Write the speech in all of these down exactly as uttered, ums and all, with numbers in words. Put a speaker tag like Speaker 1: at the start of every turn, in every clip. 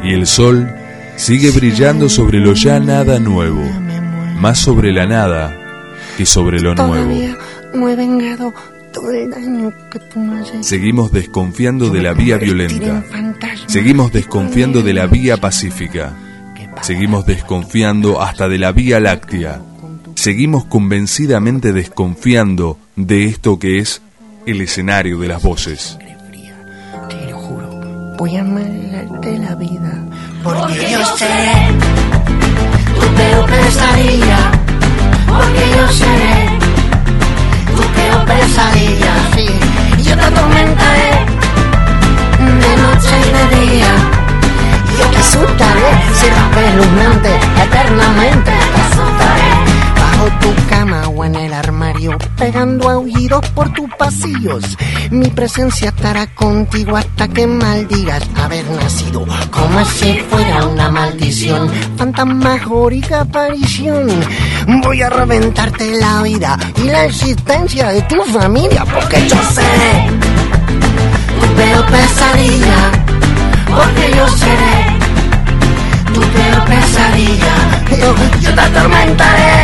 Speaker 1: Y el sol sigue brillando sobre lo ya nada nuevo, más sobre la nada que sobre lo nuevo.
Speaker 2: Todavía no he vengado todo el daño que tú me has hecho.
Speaker 1: Seguimos desconfiando de la vía violenta. Seguimos desconfiando de la vía pacífica. Seguimos desconfiando hasta de la Vía Láctea. Seguimos convencidamente desconfiando de esto que es el escenario de las voces.
Speaker 2: Te lo juro, voy a amargarte la vida.
Speaker 3: Porque yo seré tu peor pesadilla. Porque yo seré tu peor pesadilla.
Speaker 2: Sí,
Speaker 3: Yo te atormentaré de noche y de día.
Speaker 2: yo te asustaré, serás espeluznante, eternamente te asustaré. Bajo tu cama o en el armario, pegando aullidos por tus pasillos. Mi presencia estará contigo hasta que maldigas haber nacido, como si fuera una maldición, fantasmagórica aparición. Voy a reventarte la vida y la existencia de tu familia, porque yo seré
Speaker 3: Tu peor pesadilla. Porque yo seré tu peor pesadilla.
Speaker 2: yo,
Speaker 3: Yo te atormentaré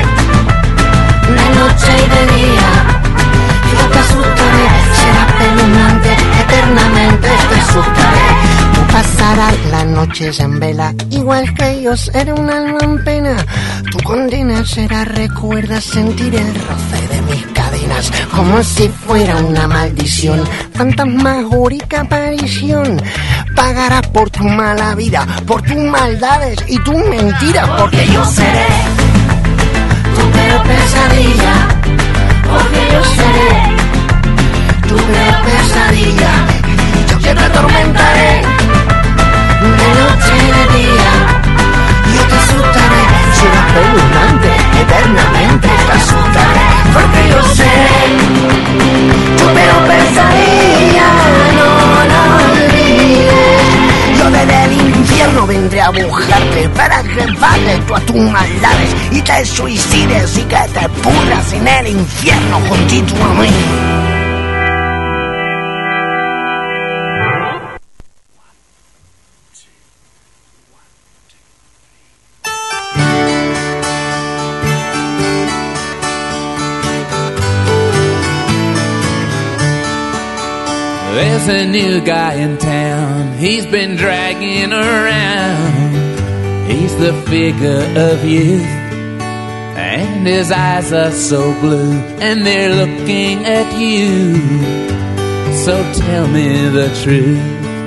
Speaker 3: de noche y de día. Yo te asustaré, serás espeluznante, eternamente te asustaré.
Speaker 2: Tú pasarás las noches en vela, igual que ellos, era un alma en pena. Tu condena será, recuerda sentir el roce de mis cadenas, como si fuera una maldición, fantasmagórica aparición. Pagarás por tu mala vida, por tus maldades y tus mentiras, porque yo seré
Speaker 3: Tu peor pesadilla. Porque yo seré tu peor pesadilla.
Speaker 2: yo
Speaker 3: Yo te atormentaré de noche y de día.
Speaker 2: yo te asustaré, serás espeluznante, eternamente te asustaré,
Speaker 3: Porque yo seré tu peor pesadilla. No lo olvides.
Speaker 2: yo desde el infierno vendré a buscarte para que pagues tú a tus maldades y te suicides y que te pudras en el infierno juntito a mí.
Speaker 4: There's a new guy in town, he's been dragging around. He's the figure of youth, and his eyes are so blue, and they're looking at you. So tell me the truth.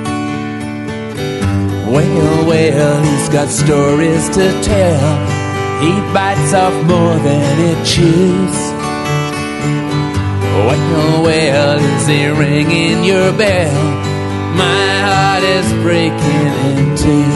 Speaker 4: Well, well, he's got stories to tell. He bites off more than he chews. Well, well, is he ringing your bell? My heart is breaking in two.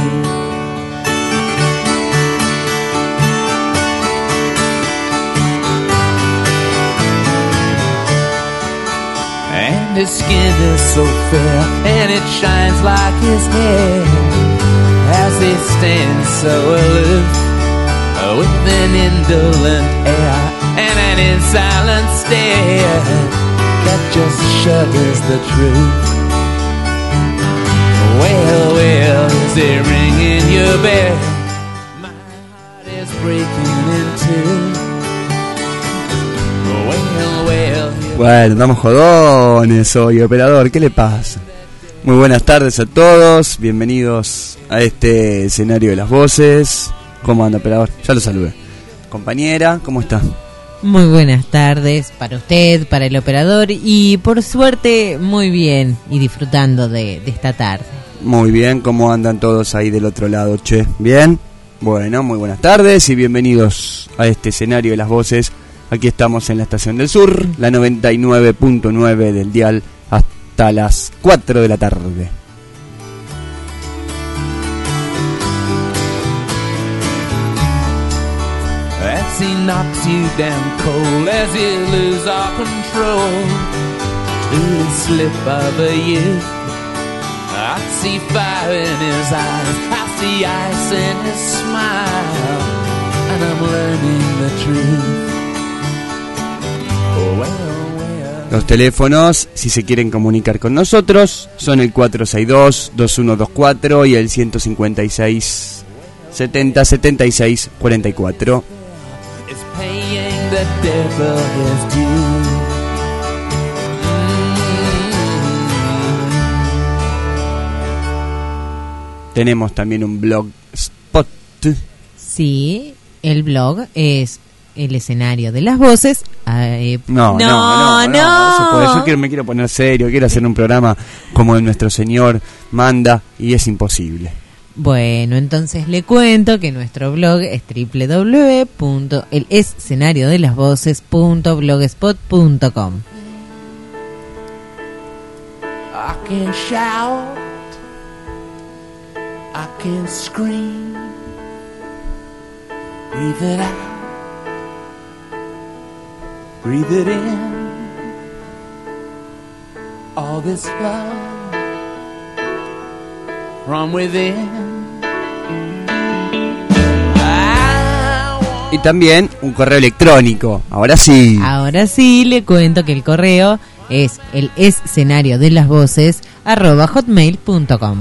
Speaker 4: And his skin is so fair, and it shines like his hair, as he stands so aloof, with an indolent air and an insolent stare that just shudders the truth. Well, well, is it ringing your bell? My heart is breaking in two. Well, well.
Speaker 5: Bueno, estamos jodones hoy, operador, ¿qué le pasa? Muy buenas tardes a todos, bienvenidos a este escenario de las voces. ¿Cómo anda, operador? Ya lo saludé. Compañera, ¿cómo está?
Speaker 6: Muy buenas tardes para usted, para el operador y por suerte muy bien y disfrutando de, de esta tarde.
Speaker 5: Muy bien, ¿cómo andan todos ahí del otro lado, che? ¿Bien? Bueno, muy buenas tardes y bienvenidos a este escenario de las voces. Aquí estamos en la Estación del Sur, la noventa y nueve punto nueve del dial hasta las cuatro de la tarde.
Speaker 4: As he knocks you down cold, as you lose all control to the slip of a youth. I see fire in his eyes, I see ice in his smile, and I'm learning the truth. Oh, well, well.
Speaker 5: Los teléfonos, si se quieren comunicar con nosotros, son el cuatro seis dos, dos uno dos cuatro y el ciento cincuenta y seis, setenta, setenta y seis, cuarenta y cuatro. Tenemos también un blog spot.
Speaker 6: Sí, el blog es el escenario de las voces. Eh,
Speaker 5: no, no, no, no, no. Eso puede, yo quiero, me quiero poner serio, quiero hacer un programa como el nuestro Señor manda y es imposible.
Speaker 6: Bueno, entonces le cuento que nuestro blog es doble u doble u doble u punto el escenario de las voces punto blogspot punto com.
Speaker 4: I can shout, I can scream, breathe it out, breathe it in, all this love from within.
Speaker 5: Y también un correo electrónico. Ahora sí.
Speaker 6: Ahora sí le cuento que el correo es el escenario de las voces arroba hotmail punto com.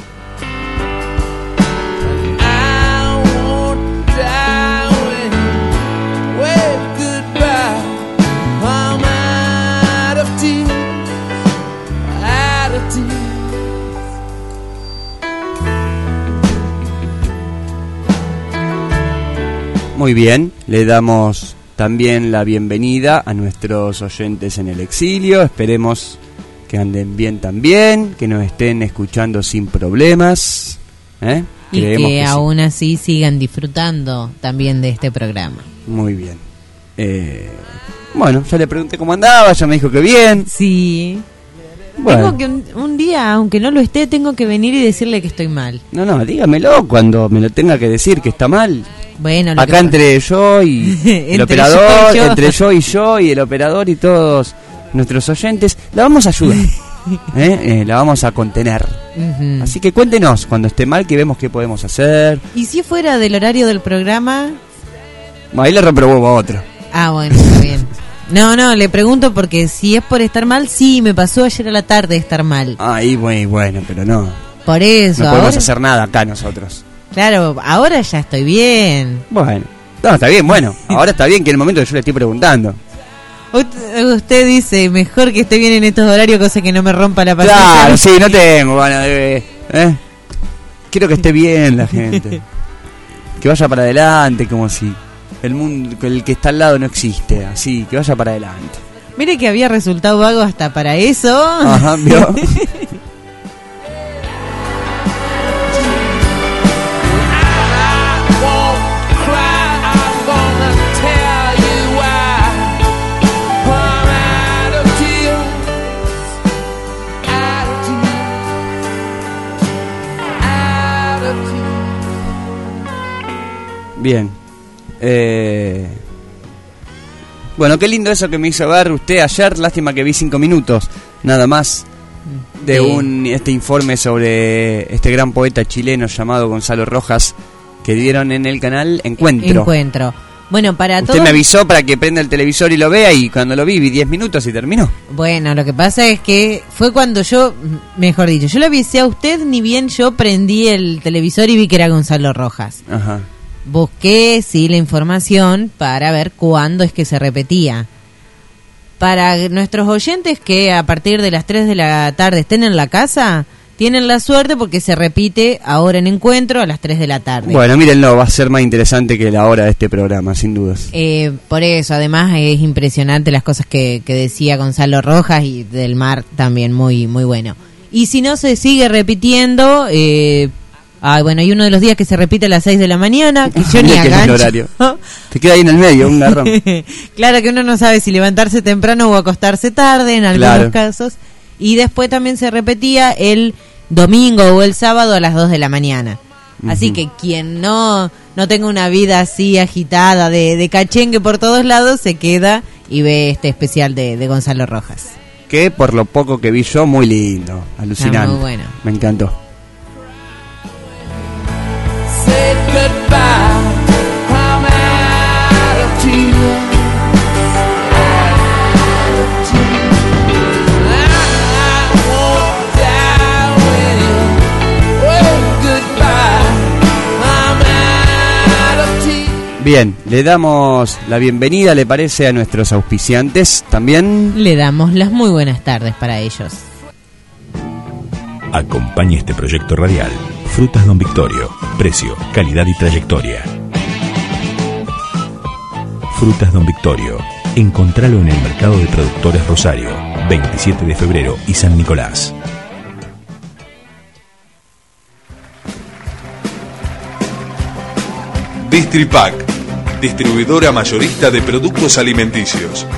Speaker 5: Muy bien, le damos también la bienvenida a nuestros oyentes en el exilio. Esperemos que anden bien también, que nos estén escuchando sin problemas, ¿eh?
Speaker 6: Y
Speaker 5: Creemos
Speaker 6: que,
Speaker 5: que
Speaker 6: aún
Speaker 5: sí.
Speaker 6: así sigan disfrutando también de este programa.
Speaker 5: Muy bien. Eh, bueno, ya le pregunté cómo andaba, ya me dijo que bien.
Speaker 6: Sí.
Speaker 5: Bueno.
Speaker 6: Tengo que un, un día, aunque no lo esté, tengo que venir y decirle que estoy mal.
Speaker 5: No, no, dígamelo cuando me lo tenga que decir que está mal.
Speaker 6: Bueno, lo
Speaker 5: acá
Speaker 6: que
Speaker 5: entre yo y
Speaker 6: Entre
Speaker 5: el operador,
Speaker 6: yo y yo.
Speaker 5: entre yo y yo y el operador y todos nuestros oyentes, la vamos a ayudar, ¿eh? Eh, la vamos a contener.
Speaker 6: Uh-huh.
Speaker 5: Así que cuéntenos cuando esté mal, que vemos qué podemos hacer.
Speaker 6: ¿Y si fuera del horario del programa?
Speaker 5: Bueno, ahí le reprobó a otro.
Speaker 6: Ah, bueno, está bien. No, no, le pregunto porque si es por estar mal, sí, me pasó ayer a la tarde estar mal.
Speaker 5: Ahí, bueno, bueno, pero no.
Speaker 6: Por eso.
Speaker 5: No podemos
Speaker 6: ahora,
Speaker 5: hacer nada acá nosotros.
Speaker 6: Claro, ahora ya estoy bien.
Speaker 5: Bueno, no, está bien, bueno. Ahora está bien que en el momento que yo le estoy preguntando.
Speaker 6: Usted, usted dice, mejor que esté bien en estos horarios, cosa que no me rompa la paciencia.
Speaker 5: Claro, sí, no tengo, bueno, eh, ¿eh? Quiero que esté bien la gente. Que vaya para adelante, como si el mundo, el que está al lado no existe, así, que vaya para adelante.
Speaker 6: Mire que había resultado vago hasta para eso.
Speaker 5: Ajá, ¿vio? Bien. Eh... Bueno, qué lindo eso que me hizo ver usted ayer. Lástima que vi cinco minutos, nada más, de
Speaker 6: Sí.
Speaker 5: un este informe sobre este gran poeta chileno llamado Gonzalo Rojas, que dieron en el canal Encuentro.
Speaker 6: Encuentro. Bueno, para
Speaker 5: Usted
Speaker 6: todos...
Speaker 5: me avisó para que prenda el televisor y lo vea, y cuando lo vi, vi diez minutos y terminó.
Speaker 6: Bueno, lo que pasa es que fue cuando yo, mejor dicho, yo le avisé a usted, ni bien yo prendí el televisor y vi que era Gonzalo Rojas.
Speaker 5: Ajá.
Speaker 6: Busqué, sí, la información para ver cuándo es que se repetía. Para nuestros oyentes que a partir de las tres de la tarde estén en la casa, tienen la suerte porque se repite ahora en Encuentro a las tres de la tarde.
Speaker 5: Bueno, mírenlo, va a ser más interesante que la hora de este programa, sin dudas.
Speaker 6: Eh, por eso, además es impresionante las cosas que, que decía Gonzalo Rojas, y del mar también muy muy bueno. Y si no se sigue repitiendo, eh, ah, bueno, hay uno de los días que se repite a las seis de la mañana, que yo ni
Speaker 5: Mira que es el
Speaker 6: agancho.
Speaker 5: horario. Te queda ahí en el medio, un garrón.
Speaker 6: Claro que uno no sabe si levantarse temprano o acostarse tarde en algunos
Speaker 5: Claro.
Speaker 6: casos. Y después también se repetía el domingo o el sábado a las dos de la mañana. Así
Speaker 5: Ujú.
Speaker 6: que quien no no tenga una vida así agitada de, de cachengue por todos lados, se queda y ve este especial de, de Gonzalo Rojas.
Speaker 5: Que por lo poco que vi yo, muy lindo, alucinante.
Speaker 6: Está muy bueno.
Speaker 5: Me encantó.
Speaker 4: Say goodbye, I'm out of tears, out of tears.
Speaker 5: Bien, le damos la bienvenida, ¿le parece?, a nuestros auspiciantes también.
Speaker 6: Le damos las muy buenas tardes para ellos.
Speaker 7: Acompañe este proyecto radial. Frutas Don Victorio. Precio, calidad y trayectoria. Frutas Don Victorio. Encontralo en el Mercado de Productores Rosario, veintisiete de febrero y San Nicolás.
Speaker 1: Distripac, distribuidora mayorista de productos alimenticios.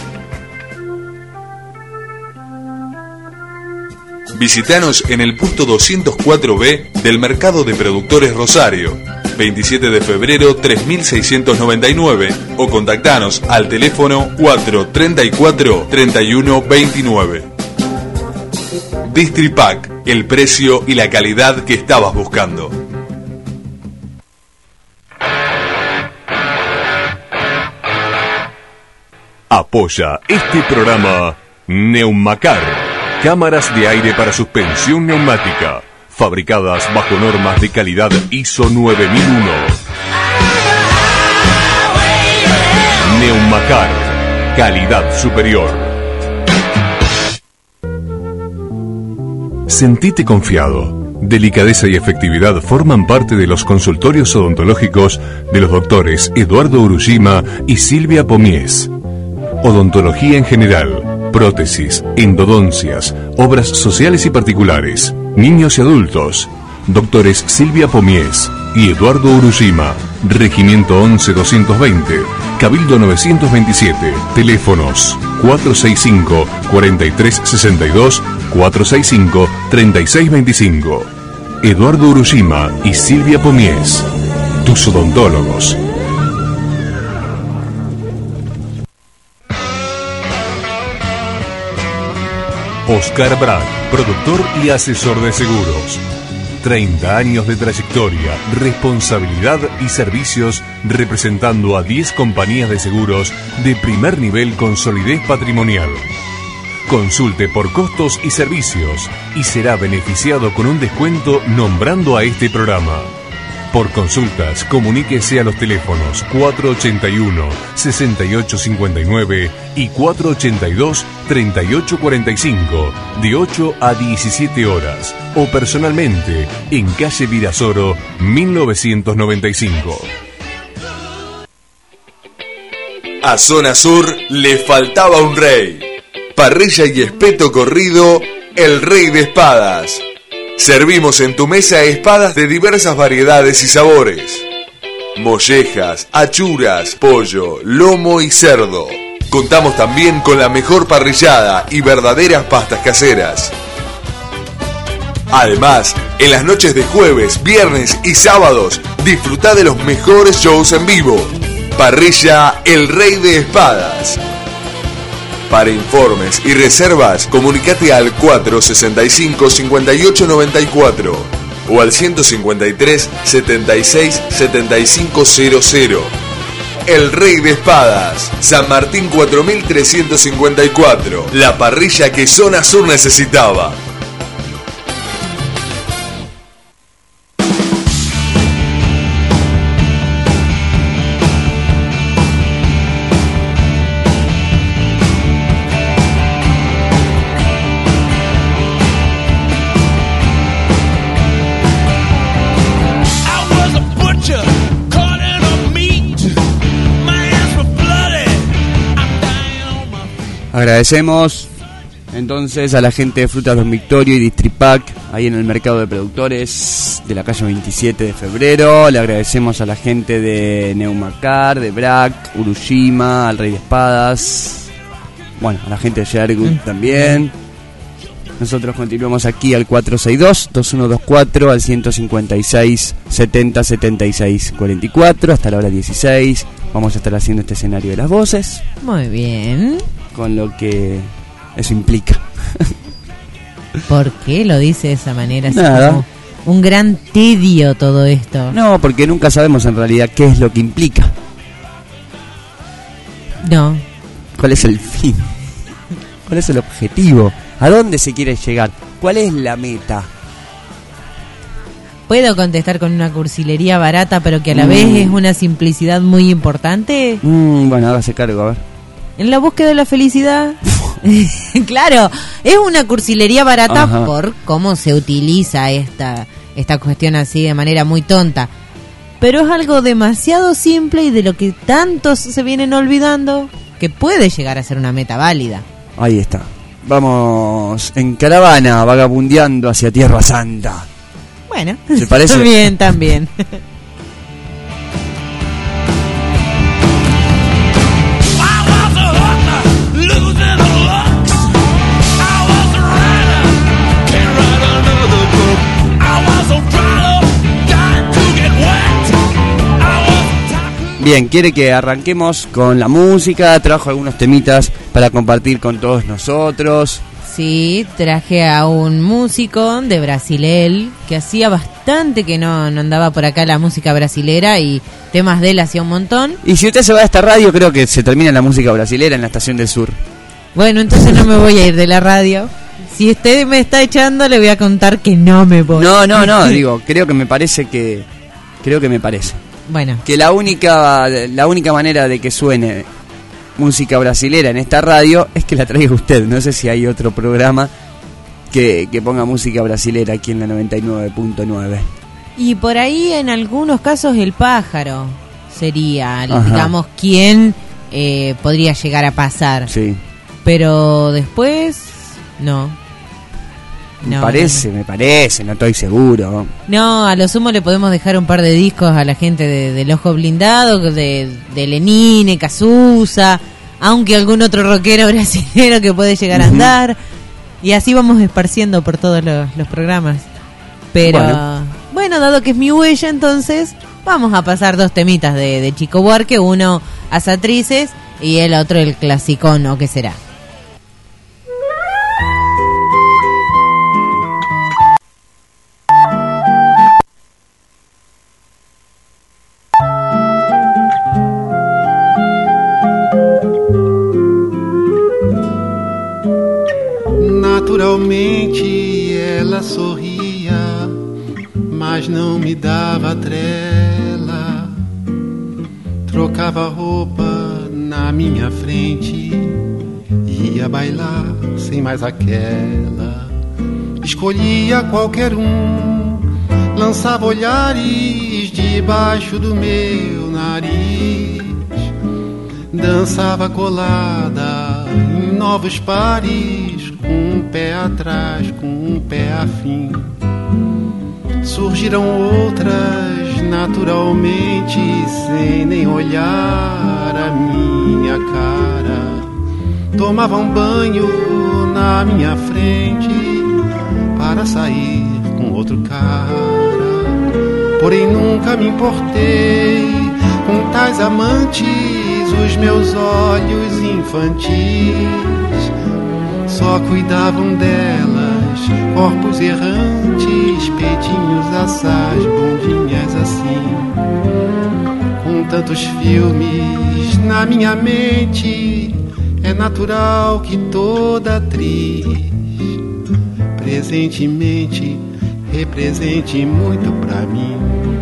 Speaker 1: Visítanos en el puesto doscientos cuatro B del Mercado de Productores Rosario, veintisiete de febrero tres mil seiscientos noventa y nueve, o contactanos al teléfono cuatro treinta y cuatro treinta y uno veintinueve. Distripac, el precio y la calidad que estabas buscando.
Speaker 8: Apoya este programa Neumacar, cámaras de aire para suspensión neumática, fabricadas bajo normas de calidad I S O nueve mil uno. Neumacar, calidad superior. Sentite confiado. Delicadeza y efectividad forman parte de los consultorios odontológicos de los doctores Eduardo Urushima y Silvia Pomies. Odontología en general, prótesis, endodoncias, obras sociales y particulares, niños y adultos. Doctores Silvia Pomies y Eduardo Urushima. Regimiento once doscientos veinte, Cabildo novecientos veintisiete. Teléfonos cuatro seis cinco, cuatro tres seis dos, cuatro seis cinco, tres seis dos cinco. Eduardo Urushima y Silvia Pomies, tus odontólogos. Oscar Brad, productor y asesor de seguros. treinta años de trayectoria, responsabilidad y servicios representando a diez compañías de seguros de primer nivel con solidez patrimonial. Consulte por costos y servicios y será beneficiado con un descuento nombrando a este programa. Por consultas, comuníquese a los teléfonos cuatro ochenta y uno, sesenta y ocho cincuenta y nueve y cuatro ochenta y dos, treinta y ocho cuarenta y cinco, de ocho a diecisiete horas, o personalmente en calle Virasoro, mil novecientos noventa y cinco.
Speaker 1: A Zona Sur le faltaba un rey. Parrilla y espeto corrido, el Rey de Espadas. Servimos en tu mesa espadas de diversas variedades y sabores. Mollejas, achuras, pollo, lomo y cerdo. Contamos también con la mejor parrillada y verdaderas pastas caseras. Además, en las noches de jueves, viernes y sábados, disfruta de los mejores shows en vivo. Parrilla El Rey de Espadas. Para informes y reservas, comunicate al cuatro sesenta y cinco, cincuenta y ocho noventa y cuatro o al ciento cincuenta y tres, setenta y seis, setenta y cinco cero cero. El Rey de Espadas, San Martín cuatro mil trescientos cincuenta y cuatro, la parrilla que Zona Sur necesitaba.
Speaker 5: Agradecemos entonces a la gente de Frutas Don Victorio y Distripac, ahí en el mercado de productores de la calle veintisiete de febrero. Le agradecemos a la gente de Neumacar, de Brac, Urushima, al Rey de Espadas, bueno, a la gente de Sherwood también. Nosotros continuamos aquí al cuatro seis dos, dos uno dos cuatro, al ciento cincuenta y seis, setenta, setenta y seis, cuarenta y cuatro, hasta la hora dieciséis. Vamos a estar haciendo este escenario de las voces.
Speaker 6: Muy bien.
Speaker 5: Con lo que eso implica.
Speaker 6: ¿Por qué lo dice de esa manera? Así
Speaker 5: Nada.
Speaker 6: como un gran tedio todo esto.
Speaker 5: No, porque nunca sabemos en realidad qué es lo que implica.
Speaker 6: No.
Speaker 5: ¿Cuál es el fin? ¿Cuál es el objetivo? ¿A dónde se quiere llegar? ¿Cuál es la meta?
Speaker 6: ¿Puedo contestar con una cursilería barata, pero que a la mm. vez es una simplicidad muy importante?
Speaker 5: Mm, bueno, hágase cargo, a ver.
Speaker 6: En la búsqueda de la felicidad. Claro, es una cursilería barata. Ajá. Por cómo se utiliza esta, esta cuestión así de manera muy tonta. Pero es algo demasiado simple y de lo que tantos se vienen olvidando, que puede llegar a ser una meta válida.
Speaker 5: Ahí está. Vamos en caravana, vagabundeando hacia Tierra Santa.
Speaker 6: Bueno,
Speaker 5: ¿te parece?
Speaker 6: También, también.
Speaker 5: Bien, quiere que arranquemos con la música, trajo algunos temitas para compartir con todos nosotros.
Speaker 6: Sí, traje a un músico de Brasilel, que hacía bastante que no, no andaba por acá la música brasilera y temas de él hacía un montón.
Speaker 5: Y si usted se va a esta radio, creo que se termina la música brasilera en la Estación del Sur.
Speaker 6: Bueno, entonces no me voy a ir de la radio. Si usted me está echando, le voy a contar que no me voy.
Speaker 5: No, no, no, digo, creo que me parece que... Creo que me parece.
Speaker 6: Bueno.
Speaker 5: Que la única la única manera de que suene música brasilera en esta radio es que la traiga usted. No sé si hay otro programa que, que ponga música brasilera aquí en la noventa y nueve punto nueve.
Speaker 6: Y por ahí en algunos casos el pájaro sería, Ajá. digamos, quien eh, podría llegar a pasar.
Speaker 5: Sí.
Speaker 6: Pero después, no.
Speaker 5: Me
Speaker 6: no,
Speaker 5: parece,
Speaker 6: no.
Speaker 5: me parece, no estoy seguro.
Speaker 6: No, a lo sumo le podemos dejar un par de discos a la gente de, del Ojo Blindado, de, de Lenine, Cazuza, aunque algún otro rockero brasilero que puede llegar a andar. Uh-huh. Y así vamos esparciendo por todos los, los programas. Pero, bueno. bueno, dado que es mi huella, entonces vamos a pasar dos temitas de, de Chico Buarque, uno Asatrices y el otro el clasicón, ¿o qué será?
Speaker 9: Naturalmente ela sorria, mas não me dava trela. Trocava roupa na minha frente, ia bailar sem mais aquela. Escolhia qualquer um, lançava olhares debaixo do meu nariz. Dançava colada em novos pares, com um pé atrás, com um pé afim. Surgiram outras naturalmente, sem nem olhar a minha cara. Tomavam banho na minha frente para sair com outro cara. Porém nunca me importei com tais amantes, os meus olhos infantis só cuidavam delas, corpos errantes, peitinhos assaz, bundinhas assim. Com tantos filmes na minha mente, é natural que toda atriz presentemente represente muito pra mim.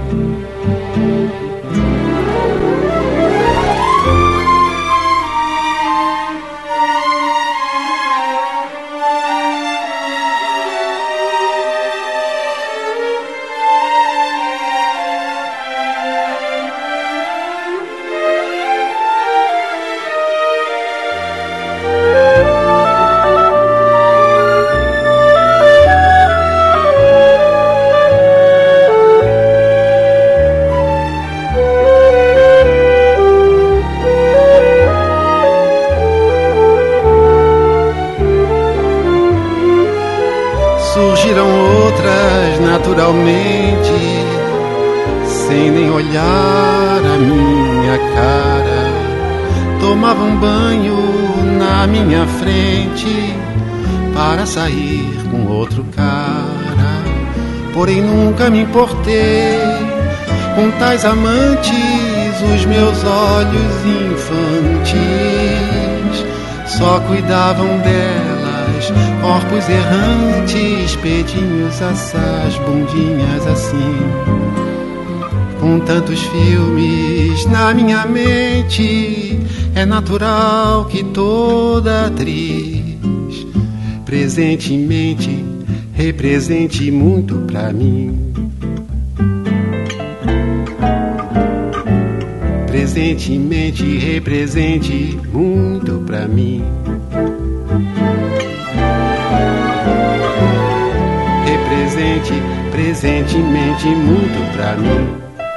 Speaker 9: Sem nem olhar a minha cara, tomavam banho na minha frente para sair com outro cara. Porém nunca me importei com tais amantes, os meus olhos infantis só cuidavam delas, corpos errantes, peitinhos assaz, bundinhas assim. Com tantos filmes na minha mente, é natural que toda atriz presentemente represente muito pra mim. Presentemente represente muito pra mim. Represente presentemente muito pra mim.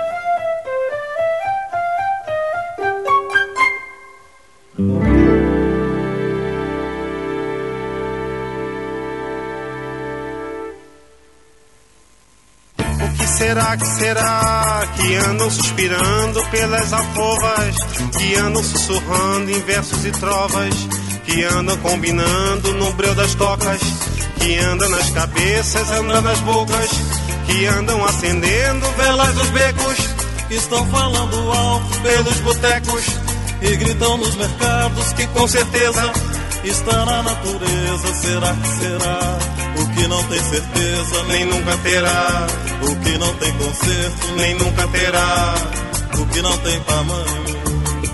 Speaker 10: Será que será que andam suspirando pelas alcovas, que andam sussurrando em versos e trovas, que andam combinando no breu das tocas, que andam nas cabeças, andam nas bocas, que andam acendendo velas dos becos, que estão falando alto pelos botecos e gritam nos mercados que com certeza está na natureza. Será que será? O que não tem certeza nem nunca terá. O que não tem conserto nem nunca terá. O que não tem tamanho.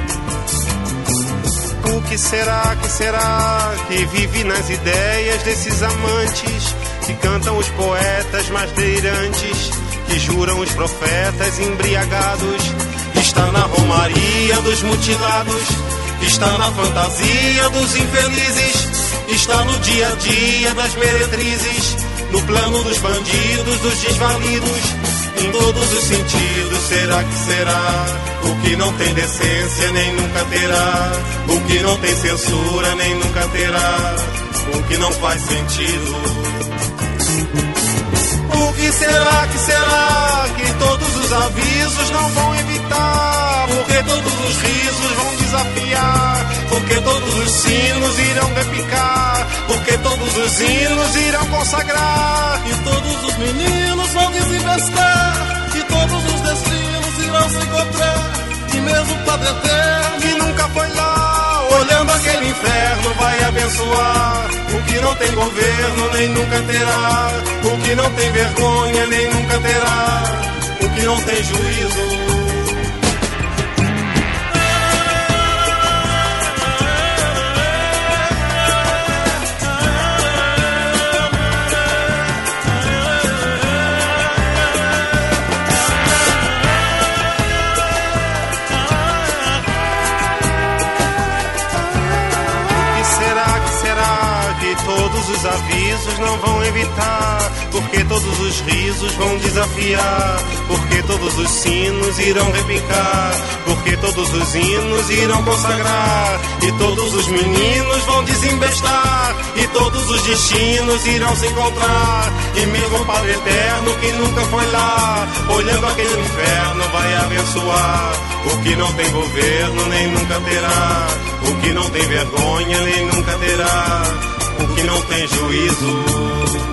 Speaker 10: O que será, que será que vive nas ideias desses amantes, que cantam os poetas mais delirantes, que juram os profetas embriagados? Está na romaria dos mutilados, está na fantasia dos infelizes, está no dia a dia das meretrizes, no plano dos bandidos, dos desvalidos, em todos os sentidos. Será que será? O que não tem decência nem nunca terá. O que não tem censura nem nunca terá. O que não faz sentido. O que será, que será que todos os avisos não vão evitar? Porque todos os risos vão desafiar. Porque todos os sinos irão repicar. Porque todos os hinos irão consagrar. E todos os meninos vão desinvestar. E todos os destinos irão se encontrar. E mesmo o Padre Eterno, que nunca foi lá, olhando aquele inferno, vai abençoar. O que não tem governo nem nunca terá. O que não tem vergonha nem nunca terá. O que não tem juízo. Todos os avisos não vão evitar, porque todos os risos vão desafiar, porque todos os sinos irão repicar, porque todos os hinos irão consagrar, e todos os meninos vão desembestar, e todos os destinos irão se encontrar, e mesmo o Padre Eterno que nunca foi lá, olhando aquele inferno vai abençoar. O que não tem governo nem nunca terá, o que não tem vergonha nem nunca terá, o que não tem juízo.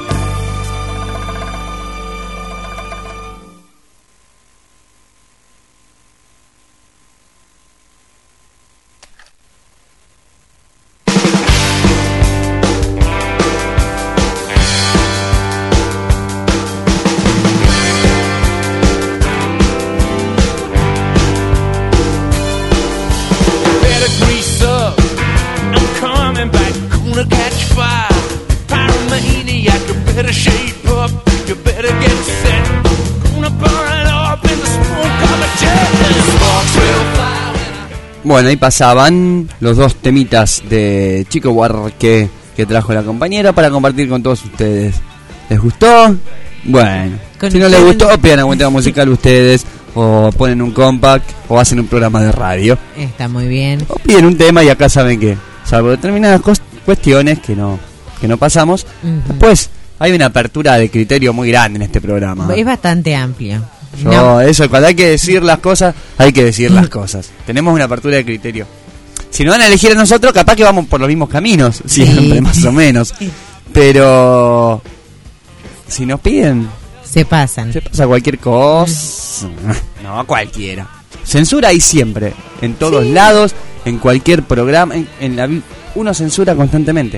Speaker 5: Bueno, ahí pasaban los dos temitas de Chico Buarque que trajo la compañera para compartir con todos ustedes. ¿Les gustó? Bueno, con si no les gustó, pidan aguantado musical ustedes, o ponen un compact, o hacen un programa de radio.
Speaker 6: Está muy bien.
Speaker 5: O piden un tema y acá saben que, salvo determinadas cuestiones que no, que no pasamos, uh-huh. Después hay una apertura de criterio muy grande en este programa.
Speaker 6: Es bastante amplio.
Speaker 5: Yo, no. Eso, cuando hay que decir las cosas, hay que decir las cosas. Tenemos una apertura de criterio. Si nos van a elegir a nosotros, capaz que vamos por los mismos caminos, siempre, sí. Más o menos. Pero si nos piden,
Speaker 6: se pasan.
Speaker 5: Se pasa cualquier cosa. No, cualquiera. Censura hay siempre, en todos sí. lados, en cualquier programa. En, en la, uno censura constantemente.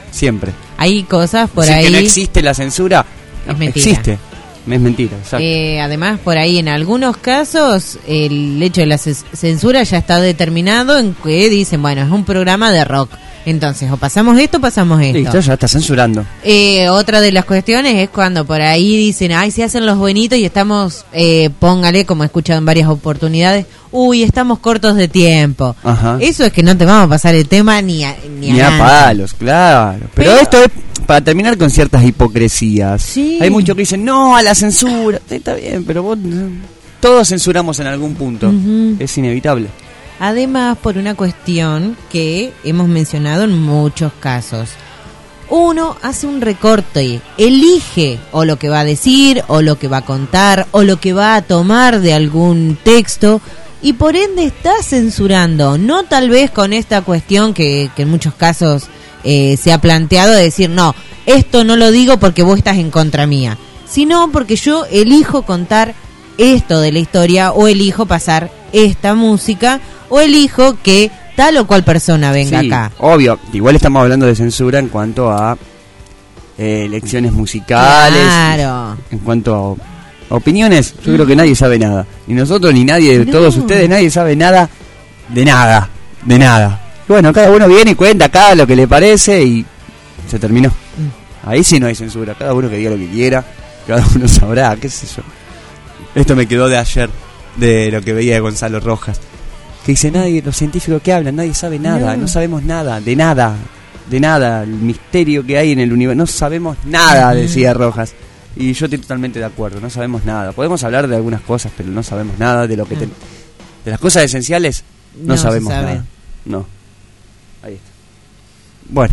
Speaker 5: siempre.
Speaker 6: Hay cosas por
Speaker 5: Decir
Speaker 6: ahí...
Speaker 5: que no existe la censura,
Speaker 6: es mentira.
Speaker 5: existe, es mentira, exacto.
Speaker 6: Eh, además, por ahí en algunos casos, el hecho de la ces- censura ya está determinado en que dicen, bueno, es un programa de rock. Entonces, o pasamos esto o pasamos esto.
Speaker 5: Listo, ya está censurando.
Speaker 6: Eh, otra de las cuestiones es cuando por ahí dicen, ay, se hacen los buenitos y estamos, eh, póngale, como he escuchado en varias oportunidades, uy, estamos cortos de tiempo.
Speaker 5: Ajá.
Speaker 6: Eso es que no te vamos a pasar el tema ni a ni,
Speaker 5: Ni
Speaker 6: a,
Speaker 5: a
Speaker 6: nada.
Speaker 5: palos, claro. Pero,
Speaker 6: Pero-
Speaker 5: esto es para terminar con ciertas hipocresías.
Speaker 6: Sí.
Speaker 5: Hay muchos que dicen, no, a la censura. Está bien, pero vos, todos censuramos en algún punto.
Speaker 6: Ujú.
Speaker 5: Es inevitable.
Speaker 6: Además, por una cuestión que hemos mencionado en muchos casos. Uno hace un recorte, elige o lo que va a decir, o lo que va a contar, o lo que va a tomar de algún texto, y por ende está censurando. No tal vez con esta cuestión que, que en muchos casos eh, se ha planteado de decir, no, esto no lo digo porque vos estás en contra mía, sino porque yo elijo contar esto de la historia, o elijo pasar esta música, o elijo que tal o cual persona venga
Speaker 5: Sí,
Speaker 6: acá.
Speaker 5: obvio. Igual estamos hablando de censura en cuanto a eh, elecciones musicales.
Speaker 6: Claro.
Speaker 5: En cuanto a opiniones, yo creo que nadie sabe nada. Ni nosotros, ni nadie,
Speaker 6: No.
Speaker 5: todos ustedes, nadie sabe nada de nada. De nada. Y bueno, cada uno viene y cuenta acá lo que le parece y se terminó. Ahí sí no hay censura. Cada uno que diga lo que quiera. Cada uno sabrá, qué sé yo. Esto me quedó de ayer, de lo que veía de Gonzalo Rojas. Que dice, nadie, los científicos que hablan, nadie sabe nada, no,
Speaker 6: No.
Speaker 5: sabemos nada, de nada, de nada, el misterio que hay en el universo, no sabemos nada, decía Rojas. Y yo estoy totalmente de acuerdo, no sabemos nada. Podemos hablar de algunas cosas, pero no sabemos nada de lo que...
Speaker 6: Ah.
Speaker 5: ten- de las cosas esenciales, no,
Speaker 6: No se
Speaker 5: sabemos
Speaker 6: sabe.
Speaker 5: nada. No. Ahí está. Bueno,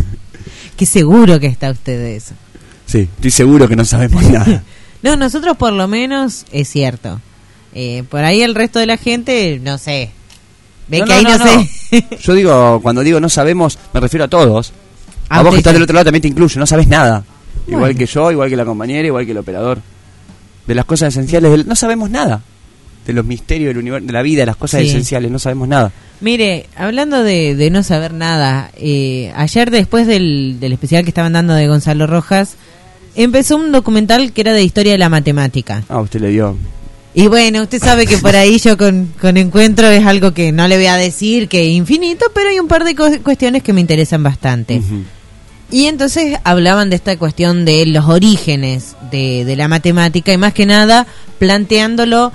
Speaker 6: Qué seguro que está usted de eso.
Speaker 5: sí, estoy seguro que no sabemos nada.
Speaker 6: No, nosotros por lo menos es cierto. Eh, por ahí el resto de la gente, no sé. Ve
Speaker 5: No,
Speaker 6: que
Speaker 5: no,
Speaker 6: ahí
Speaker 5: no,
Speaker 6: no,
Speaker 5: no.
Speaker 6: sé.
Speaker 5: Yo digo, cuando digo no sabemos, me refiero a todos. A,
Speaker 6: A
Speaker 5: vos que
Speaker 6: usted
Speaker 5: estás
Speaker 6: ya.
Speaker 5: del otro lado también te incluyo, no sabes nada. Igual
Speaker 6: Bueno.
Speaker 5: que yo, igual que la compañera, igual que el operador. De las cosas esenciales, del- no sabemos nada. De los misterios del universo, de la vida, de las cosas
Speaker 6: Sí.
Speaker 5: esenciales, no sabemos nada.
Speaker 6: Mire, hablando de, de no saber nada, eh, ayer después del, del especial que estaban dando de Gonzalo Rojas, empezó un documental que era de historia de la matemática.
Speaker 5: Ah, usted le dio.
Speaker 6: Y bueno, usted sabe que por ahí yo con, con Encuentro es algo que no le voy a decir que es infinito, pero hay un par de co- cuestiones que me interesan bastante.
Speaker 5: Ujú.
Speaker 6: Y entonces hablaban de esta cuestión de los orígenes de, de la matemática y más que nada planteándolo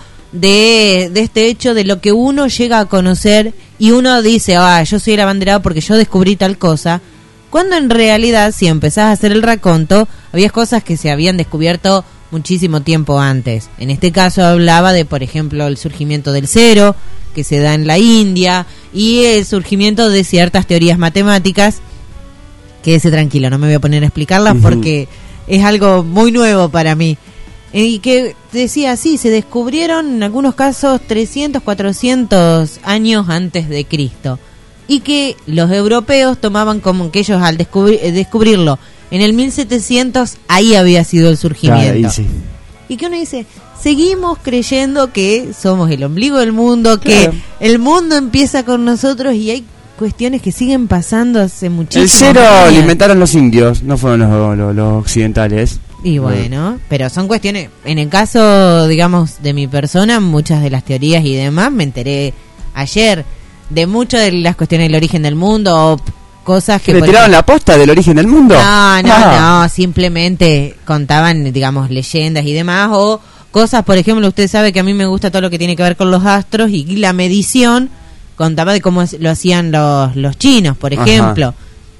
Speaker 6: de, de este hecho de lo que uno llega a conocer y uno dice, ah, yo soy el abanderado porque yo descubrí tal cosa, cuando en realidad si empezás a hacer el raconto, había cosas que se habían descubierto muchísimo tiempo antes. En este caso hablaba de, por ejemplo, el surgimiento del cero, que se da en la India, y el surgimiento de ciertas teorías matemáticas. Quédese tranquilo, no me voy a poner a explicarlas
Speaker 5: Ujú.
Speaker 6: porque es algo muy nuevo para mí. Y que decía así, se descubrieron en algunos casos trescientos, cuatrocientos años antes de Cristo. Y que los europeos tomaban como que ellos al descubri- eh, descubrirlo en el mil setecientos, ahí había sido el surgimiento.
Speaker 5: Claro, ahí sí.
Speaker 6: Y que uno dice, seguimos creyendo que somos el ombligo del mundo,
Speaker 5: Claro.
Speaker 6: que el mundo empieza con nosotros y hay cuestiones que siguen pasando hace muchísimo
Speaker 5: El cero lo inventaron los indios, no fueron los, los- los occidentales.
Speaker 6: Y bueno, pero son cuestiones, en el caso, digamos, de mi persona, muchas de las teorías y demás, me enteré ayer de muchas de las cuestiones del origen del mundo o p- cosas que...
Speaker 5: ¿Le
Speaker 6: por
Speaker 5: tiraron
Speaker 6: ejemplo-
Speaker 5: la posta del origen del mundo?
Speaker 6: No, no,
Speaker 5: Ah.
Speaker 6: no, simplemente contaban, digamos, leyendas y demás, o cosas, por ejemplo, usted sabe que a mí me gusta todo lo que tiene que ver con los astros y la medición, contaba de cómo es- lo hacían los, los chinos, por
Speaker 5: Ajá.
Speaker 6: ejemplo.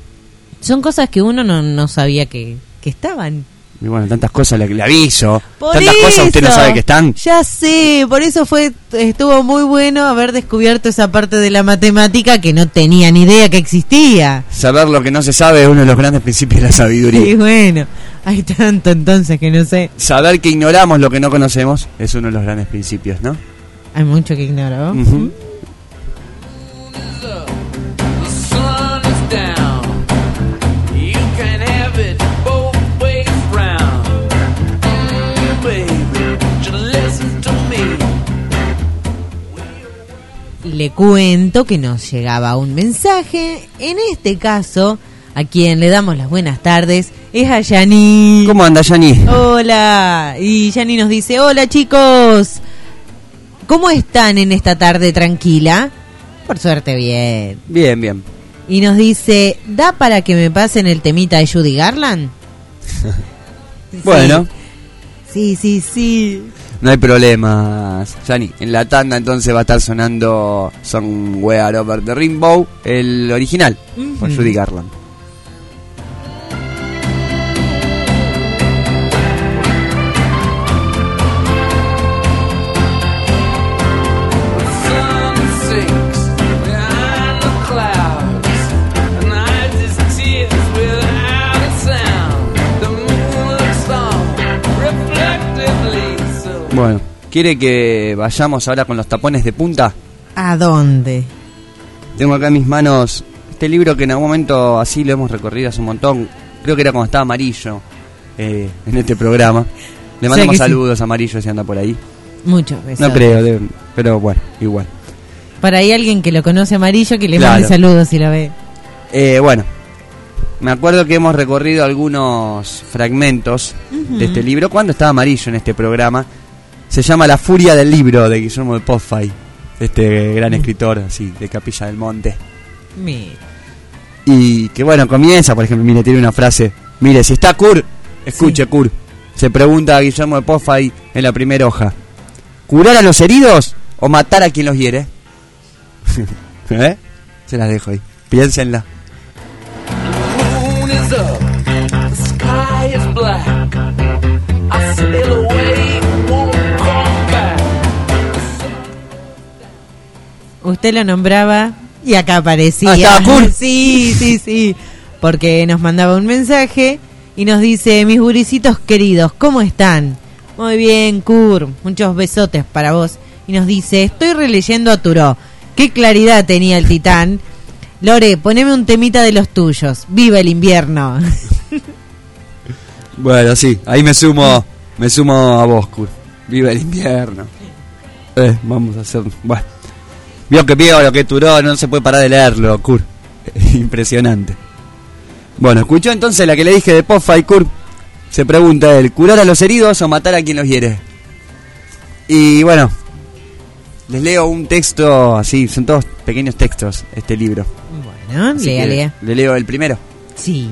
Speaker 6: Son cosas que uno no, no sabía que, que estaban.
Speaker 5: Y bueno, tantas cosas le, le aviso.
Speaker 6: Por
Speaker 5: tantas cosas usted no
Speaker 6: eso,
Speaker 5: sabe que están.
Speaker 6: Ya sé, por eso fue estuvo muy bueno haber descubierto esa parte de la matemática que no tenía ni idea que existía.
Speaker 5: Saber lo que no se sabe es uno de los grandes principios de la sabiduría.
Speaker 6: Y bueno, hay tanto entonces que no sé.
Speaker 5: Saber que ignoramos lo que no conocemos es uno de los grandes principios, ¿no?
Speaker 6: Hay mucho que ignoro.
Speaker 5: Ujú.
Speaker 4: The sun is down. You can have it both ways round. Mm, baby, just listen to me.
Speaker 6: Le cuento que nos llegaba un mensaje, en este caso a quien le damos las buenas tardes es a Yani.
Speaker 5: ¿Cómo anda, Yani?
Speaker 6: Hola. Y Yani nos dice, hola chicos, ¿cómo están en esta tarde tranquila? Por suerte bien.
Speaker 5: Bien, bien.
Speaker 6: Y nos dice, ¿da para que me pasen el temita de Judy Garland?
Speaker 5: Bueno.
Speaker 6: Sí, sí, sí.
Speaker 5: No hay problemas, Yani. En la tanda entonces va a estar sonando Somewhere Over the Rainbow, el original, uh-huh, por Judy Garland. Bueno, ¿quiere que vayamos ahora con los tapones de punta?
Speaker 6: ¿A dónde?
Speaker 5: Tengo acá en mis manos este libro que en algún momento así lo hemos recorrido hace un montón. Creo que era cuando estaba Amarillo eh, en este programa. Le mandamos o sea saludos sí. a Amarillo si anda por ahí.
Speaker 6: Muchos besos.
Speaker 5: No creo, de, pero bueno, igual.
Speaker 6: Para ahí alguien que lo conoce Amarillo que le
Speaker 5: claro.
Speaker 6: mande saludos si lo ve.
Speaker 5: Eh, bueno, me acuerdo que hemos recorrido algunos fragmentos uh-huh. de este libro cuando estaba Amarillo en este programa. Se llama La furia del libro, de Guillermo de Poffay, este gran escritor así de Capilla del Monte.
Speaker 6: Mira.
Speaker 5: Y que bueno, comienza, por ejemplo, mire, tiene una frase, mire, si está Kurt, escuche sí. Kurt, se pregunta a Guillermo de Poffay en la primera hoja, ¿curar a los heridos o matar a quien los hiere? ¿Eh? Se las dejo ahí, piénsenla.
Speaker 6: Usted lo nombraba y acá aparecía.
Speaker 5: Ah, estaba cool.
Speaker 6: Sí, sí, sí. Porque nos mandaba un mensaje y nos dice, mis gurisitos queridos, ¿cómo están? Muy bien, Kur, muchos besotes para vos. Y nos dice, estoy releyendo a Turó. Qué claridad tenía el titán. Lore, poneme un temita de los tuyos. ¡Viva el invierno!
Speaker 5: Bueno, sí, ahí me sumo, me sumo a vos, Kur. ¡Viva el invierno! Eh, vamos a hacer... Bueno. Vio que vio lo que Turó, no se puede parar de leerlo, Kurt. Impresionante. Bueno, escuchó entonces la que le dije de Poffay, Kurt. Se pregunta él, ¿curar a los heridos o matar a quien los hiere? Y bueno, les leo un texto así, son todos pequeños textos este libro.
Speaker 6: Bueno, así lea, lea.
Speaker 5: Le leo el primero.
Speaker 6: Sí.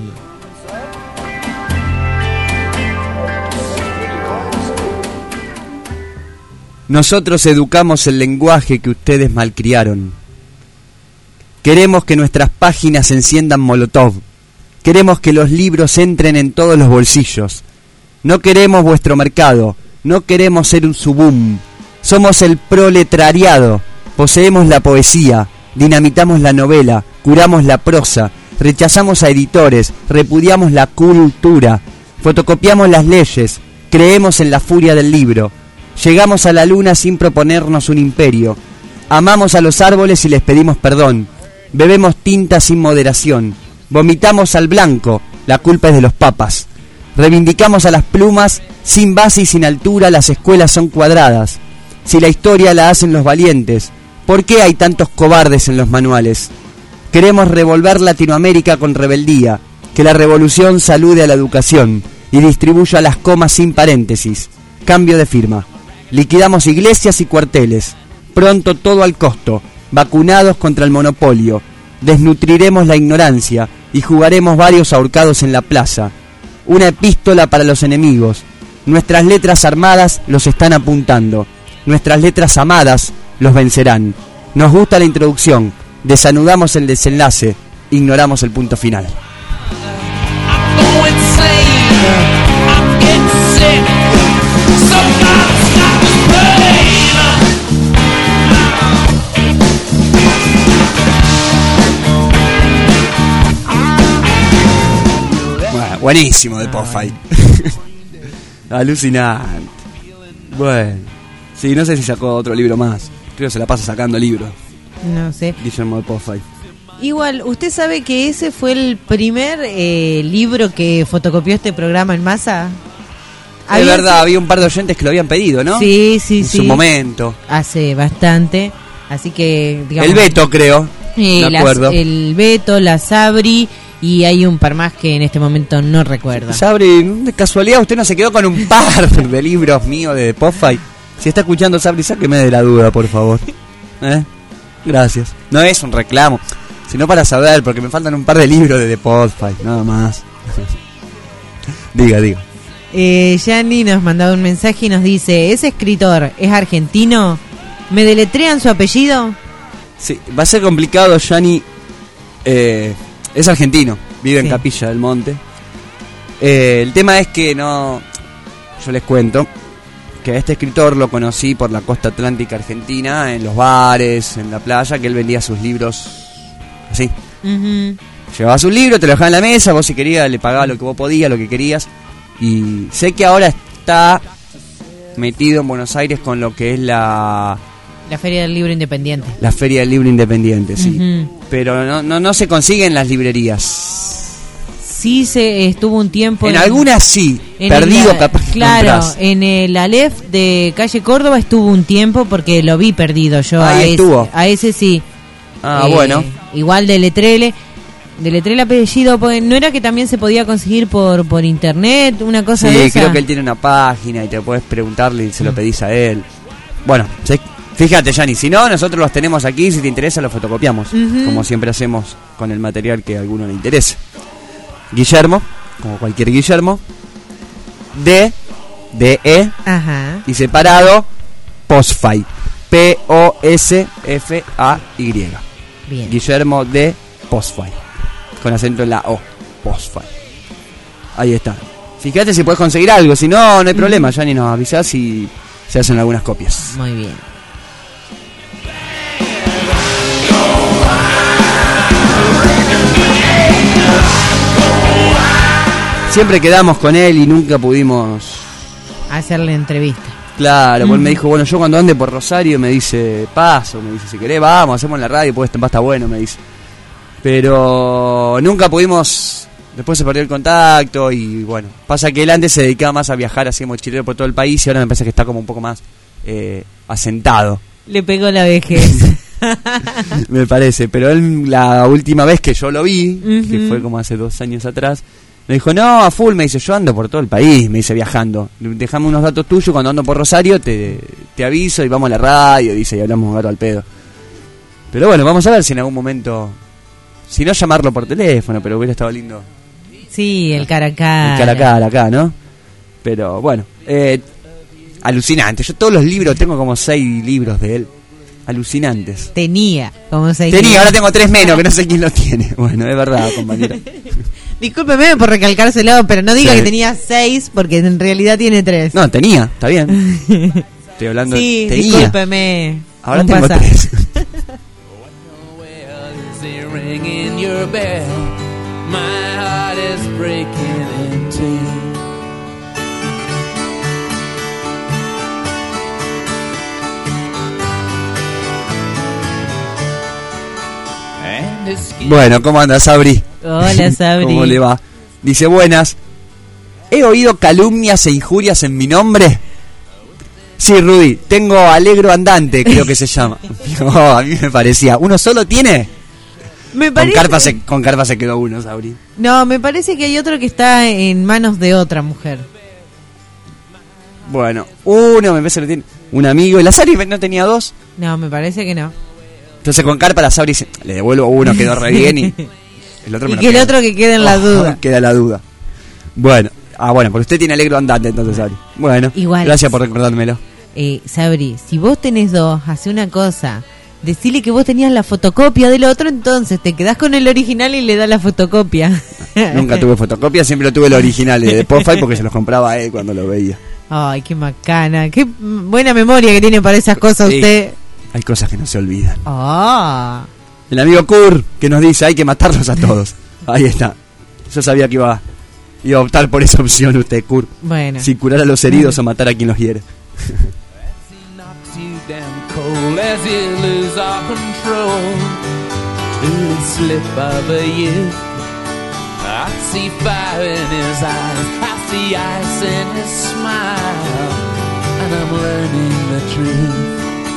Speaker 5: Nosotros educamos el lenguaje que ustedes malcriaron. Queremos que nuestras páginas enciendan Molotov. Queremos que los libros entren en todos los bolsillos. No queremos vuestro mercado. No queremos ser un subum. Somos el proletariado. Poseemos la poesía. Dinamitamos la novela. Curamos la prosa. Rechazamos a editores. Repudiamos la cultura. Fotocopiamos las leyes. Creemos en la furia del libro. Llegamos a la luna sin proponernos un imperio. Amamos a los árboles y les pedimos perdón. Bebemos tinta sin moderación. Vomitamos al blanco, la culpa es de los papas. Reivindicamos a las plumas, sin base y sin altura las escuelas son cuadradas. Si la historia la hacen los valientes, ¿por qué hay tantos cobardes en los manuales? Queremos revolver Latinoamérica con rebeldía, que la revolución salude a la educación y distribuya las comas sin paréntesis. Cambio de firma. Liquidamos iglesias y cuarteles. Pronto todo al costo. Vacunados contra el monopolio. Desnutriremos la ignorancia y jugaremos varios ahorcados en la plaza. Una epístola para los enemigos. Nuestras letras armadas los están apuntando. Nuestras letras amadas los vencerán. Nos gusta la introducción. Desanudamos el desenlace. Ignoramos el punto final. Bueno, buenísimo de Poffay. Alucinante. Bueno, sí, no sé si sacó otro libro más. Creo que se la pasa sacando libros.
Speaker 6: No sé.
Speaker 5: Guillermo de Poffay.
Speaker 6: Igual, usted sabe que ese fue el primer eh, libro que fotocopió este programa en masa.
Speaker 5: Es verdad, había un par de oyentes que lo habían pedido, ¿no?
Speaker 6: Sí, sí,
Speaker 5: en
Speaker 6: sí.
Speaker 5: En su momento.
Speaker 6: Hace bastante. Así que, digamos...
Speaker 5: El Beto, creo.
Speaker 6: Eh,
Speaker 5: me
Speaker 6: las,
Speaker 5: acuerdo.
Speaker 6: El Beto, la Sabri y hay un par más que en este momento no recuerdo.
Speaker 5: Sabri, de casualidad usted no se quedó con un par de libros míos de Podfight. Si está escuchando, Sabri, sáqueme de la duda, por favor. ¿Eh? Gracias. No es un reclamo, sino para saber, porque me faltan un par de libros de The Podfight, nada más. Diga, diga.
Speaker 6: Eh, Yanni nos mandó un mensaje y nos dice: ¿ese escritor es argentino? ¿Me deletrean su apellido?
Speaker 5: Sí, va a ser complicado, Yanni. Eh, es argentino, vive sí. en Capilla del Monte. Eh, el tema es que no... Yo les cuento que a este escritor lo conocí por la costa atlántica argentina, en los bares, en la playa, que él vendía sus libros así. Uh-huh. Llevaba su libro, te lo dejaba en la mesa, vos si querías le pagabas lo que vos podías, lo que querías. Y sé que ahora está metido en Buenos Aires con lo que es la...
Speaker 6: La Feria del Libro Independiente.
Speaker 5: La Feria del Libro Independiente, sí.
Speaker 6: Uh-huh.
Speaker 5: Pero no, no, no se consigue en las librerías.
Speaker 6: Sí, se estuvo un tiempo...
Speaker 5: En, en algunas sí, en perdido
Speaker 6: el,
Speaker 5: capaz.
Speaker 6: Claro,
Speaker 5: comprás.
Speaker 6: En el Aleph de Calle Córdoba estuvo un tiempo porque lo vi perdido yo.
Speaker 5: Ahí
Speaker 6: a
Speaker 5: estuvo.
Speaker 6: Ese, a ese sí.
Speaker 5: Ah,
Speaker 6: eh,
Speaker 5: bueno.
Speaker 6: Igual de Letrele. De Letrele apellido, ¿no era que también se podía conseguir por, por internet? Una cosa
Speaker 5: sí,
Speaker 6: de esa.
Speaker 5: Sí, creo que él tiene una página y te puedes preguntarle y se lo pedís a él. Bueno, sí. Fíjate, Yanni, si no, nosotros los tenemos aquí, si te interesa los fotocopiamos, uh-huh. como siempre hacemos con el material que a alguno le interese. Guillermo, como cualquier Guillermo, D, D, E,
Speaker 6: Ajá.
Speaker 5: y separado, Podfight, P, O, S, F, A, Y.
Speaker 6: Bien.
Speaker 5: Guillermo D, Podfight, con acento en la O, Podfight. Ahí está. Fíjate si puedes conseguir algo, si no, no hay problema, Yanni, nos avisás y se hacen algunas copias.
Speaker 6: Muy bien.
Speaker 5: Siempre quedamos con él y nunca pudimos
Speaker 6: hacerle entrevista.
Speaker 5: Claro, mm. pues él me dijo, bueno, yo cuando ande por Rosario me dice, paso, me dice, si querés, vamos, hacemos en la radio, pues va a estar bueno, me dice. Pero nunca pudimos, después se perdió el contacto y bueno, pasa que él antes se dedicaba más a viajar así mochilero por todo el país y ahora me parece que está como un poco más eh, asentado.
Speaker 6: Le pegó la vejez.
Speaker 5: Me parece, pero él la última vez que yo lo vi, uh-huh. que fue como hace dos años atrás, me dijo, no, a full, me dice, yo ando por todo el país, me dice, viajando. Déjame unos datos tuyos, cuando ando por Rosario te, te aviso y vamos a la radio, dice, y hablamos gato al pedo. Pero bueno, vamos a ver si en algún momento, si no llamarlo por teléfono, pero hubiera estado lindo.
Speaker 6: Sí, el cara a cara.
Speaker 5: El cara a cara acá, ¿no? Pero bueno, eh, alucinante. Yo todos los libros, tengo como seis libros de él. Alucinantes.
Speaker 6: Tenía como seis.
Speaker 5: Tenía,
Speaker 6: libros.
Speaker 5: Ahora tengo tres menos, que no sé quién los tiene. Bueno, es verdad, compañero.
Speaker 6: Discúlpeme por recalcárselo, pero no diga
Speaker 5: sí.
Speaker 6: que tenía seis, porque en realidad tiene tres.
Speaker 5: No, tenía, está bien. Estoy hablando
Speaker 6: sí,
Speaker 5: de tenía.
Speaker 6: Discúlpeme.
Speaker 5: Ahora
Speaker 6: no
Speaker 5: tengo
Speaker 6: pasa.
Speaker 5: tres. Bueno, ¿cómo anda, Sabri?
Speaker 6: Hola, Sabri.
Speaker 5: ¿Cómo le va? Dice, buenas. ¿He oído calumnias e injurias en mi nombre? Sí, Rudy, tengo Alegro Andante, creo que se llama. Oh, a mí me parecía. ¿Uno solo tiene?
Speaker 6: Me parece...
Speaker 5: Con Carpa se, con Carpa se quedó uno, Sabri.
Speaker 6: No, me parece que hay otro que está en manos de otra mujer.
Speaker 5: Bueno, uno me parece que lo tiene un amigo. ¿Y la Sabri no tenía dos?
Speaker 6: No, me parece que no.
Speaker 5: Entonces con Carpa la Sabri dice, le devuelvo uno, quedó re bien y el otro me
Speaker 6: y
Speaker 5: lo
Speaker 6: que
Speaker 5: queda.
Speaker 6: el otro que quede en la
Speaker 5: oh,
Speaker 6: duda.
Speaker 5: Queda la duda. Bueno, ah bueno, porque usted tiene Alegro Andante entonces, Sabri. Bueno,
Speaker 6: igual,
Speaker 5: gracias por recordármelo.
Speaker 6: Eh, Sabri, si vos tenés dos, hace una cosa. Decile que vos tenías la fotocopia del otro, entonces te quedás con el original y le das la fotocopia.
Speaker 5: Nunca tuve fotocopia, siempre lo tuve el original de Podfight porque se los compraba a él cuando lo veía.
Speaker 6: Ay, qué macana, qué buena memoria que tiene para esas cosas
Speaker 5: sí.
Speaker 6: usted.
Speaker 5: Hay cosas que no se olvidan.
Speaker 6: Ah.
Speaker 5: El amigo Kur, que nos dice, hay que matarlos a todos. Ahí está. Yo sabía que iba, iba a optar por esa opción usted, Kur.
Speaker 6: Bueno.
Speaker 5: Si curar a los heridos o matar a quien los hiere.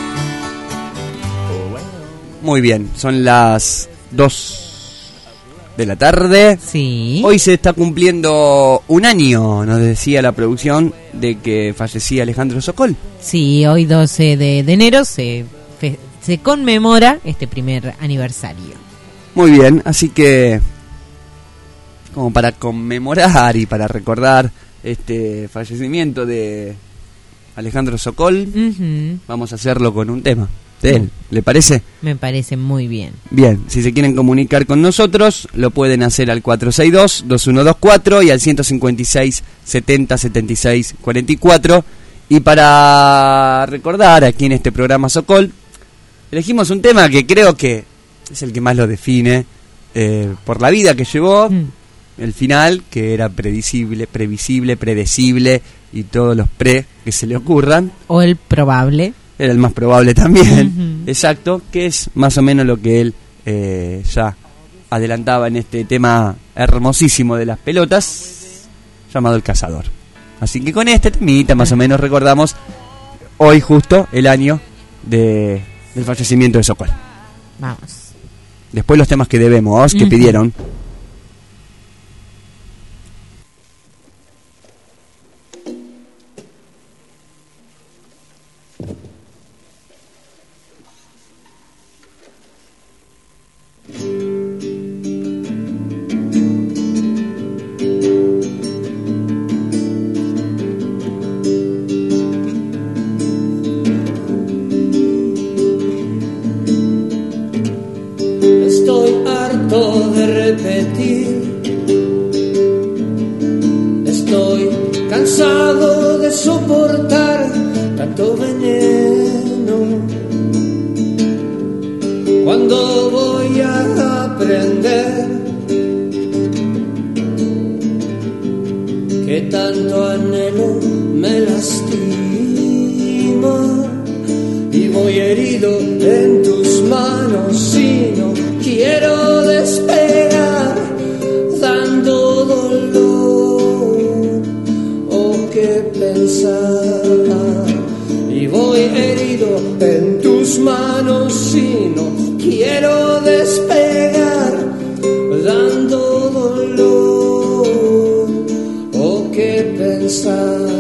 Speaker 5: Muy bien, son las dos de la tarde.
Speaker 6: Sí.
Speaker 5: Hoy se está cumpliendo un año, nos decía la producción, de que fallecía Alejandro Sokol.
Speaker 6: Sí, hoy doce de enero se, fe, se conmemora este primer aniversario.
Speaker 5: Muy bien, así que como para conmemorar y para recordar este fallecimiento de Alejandro Sokol,
Speaker 6: uh-huh.
Speaker 5: vamos a hacerlo con un tema de él, ¿le parece?
Speaker 6: Me parece muy bien.
Speaker 5: Bien, si se quieren comunicar con nosotros, lo pueden hacer al cuatro seis dos, dos uno dos cuatro y al ciento cincuenta y seis, setenta, setenta y seis, cuarenta y cuatro. Y para recordar aquí en este programa Sokol, elegimos un tema que creo que es el que más lo define, eh, por la vida que llevó, mm. el final, que era predecible, previsible, predecible y todos los pre que se le ocurran.
Speaker 6: O el probable.
Speaker 5: Era el más probable también, uh-huh. exacto, que es más o menos lo que él eh, ya adelantaba en este tema hermosísimo de las pelotas, llamado El Cazador. Así que con este temita más o menos recordamos hoy justo el año de, del fallecimiento de Sokol.
Speaker 6: Vamos.
Speaker 5: Después los temas que debemos, que uh-huh. pidieron.
Speaker 11: Estoy harto de repetir, estoy cansado de soportar tanto veneno. ¿Cuándo voy a aprender que tanto anhelo me lastima? Y voy herido en tus manos y no quiero despegar, dando dolor o qué pensar. Y voy herido en tus manos y no quiero despegar, dando dolor o qué pensar.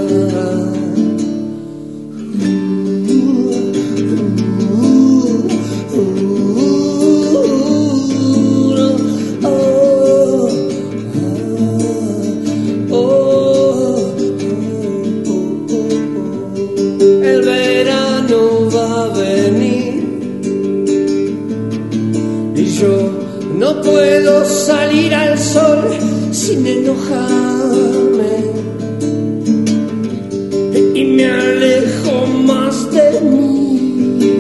Speaker 11: No puedo salir al sol sin enojarme y me alejo más de mí,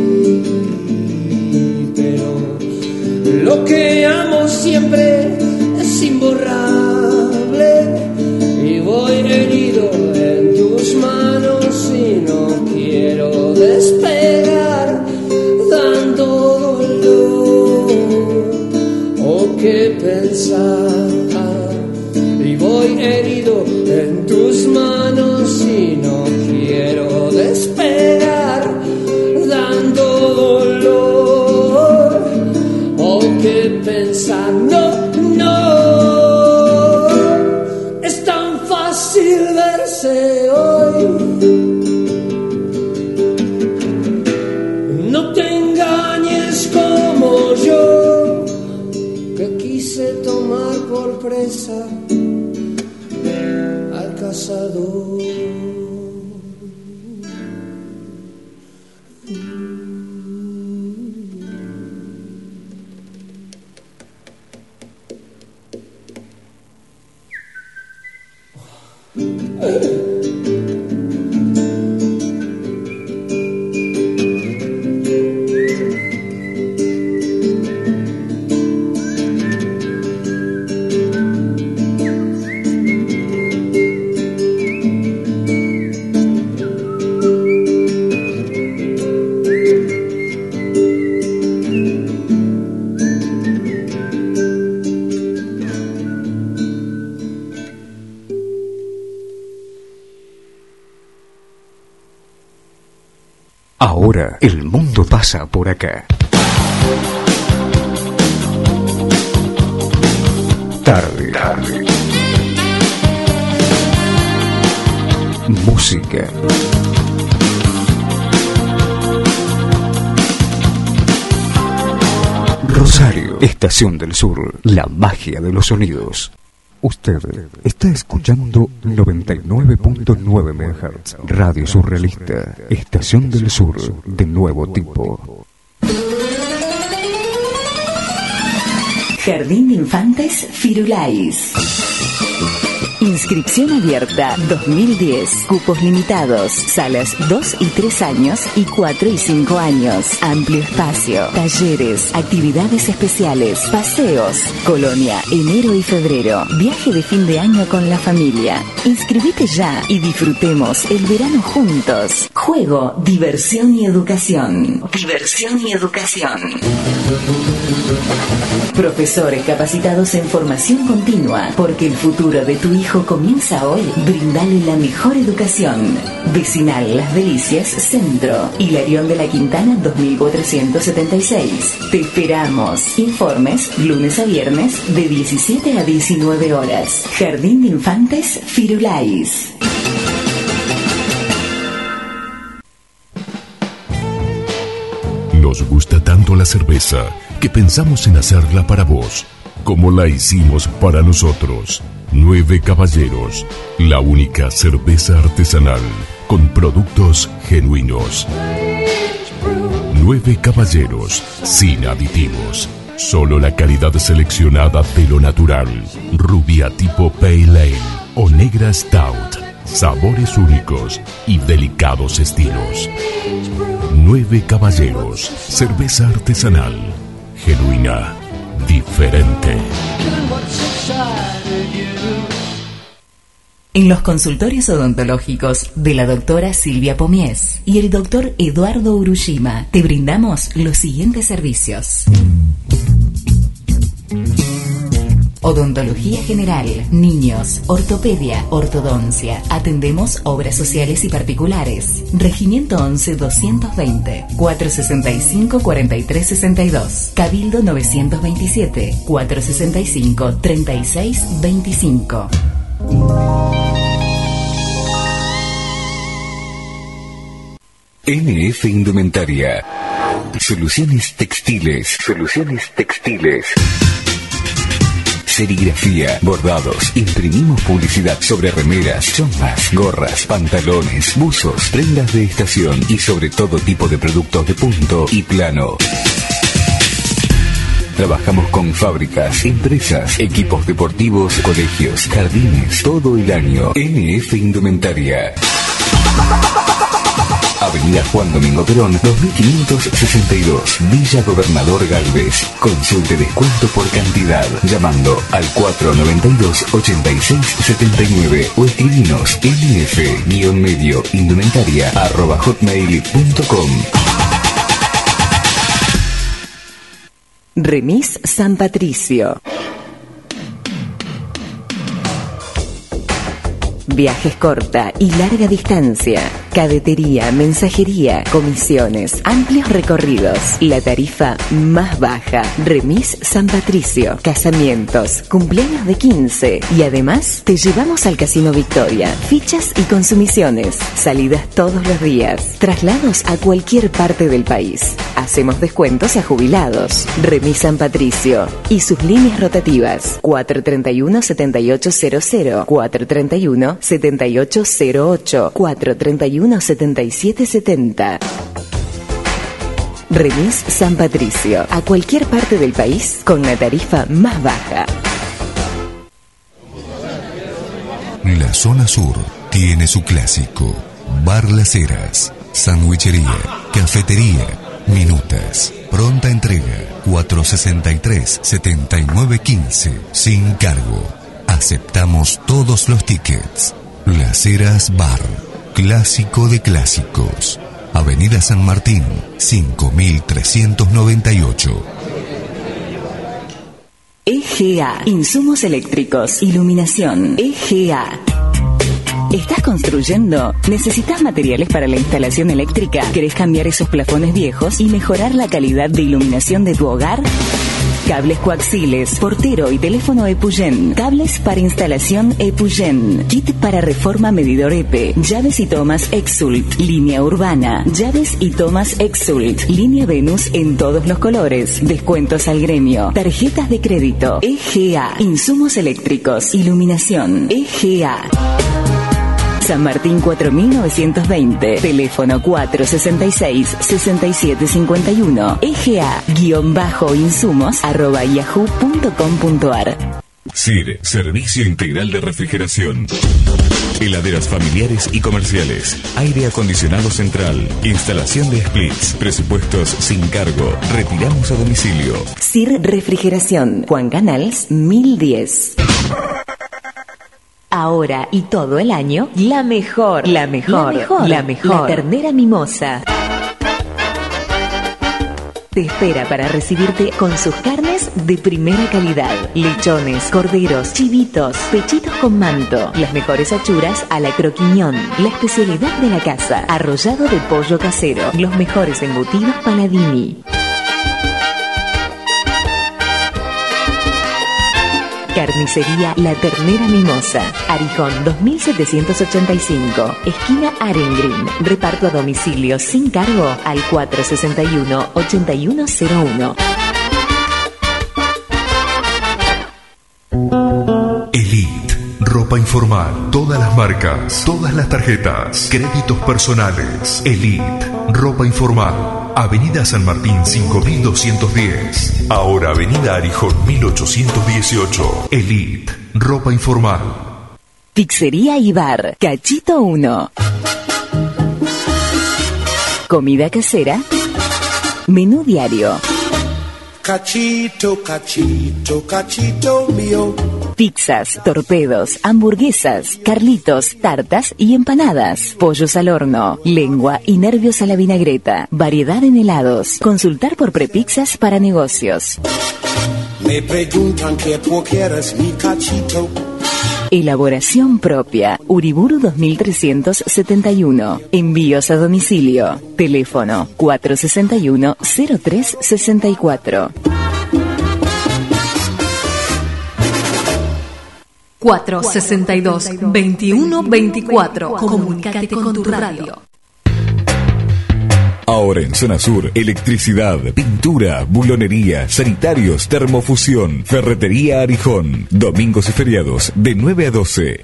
Speaker 11: pero lo que amo siempre es imborrable y voy herido en tus manos y no quiero despegar, dando dolor o qué pensar. Y voy herido en tus manos y no quiero despegar, dando dolor o qué pensar. No, no es tan fácil verse hoy. No te engañes como yo, que quise tomar por presa al cazador.
Speaker 7: Ahora el mundo pasa por acá.
Speaker 12: Tarde. Tarde. Música. Rosario, Estación del Sur, la magia de los sonidos. Usted está escuchando noventa y nueve punto nueve megahertz, Radio Surrealista, Estación del Sur, de nuevo tipo.
Speaker 13: Jardín de Infantes Firulais. Inscripción abierta dos mil diez. Cupos limitados. Salas dos y tres años y cuatro y cinco años. Amplio espacio. Talleres. Actividades especiales. Paseos. Colonia. Enero y febrero. Viaje de fin de año con la familia. Inscribite ya y disfrutemos el verano juntos. Juego, diversión y educación. Diversión y educación. Profesores capacitados en formación continua, porque el futuro de tu hijo comienza hoy. Brindale la mejor educación. Vecinal Las Delicias Centro, Hilarión de la Quintana dos mil cuatrocientos setenta y seis. Te esperamos. Informes lunes a viernes de diecisiete a diecinueve horas. Jardín de Infantes Firulais.
Speaker 14: Nos gusta tanto la cerveza que pensamos en hacerla para vos, como la hicimos para nosotros. Nueve Caballeros, la única cerveza artesanal con productos genuinos. Nueve Caballeros, sin aditivos. Solo la calidad seleccionada de lo natural. Rubia tipo Pale Ale o negra Stout. Sabores únicos y delicados estilos. Nueve Caballeros, cerveza artesanal, genuina, diferente.
Speaker 13: En los consultorios odontológicos de la doctora Silvia Pomies y el doctor Eduardo Urushima te brindamos los siguientes servicios. Odontología general, niños, ortopedia, ortodoncia. Atendemos obras sociales y particulares. Regimiento once doscientos veinte, cuatrocientos sesenta y cinco, cuarenta y tres sesenta y dos. Cabildo novecientos veintisiete, cuatrocientos sesenta y cinco, treinta y seis veinticinco.
Speaker 12: N F Indumentaria. Soluciones textiles. Soluciones textiles. Serigrafía, bordados, imprimimos publicidad sobre remeras, chompas, gorras, pantalones, buzos, prendas de estación y sobre todo tipo de productos de punto y plano. Trabajamos con fábricas, empresas, equipos deportivos, colegios, jardines, todo el año. N F Indumentaria. Avenida Juan Domingo Perón, dos mil quinientos sesenta y dos, Villa Gobernador Galvez. Consulte descuento por cantidad llamando al cuatro noventa y dos, ochenta y seis setenta y nueve o escribinos nf-medio indumentaria arroba hotmail punto com.
Speaker 13: Remis San Patricio. Viajes corta y larga distancia, cadetería, mensajería, comisiones, amplios recorridos, la tarifa más baja. Remis San Patricio, casamientos, cumpleaños de quince y además te llevamos al Casino Victoria, fichas y consumiciones, salidas todos los días, traslados a cualquier parte del país. Hacemos descuentos a jubilados. Remis San Patricio y sus líneas rotativas cuatro treinta y uno, setenta y ocho cero cero, cuatro treinta y uno, setenta y ocho cero ocho, cuatro treinta y uno, setenta y siete setenta. Remis San Patricio, a cualquier parte del país con la tarifa más baja.
Speaker 15: La zona sur tiene su clásico: Bar Las Heras, sandwichería, cafetería, minutas, pronta entrega, cuatro sesenta y tres, setenta y nueve quince, sin cargo. Aceptamos todos los tickets. Las Heras Bar, clásico de clásicos. Avenida San Martín, cinco mil trescientos noventa y ocho.
Speaker 13: E G A, insumos eléctricos, iluminación. E G A. ¿Estás construyendo? ¿Necesitas materiales para la instalación eléctrica? ¿Querés cambiar esos plafones viejos y mejorar la calidad de iluminación de tu hogar? cables coaxiles, portero y teléfono Epuyen, cables para instalación Epuyen, kit para reforma medidor E P E, llaves y tomas Exult, línea urbana, llaves y tomas Exult, línea Venus en todos los colores, descuentos al gremio, tarjetas de crédito, E G A, insumos eléctricos, iluminación, E G A. San Martín cuatro mil novecientos veinte, teléfono cuatro sesenta y seis, sesenta y siete cincuenta y uno, E G A-insumos arroba yahoo punto com punto ar.
Speaker 12: S I R, Servicio Integral de Refrigeración. Heladeras familiares y comerciales. Aire acondicionado central. Instalación de splits. Presupuestos sin cargo. Retiramos a domicilio.
Speaker 13: S I R Refrigeración. Juan Canals mil diez. Ahora y todo el año, la mejor, la mejor, la mejor, la mejor, la ternera mimosa. Te espera para recibirte con sus carnes de primera calidad. Lechones, corderos, chivitos, pechitos con manto. Las mejores achuras a la croquiñón. La especialidad de la casa. Arrollado de pollo casero. Los mejores embutidos Paladini. Carnicería La Ternera Mimosa. Arijón dos mil setecientos ochenta y cinco. Esquina Arengrin. Reparto a domicilio sin cargo al cuatro sesenta y uno, ochenta y uno cero uno.
Speaker 15: Elite. Ropa informal. Todas las marcas. Todas las tarjetas. Créditos personales. Elite. Ropa informal. Avenida San Martín cinco mil doscientos diez. Ahora Avenida Arijón mil ochocientos dieciocho. Elite. Ropa informal.
Speaker 13: Pizzería y bar. Cachito uno. Comida casera. Menú diario.
Speaker 11: Cachito, cachito, cachito mío.
Speaker 13: Pizzas, torpedos, hamburguesas, carlitos, tartas y empanadas. Pollos al horno, lengua y nervios a la vinagreta. Variedad en helados. Consultar por prepizzas para negocios.
Speaker 11: Me preguntan qué tú quieres, mi cachito.
Speaker 13: Elaboración propia. Uriburu dos mil trescientos setenta y uno. Envíos a domicilio. Teléfono cuatro sesenta y uno, cero tres sesenta y cuatro.
Speaker 16: cuatro sesenta y dos, veintiuno veinticuatro. Comunícate con tu radio.
Speaker 12: Ahora en Zona Sur, electricidad, pintura, bulonería, sanitarios, termofusión, ferretería Arijón. Domingos y feriados de nueve a doce.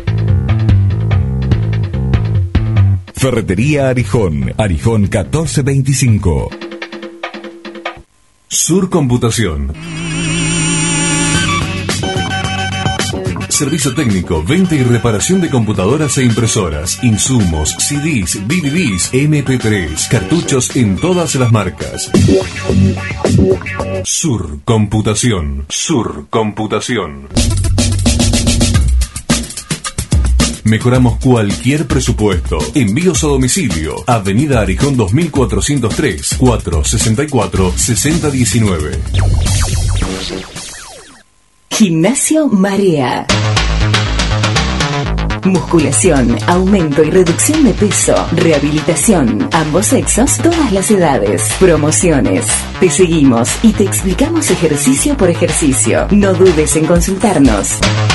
Speaker 12: Ferretería Arijón, Arijón catorce veinticinco.
Speaker 8: Sur Computación. Servicio técnico, venta y reparación de computadoras e impresoras, insumos, C Ds, D V Ds, M P tres, cartuchos en todas las marcas. Sur Computación. Sur Computación. Mejoramos cualquier presupuesto. Envíos a domicilio. Avenida Arijón dos mil cuatrocientos tres, cuatro sesenta y cuatro, sesenta diecinueve.
Speaker 13: Gimnasio Marea. Musculación, aumento y reducción de peso, rehabilitación, ambos sexos, todas las edades, promociones. Te seguimos y te explicamos ejercicio por ejercicio. No dudes en consultarnos.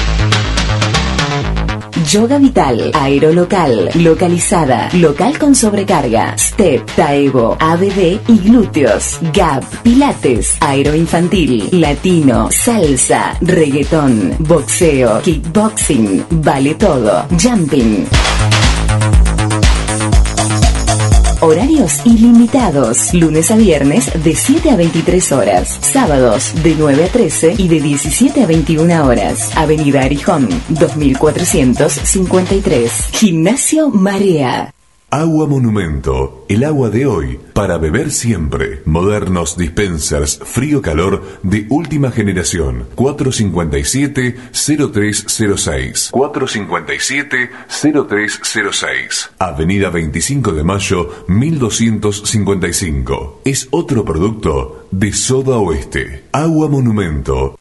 Speaker 13: Yoga Vital, Aerolocal, Localizada, Local con sobrecarga, Step, Taevo, A B D y glúteos, Gap, Pilates, Aeroinfantil, Latino, Salsa, Reggaetón, Boxeo, Kickboxing, Vale Todo, Jumping. Horarios ilimitados, lunes a viernes de siete a veintitrés horas, sábados de nueve a trece y de diecisiete a veintiuna horas. Avenida Arijón, dos mil cuatrocientos cincuenta y tres. Gimnasio Marea.
Speaker 8: Agua Monumento, el agua de hoy, para beber siempre. Modernos dispensers frío-calor de última generación. cuatro cincuenta y siete, cero tres cero seis. cuatro cincuenta y siete, cero tres cero seis. Avenida veinticinco de mayo, mil doscientos cincuenta y cinco. Es otro producto de Soda Oeste. Agua Monumento.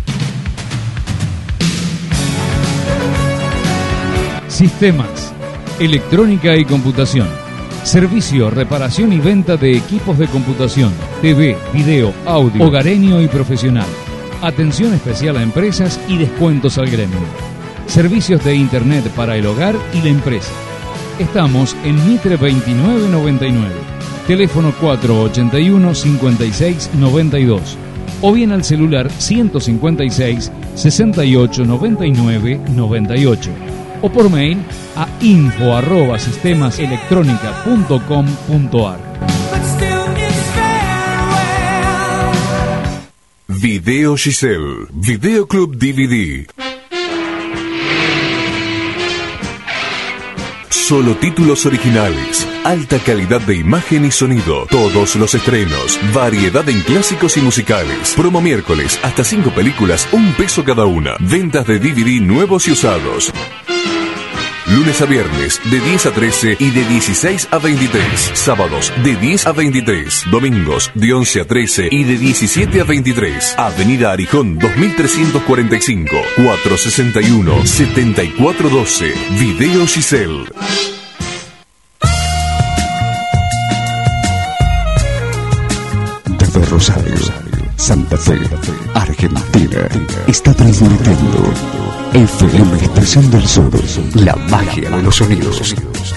Speaker 17: Sistemas, electrónica y computación. Servicio, reparación y venta de equipos de computación, T V, video, audio, hogareño y profesional. Atención especial a empresas y descuentos al gremio. Servicios de Internet para el hogar y la empresa. Estamos en Mitre veintinueve noventa y nueve. Teléfono cuatro ochenta y uno, cincuenta y seis, noventa y dos. O bien al celular ciento cincuenta y seis, sesenta y ocho, noventa y nueve, noventa y ocho. O por mail a info arroba sistemaselectronica punto com punto ar.
Speaker 8: Video Giselle, Videoclub D V D. Solo títulos originales, alta calidad de imagen y sonido, todos los estrenos, variedad en clásicos y musicales. Promo miércoles, hasta cinco películas, un peso cada una. Ventas de D V D nuevos y usados. Lunes a viernes, de diez a trece y de dieciséis a veintitrés. Sábados, de diez a veintitrés. Domingos, de once a trece y de diecisiete a veintitrés. Avenida Arijón dos mil trescientos cuarenta y cinco, cuatrocientos sesenta y uno, setenta y cuatro doce. Video Giselle.
Speaker 12: Desde Rosario, Santa Fe, Argentina, está transmitiendo F M Estación del Sur, la magia de los sonidos.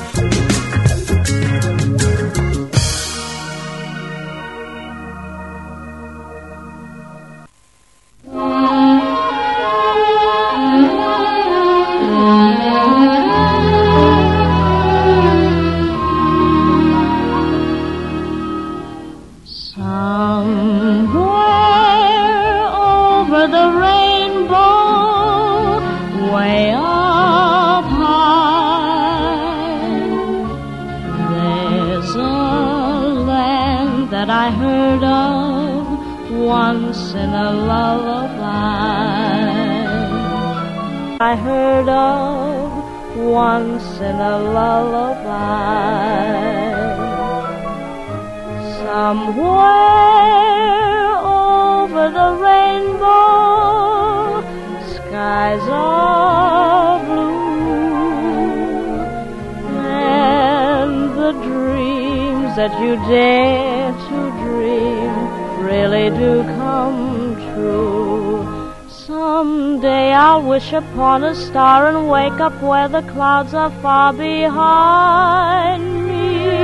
Speaker 18: That you dare to dream really do come true. Someday I'll wish upon a star and wake up where the clouds are far behind me,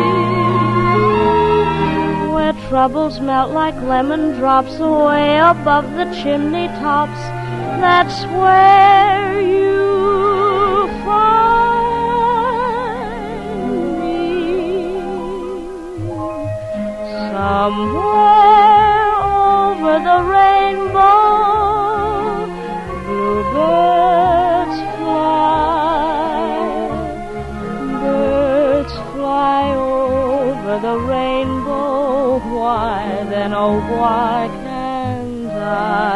Speaker 18: where troubles melt like lemon drops away above the chimney tops. That's where you find somewhere over the rainbow, bluebirds fly, birds fly over the rainbow. Why then, oh why can't I?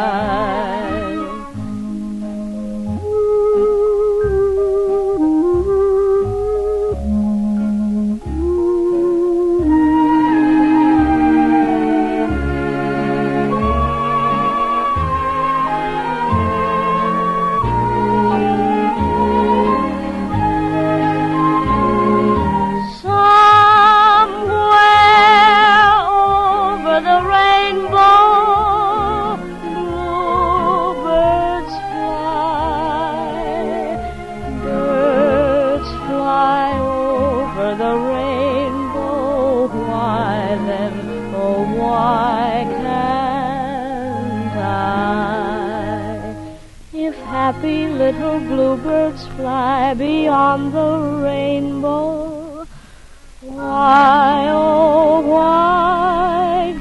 Speaker 18: Happy little bluebirds fly beyond the rainbow. Why, oh, why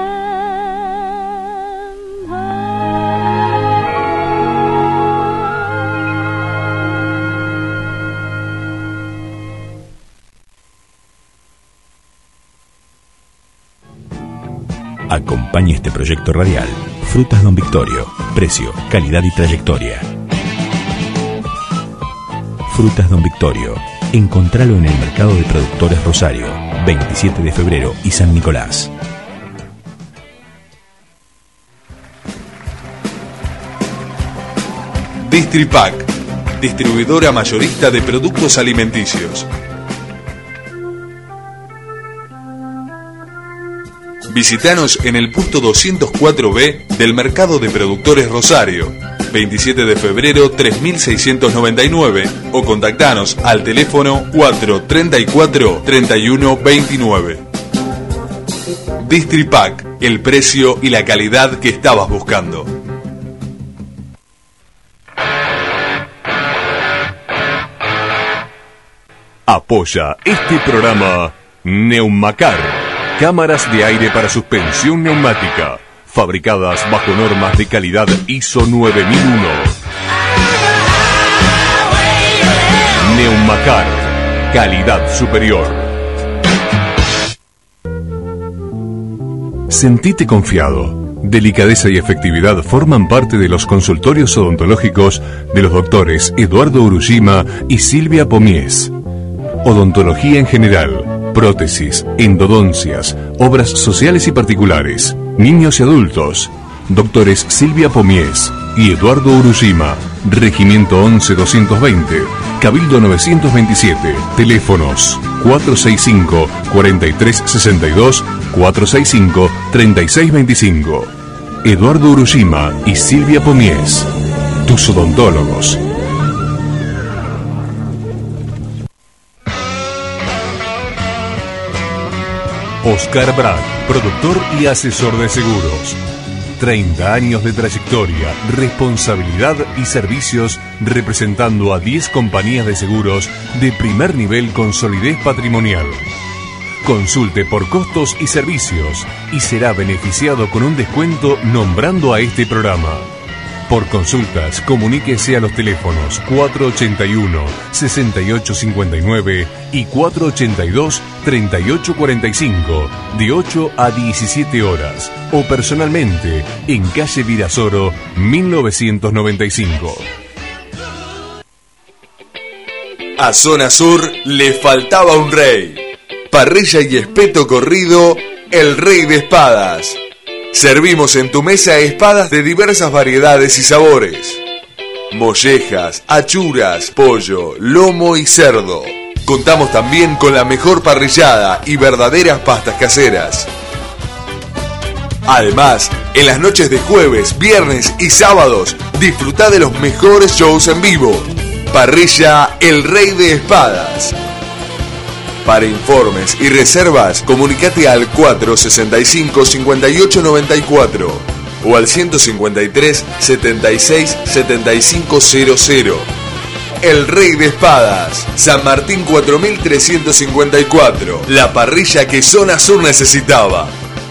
Speaker 18: can't I?
Speaker 7: Acompaña este proyecto radial Frutas Don Victorio. Precio, calidad y trayectoria. Frutas Don Victorio. Encontralo en el Mercado de Productores Rosario, veintisiete de febrero y San Nicolás.
Speaker 1: Distripac, distribuidora mayorista de productos alimenticios. Visítanos en el puesto doscientos cuatro B del Mercado de Productores Rosario, veintisiete de febrero tres mil seiscientos noventa y nueve, o contactanos al teléfono cuatro treinta y cuatro treinta y uno veintinueve. Distripac, el precio y la calidad que estabas buscando.
Speaker 8: Apoya este programa Neumacar, cámaras de aire para suspensión neumática, fabricadas bajo normas de calidad I S O nueve mil uno. Neumacar, calidad superior. Sentite confiado. Delicadeza y efectividad forman parte de los consultorios odontológicos de los doctores Eduardo Urujima y Silvia Pomies. Odontología en general, prótesis, endodoncias, obras sociales y particulares, niños y adultos. Doctores Silvia Pomies y Eduardo Urujima, Regimiento once doscientos veinte, Cabildo novecientos veintisiete, teléfonos cuatro seis cinco, cuatro tres seis dos, cuatro seis cinco, tres seis dos cinco. Eduardo Urujima y Silvia Pomies, tus odontólogos. Oscar Brad, productor y asesor de seguros. treinta años de trayectoria, responsabilidad y servicios representando a diez compañías de seguros de primer nivel con solidez patrimonial. Consulte por costos y servicios y será beneficiado con un descuento nombrando a este programa. Por consultas, comuníquese a los teléfonos cuatro ochenta y uno, sesenta y ocho cincuenta y nueve y cuatro ochenta y dos, treinta y ocho cuarenta y cinco, de ocho a diecisiete horas, o personalmente en calle Virasoro, mil novecientos noventa y cinco.
Speaker 1: A Zona Sur le faltaba un rey. Parrilla y espeto corrido, el Rey de Espadas. Servimos en tu mesa espadas de diversas variedades y sabores. Mollejas, achuras, pollo, lomo y cerdo. Contamos también con la mejor parrillada y verdaderas pastas caseras. Además, en las noches de jueves, viernes y sábados, disfruta de los mejores shows en vivo. Parrilla El Rey de Espadas. Para informes y reservas, comunicate al cuatro sesenta y cinco, cincuenta y ocho noventa y cuatro o al ciento cincuenta y tres, setenta y seis, setenta y cinco cero cero. El Rey de Espadas, San Martín cuatro mil trescientos cincuenta y cuatro, la parrilla que Zona Sur necesitaba.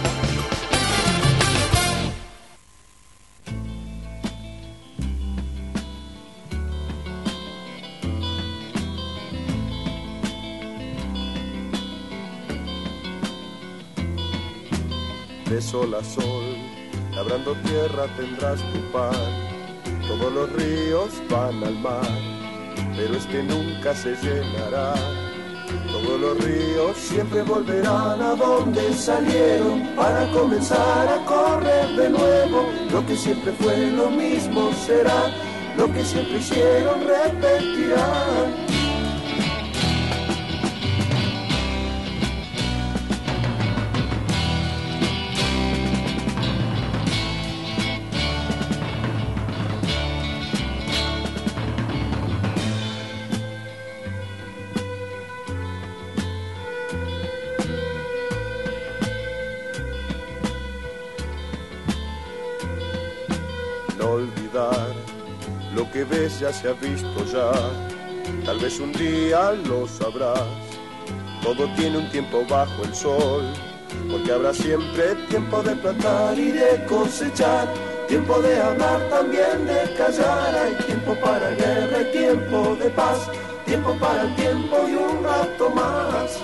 Speaker 19: De sol a sol, labrando tierra tendrás tu pan. Todos los ríos van al mar, pero este nunca se llenará. Todos los ríos siempre volverán a donde salieron, para comenzar a correr de nuevo. Lo que siempre fue lo mismo será, lo que siempre hicieron repetirán. Olvidar lo que ves ya se ha visto ya, tal vez un día lo sabrás. Todo tiene un tiempo bajo el sol, porque habrá siempre tiempo de plantar y de cosechar, tiempo de hablar, también de callar. Hay tiempo para guerra y tiempo de paz, tiempo para el tiempo y un rato más.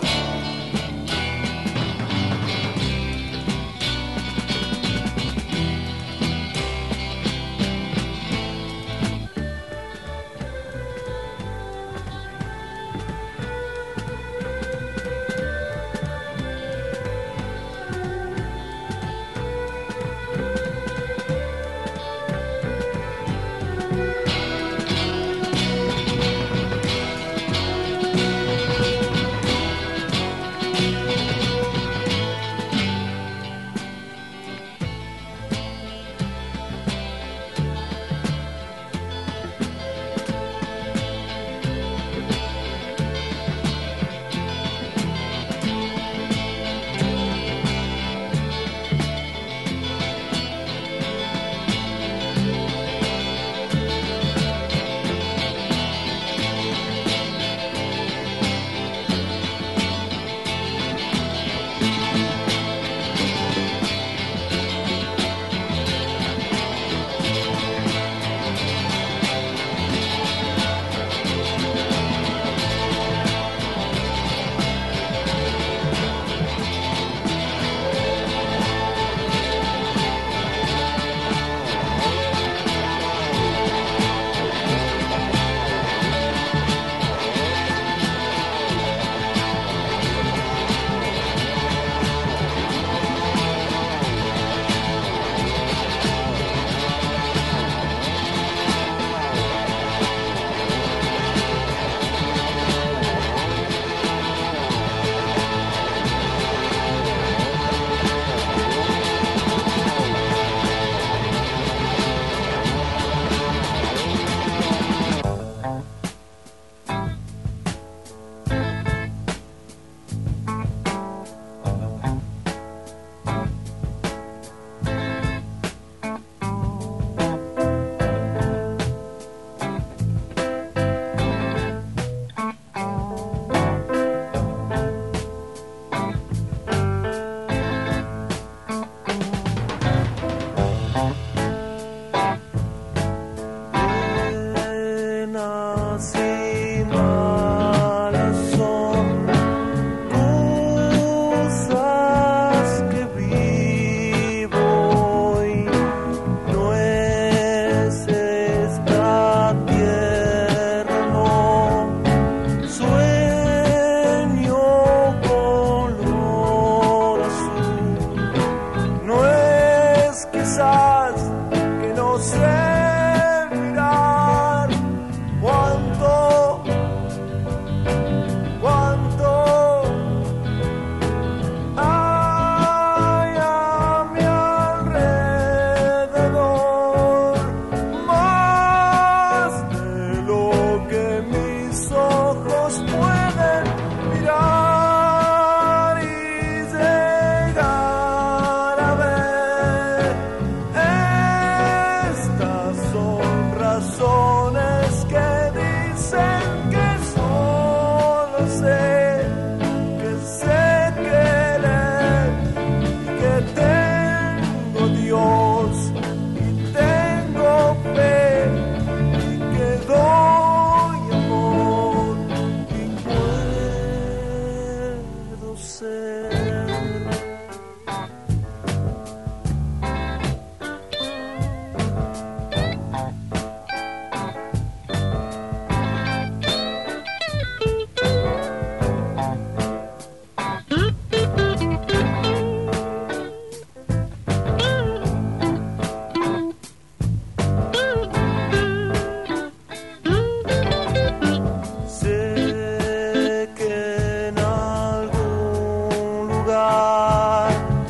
Speaker 20: lugar.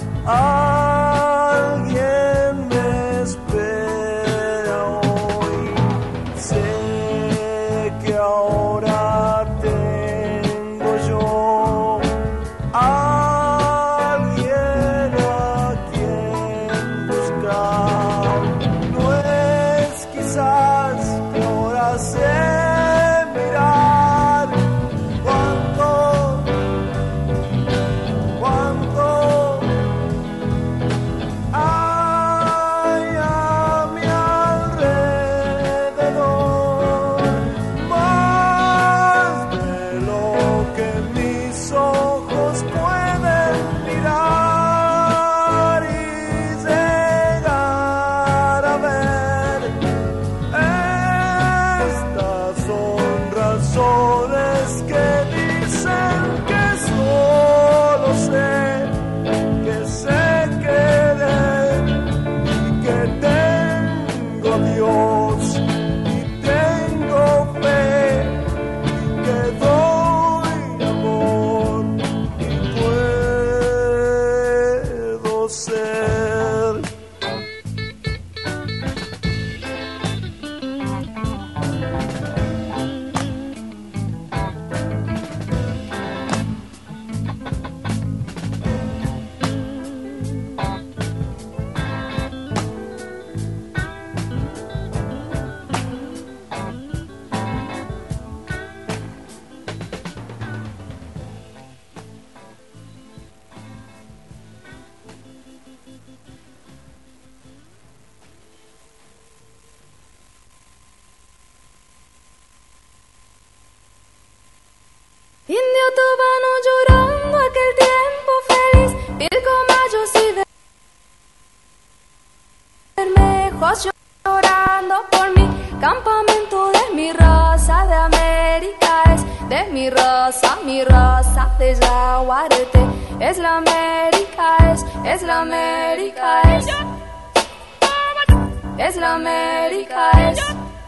Speaker 20: Alguien me espera hoy. Sé que ahora tengo yo alguien a quien buscar. No es quizás que ahora sé mirar cuánto, cuánto hay a mi alrededor, más de lo que mis ojos pueden mirar y llegar a ver. Estas son razones que dicen que solo sé que sé querer y que tengo a Dios y tengo fe y que doy amor y puedo ser.
Speaker 21: Indio tubano llorando aquel tiempo feliz, Pilcomayos y Bermejos llorando por mi campamento de mi raza de América es, de mi raza, mi raza de Yaguarete, es la América es, es la América es, es la América es,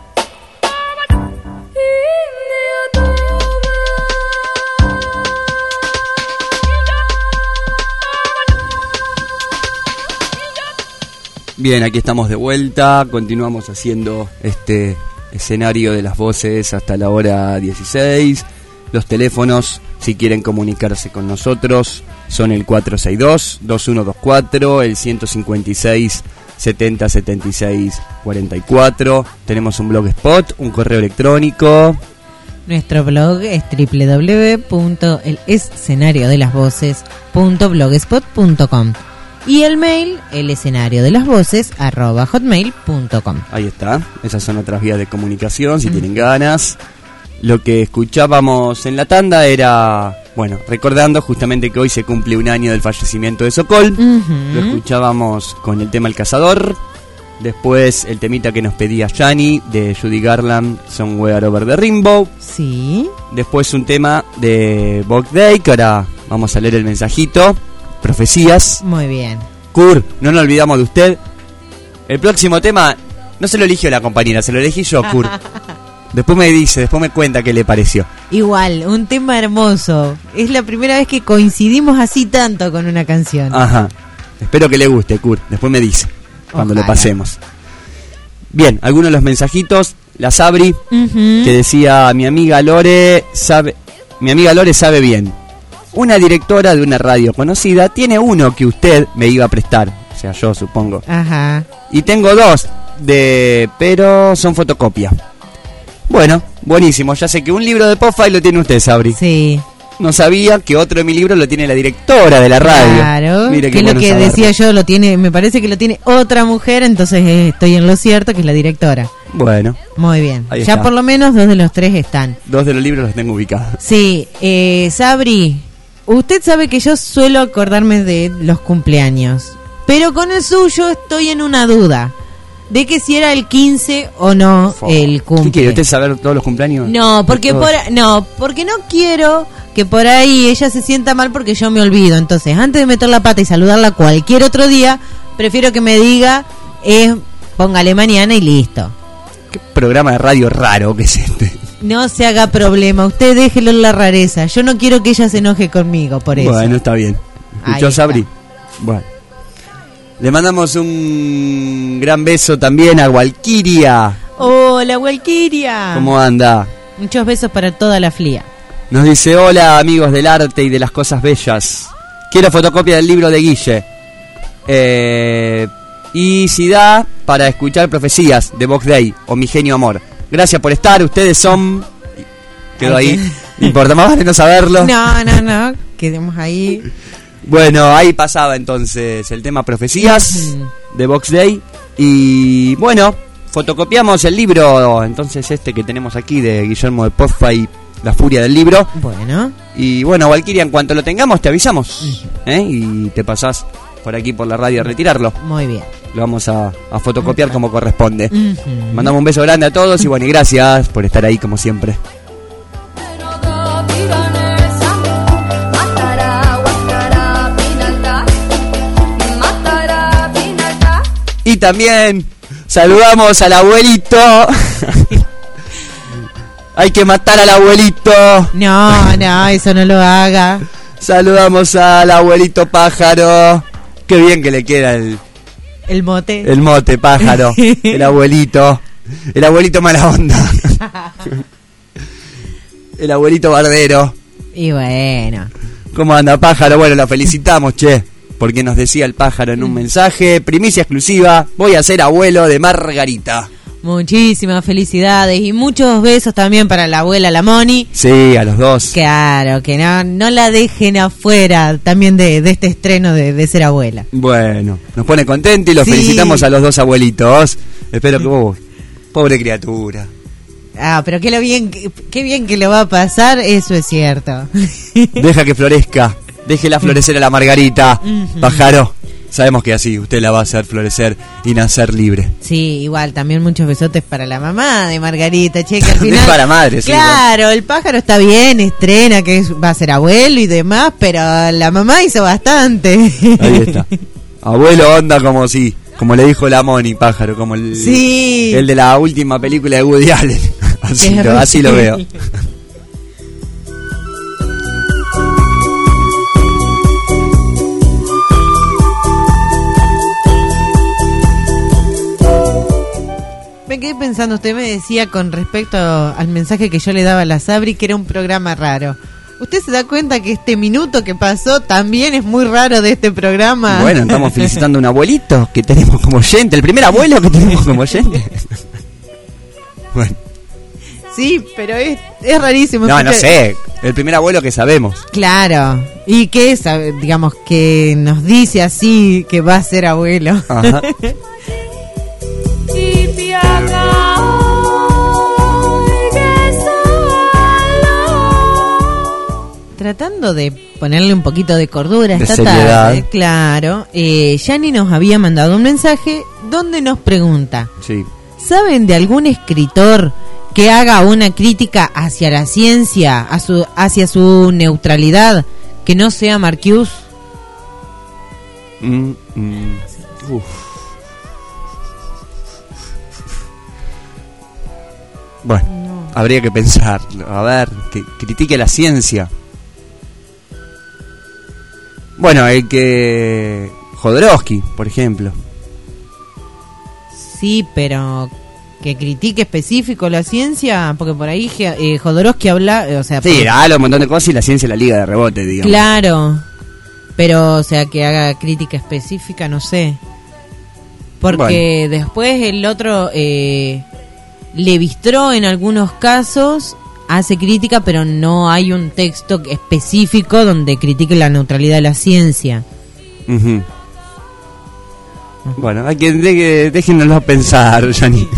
Speaker 21: Indio tubano.
Speaker 5: Bien, aquí estamos de vuelta, continuamos haciendo este escenario de las voces hasta la hora dieciséis. Los teléfonos, si quieren comunicarse con nosotros, son el cuatro seis dos, dos uno dos cuatro, el ciento cincuenta y seis, setenta setenta y seis cuarenta y cuatro. Tenemos un blogspot, un correo electrónico.
Speaker 6: Nuestro blog es doble u doble u doble u punto el escenario de las voces punto blogspot punto com. Y el mail, el escenario de las voces, arroba hotmail punto com.
Speaker 5: Ahí está, esas son otras vías de comunicación, si mm. tienen ganas. Lo que escuchábamos en la tanda era, bueno, recordando justamente que hoy se cumple un año del fallecimiento de Sokol. Uh-huh. Lo escuchábamos con el tema El Cazador. Después el temita que nos pedía Yanni, de Judy Garland, Somewhere Over the Rainbow.
Speaker 6: Sí.
Speaker 5: Después un tema de Bog Day, que ahora vamos a leer el mensajito. Profecías.
Speaker 6: Muy bien.
Speaker 5: Kur, no nos olvidamos de usted. El próximo tema no se lo eligió la compañera, se lo elegí yo, Kur. Después me dice, después me cuenta qué le pareció.
Speaker 6: Igual, un tema hermoso. Es la primera vez que coincidimos así tanto con una canción.
Speaker 5: Ajá. Espero que le guste, Kur. Después me dice, cuando Ojalá. le pasemos. Bien, algunos de los mensajitos. La Sabri, uh-huh. que decía, mi amiga Lore sabe, mi amiga Lore sabe bien. Una directora de una radio conocida tiene uno que usted me iba a prestar, o sea, yo supongo.
Speaker 6: Ajá.
Speaker 5: Y tengo dos, de pero son fotocopia. Bueno, buenísimo, ya sé que un libro de Pofa lo tiene usted, Sabri.
Speaker 6: Sí.
Speaker 5: No sabía que otro de mi libro lo tiene la directora de la radio.
Speaker 6: Claro, Mire que es lo que saberlo. Decía yo, lo tiene, me parece que lo tiene otra mujer, entonces eh, estoy en lo cierto, que es la directora.
Speaker 5: Bueno.
Speaker 6: Muy bien,
Speaker 5: ya
Speaker 6: está. Por lo menos dos de los tres están.
Speaker 5: Dos de los libros los tengo ubicados.
Speaker 6: Sí, eh, Sabri, usted sabe que yo suelo acordarme de los cumpleaños, pero con el suyo estoy en una duda. De que si era el quince o no Fo. el cumple.
Speaker 5: ¿Qué quiere usted saber todos los cumpleaños?
Speaker 6: No, porque por no, porque no quiero que por ahí ella se sienta mal porque yo me olvido. Entonces, antes de meter la pata y saludarla cualquier otro día, prefiero que me diga, eh, póngale mañana y listo.
Speaker 5: Qué programa de radio raro que es este.
Speaker 6: No se haga problema, usted déjelo en la rareza. Yo no quiero que ella se enoje conmigo por eso.
Speaker 5: Bueno, está bien. ¿Escuchó Sabri? Bueno. Le mandamos un gran beso también a Walkiria.
Speaker 6: Hola, Walkiria.
Speaker 5: ¿Cómo anda?
Speaker 6: Muchos besos para toda la F L I A.
Speaker 5: Nos dice, hola amigos del arte y de las cosas bellas. Quiero fotocopia del libro de Guille. Eh, y si da, para escuchar Profecías de Box Day o Mi Genio Amor. Gracias por estar, ustedes son... Quedó ahí. No importa, más vale no saberlo.
Speaker 6: No, no, no, quedemos ahí.
Speaker 5: Bueno, ahí pasaba entonces el tema Profecías de Box Day. Y bueno, fotocopiamos el libro, entonces este que tenemos aquí de Guillermo de Pozfa y La Furia del Libro.
Speaker 6: Bueno.
Speaker 5: Y bueno, Valkyria, en cuanto lo tengamos te avisamos, ¿eh? Y te pasás por aquí por la radio a retirarlo.
Speaker 6: Muy bien.
Speaker 5: Lo vamos a, a fotocopiar como corresponde. Uh-huh. Mandamos un beso grande a todos y bueno, y gracias por estar ahí como siempre. Y también saludamos al abuelito. Hay que matar al abuelito.
Speaker 6: No, no, eso no lo haga.
Speaker 5: Saludamos al abuelito pájaro. Qué bien que le queda el...
Speaker 6: El mote.
Speaker 5: El mote, pájaro. El abuelito. El abuelito mala onda. El abuelito bardero.
Speaker 6: Y bueno.
Speaker 5: ¿Cómo anda, pájaro? Bueno, lo felicitamos, che. Porque nos decía el pájaro en un mensaje, primicia exclusiva, voy a ser abuelo de Margarita.
Speaker 6: Muchísimas felicidades y muchos besos también para la abuela, la Moni.
Speaker 5: Sí, a los dos.
Speaker 6: Claro, que no, no la dejen afuera también de, de este estreno de, de ser abuela.
Speaker 5: Bueno, nos pone contento y los sí. felicitamos a los dos abuelitos. Espero que vos, pobre criatura.
Speaker 6: Ah, pero qué, lo bien, qué bien que lo va a pasar, eso es cierto.
Speaker 5: Deja que florezca. Déjela florecer a la Margarita, uh-huh. Pájaro. Sabemos que así usted la va a hacer florecer y nacer libre.
Speaker 6: Sí, igual, también muchos besotes para la mamá de Margarita, che, que al final...
Speaker 5: para madre, sí.
Speaker 6: Claro, igual. El pájaro está bien, estrena que es, va a ser abuelo y demás, pero la mamá hizo bastante.
Speaker 5: Ahí está. Abuelo onda como si, como le dijo la Moni, pájaro, como el,
Speaker 6: sí.
Speaker 5: el de la última película de Woody Allen. Así, lo, así lo veo.
Speaker 6: Me quedé pensando, usted me decía con respecto al mensaje que yo le daba a la Sabri que era un programa raro. ¿Usted se da cuenta que este minuto que pasó también es muy raro de este programa?
Speaker 5: Bueno, estamos felicitando a un abuelito que tenemos como oyente, el primer abuelo que tenemos como oyente. Bueno.
Speaker 6: Sí, pero es, es rarísimo.
Speaker 5: No, no sé, el primer abuelo que sabemos.
Speaker 6: Claro, y que es, digamos, que nos dice así que va a ser abuelo.
Speaker 5: Ajá.
Speaker 6: Tratando de ponerle un poquito de cordura a esta
Speaker 5: seriedad.
Speaker 6: tarde, claro, eh, Yani nos había mandado un mensaje donde nos pregunta,
Speaker 5: sí.
Speaker 6: ¿saben de algún escritor que haga una crítica hacia la ciencia, a su, hacia su neutralidad, que no sea Marcuse?
Speaker 5: Mm, mm, uf. Bueno, no. Habría que pensar, a ver, que critique la ciencia. Bueno, el que... Jodorowsky, por ejemplo.
Speaker 6: Sí, pero que critique específico la ciencia, porque por ahí eh, Jodorowsky habla, o sea...
Speaker 5: Sí,
Speaker 6: por...
Speaker 5: habla un montón de cosas y la ciencia la liga de rebote, digamos.
Speaker 6: Claro, pero, o sea, que haga crítica específica, no sé. Porque bueno. Después el otro... Eh, Levi-Strauss en algunos casos hace crítica, pero no hay un texto específico donde critique la neutralidad de la ciencia.
Speaker 5: Uh-huh. Uh-huh. Bueno, hay que de, déjenoslo pensar, Yani.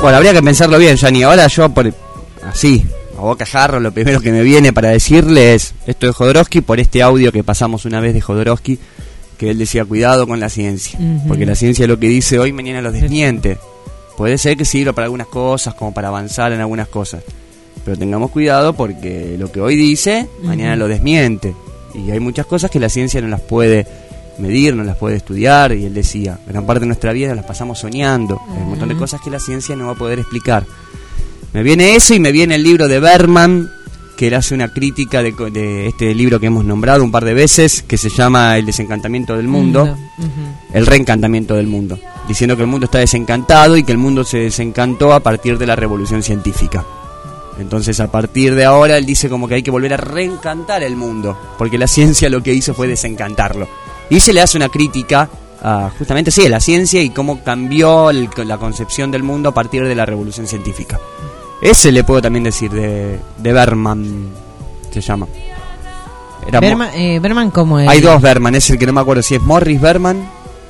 Speaker 5: Bueno, habría que pensarlo bien, Yanni. Ahora yo, por así, a boca jarro, lo primero que me viene para decirle es esto de Jodorowsky, por este audio que pasamos una vez de Jodorowsky, que él decía cuidado con la ciencia, uh-huh. porque la ciencia lo que dice hoy mañana lo desmiente. Puede ser que sirva para algunas cosas, como para avanzar en algunas cosas, pero tengamos cuidado porque lo que hoy dice mañana uh-huh. lo desmiente, y hay muchas cosas que la ciencia no las puede medir, no las puede estudiar, y él decía, gran parte de nuestra vida las pasamos soñando, uh-huh. hay un montón de cosas que la ciencia no va a poder explicar. Me viene eso y me viene el libro de Bergman, que él hace una crítica de, de este libro que hemos nombrado un par de veces, que se llama El desencantamiento del mundo, uh-huh. el reencantamiento del mundo, diciendo que el mundo está desencantado y que el mundo se desencantó a partir de la revolución científica. Entonces, a partir de ahora, él dice como que hay que volver a reencantar el mundo, porque la ciencia lo que hizo fue desencantarlo. Y se le hace una crítica a, justamente, sí, a la ciencia y cómo cambió el, la concepción del mundo a partir de la revolución científica. Ese le puedo también decir, de, de Bergman, se llama. Era
Speaker 6: Berman, eh, Berman, ¿cómo es?
Speaker 5: Hay dos Bergman, es el que no me acuerdo si es Morris Bergman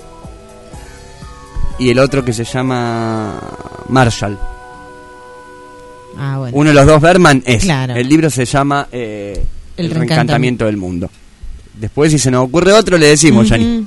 Speaker 5: y el otro que se llama Marshall.
Speaker 6: Ah, bueno.
Speaker 5: Uno de los dos Bergman es.
Speaker 6: Claro.
Speaker 5: El libro se llama eh, El, el reencantamiento. reencantamiento del mundo. Después, si se nos ocurre otro, le decimos, uh-huh. Yanni.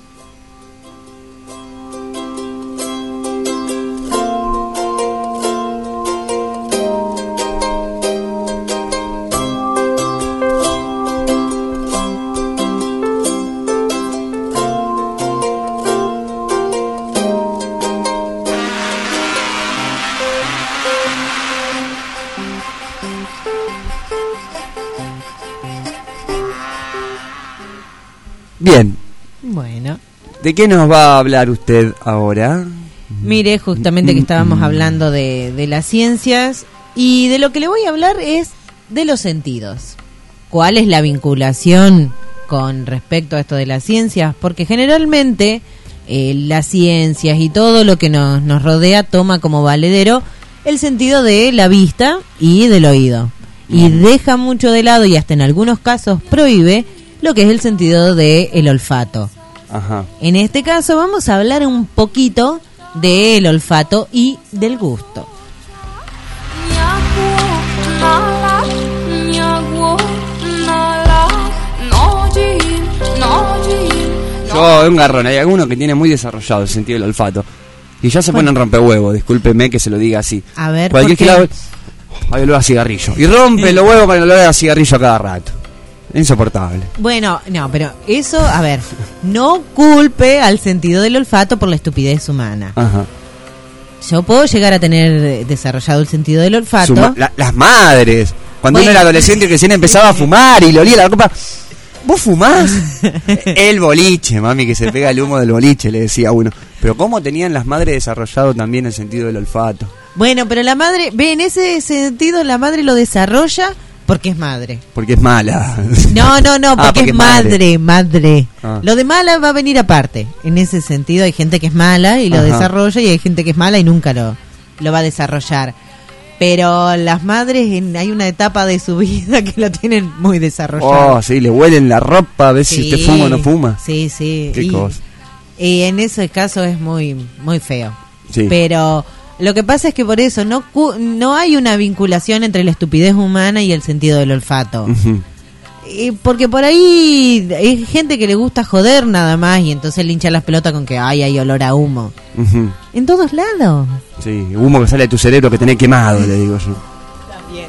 Speaker 5: Bien.
Speaker 6: Bueno.
Speaker 5: ¿De qué nos va a hablar usted ahora?
Speaker 6: Mire, justamente que estábamos hablando de, de las ciencias, y de lo que le voy a hablar es de los sentidos. ¿Cuál es la vinculación con respecto a esto de las ciencias? Porque generalmente eh, las ciencias y todo lo que nos, nos rodea toma como valedero el sentido de la vista y del oído. Y deja mucho de lado, y hasta en algunos casos prohíbe, lo que es el sentido del olfato.
Speaker 5: Ajá.
Speaker 6: En este caso vamos a hablar un poquito del olfato y del gusto.
Speaker 5: Yo, un garrón, hay alguno que tiene muy desarrollado el sentido del olfato y ya se bueno. ponen rompehuevos, discúlpeme que se lo diga así.
Speaker 6: A ver,
Speaker 5: cualquier que lado, hay olor a cigarrillo y rompe sí. los huevos con el olor a cigarrillo a cada rato. Insoportable.
Speaker 6: Bueno, no, pero eso, a ver, no culpe al sentido del olfato por la estupidez humana.
Speaker 5: Ajá.
Speaker 6: Yo puedo llegar a tener desarrollado el sentido del olfato.
Speaker 5: Suma, la, las madres, cuando bueno. uno era adolescente que recién empezaba a fumar y le olía la ropa. ¿Vos fumás? El boliche, mami, que se pega el humo del boliche, le decía uno. Pero ¿cómo tenían las madres desarrollado también el sentido del olfato?
Speaker 6: Bueno, pero la madre, ve, en ese sentido la madre lo desarrolla porque es madre.
Speaker 5: Porque es mala.
Speaker 6: No, no, no, porque, ah, porque es madre, madre. madre.
Speaker 5: Ah.
Speaker 6: Lo de mala va a venir aparte. En ese sentido hay gente que es mala y lo Ajá. desarrolla, y hay gente que es mala y nunca lo, lo va a desarrollar. Pero las madres, en, hay una etapa de su vida que lo tienen muy desarrollado.
Speaker 5: Oh, sí, le huelen la ropa a ver sí, si usted fuma o no fuma.
Speaker 6: Sí, sí.
Speaker 5: Qué
Speaker 6: y,
Speaker 5: cosa.
Speaker 6: Y en ese caso es muy, muy feo.
Speaker 5: Sí.
Speaker 6: Pero lo que pasa es que por eso no no hay una vinculación entre la estupidez humana y el sentido del olfato.
Speaker 5: Uh-huh.
Speaker 6: Y porque por ahí hay gente que le gusta joder nada más, y entonces le hincha las pelotas con que ay, hay olor a humo.
Speaker 5: Uh-huh.
Speaker 6: En todos lados.
Speaker 5: Sí, humo que sale de tu cerebro que tenés quemado, le digo yo.
Speaker 6: También.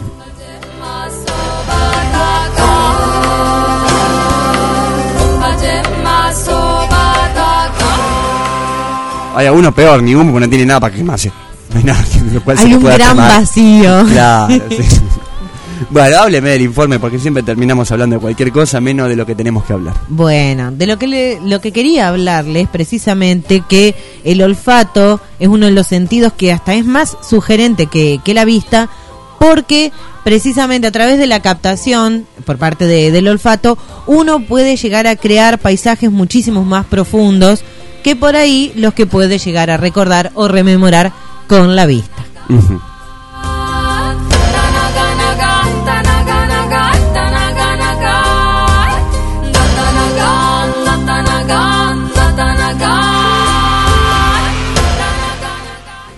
Speaker 5: Hay alguno peor, ni humo, porque no tiene nada para quemarse. No hay nada que, cual
Speaker 6: hay
Speaker 5: se
Speaker 6: un
Speaker 5: pueda
Speaker 6: gran
Speaker 5: quemar.
Speaker 6: Vacío.
Speaker 5: Claro, sí. Bueno, hábleme del informe, porque siempre terminamos hablando de cualquier cosa menos de lo que tenemos que hablar.
Speaker 6: Bueno, de lo que le, lo que quería hablarles es precisamente que el olfato es uno de los sentidos que hasta es más sugerente que, que la vista, porque precisamente a través de la captación por parte de, del olfato uno puede llegar a crear paisajes muchísimos más profundos que por ahí los que puede llegar a recordar o rememorar con la vista.
Speaker 5: Uh-huh.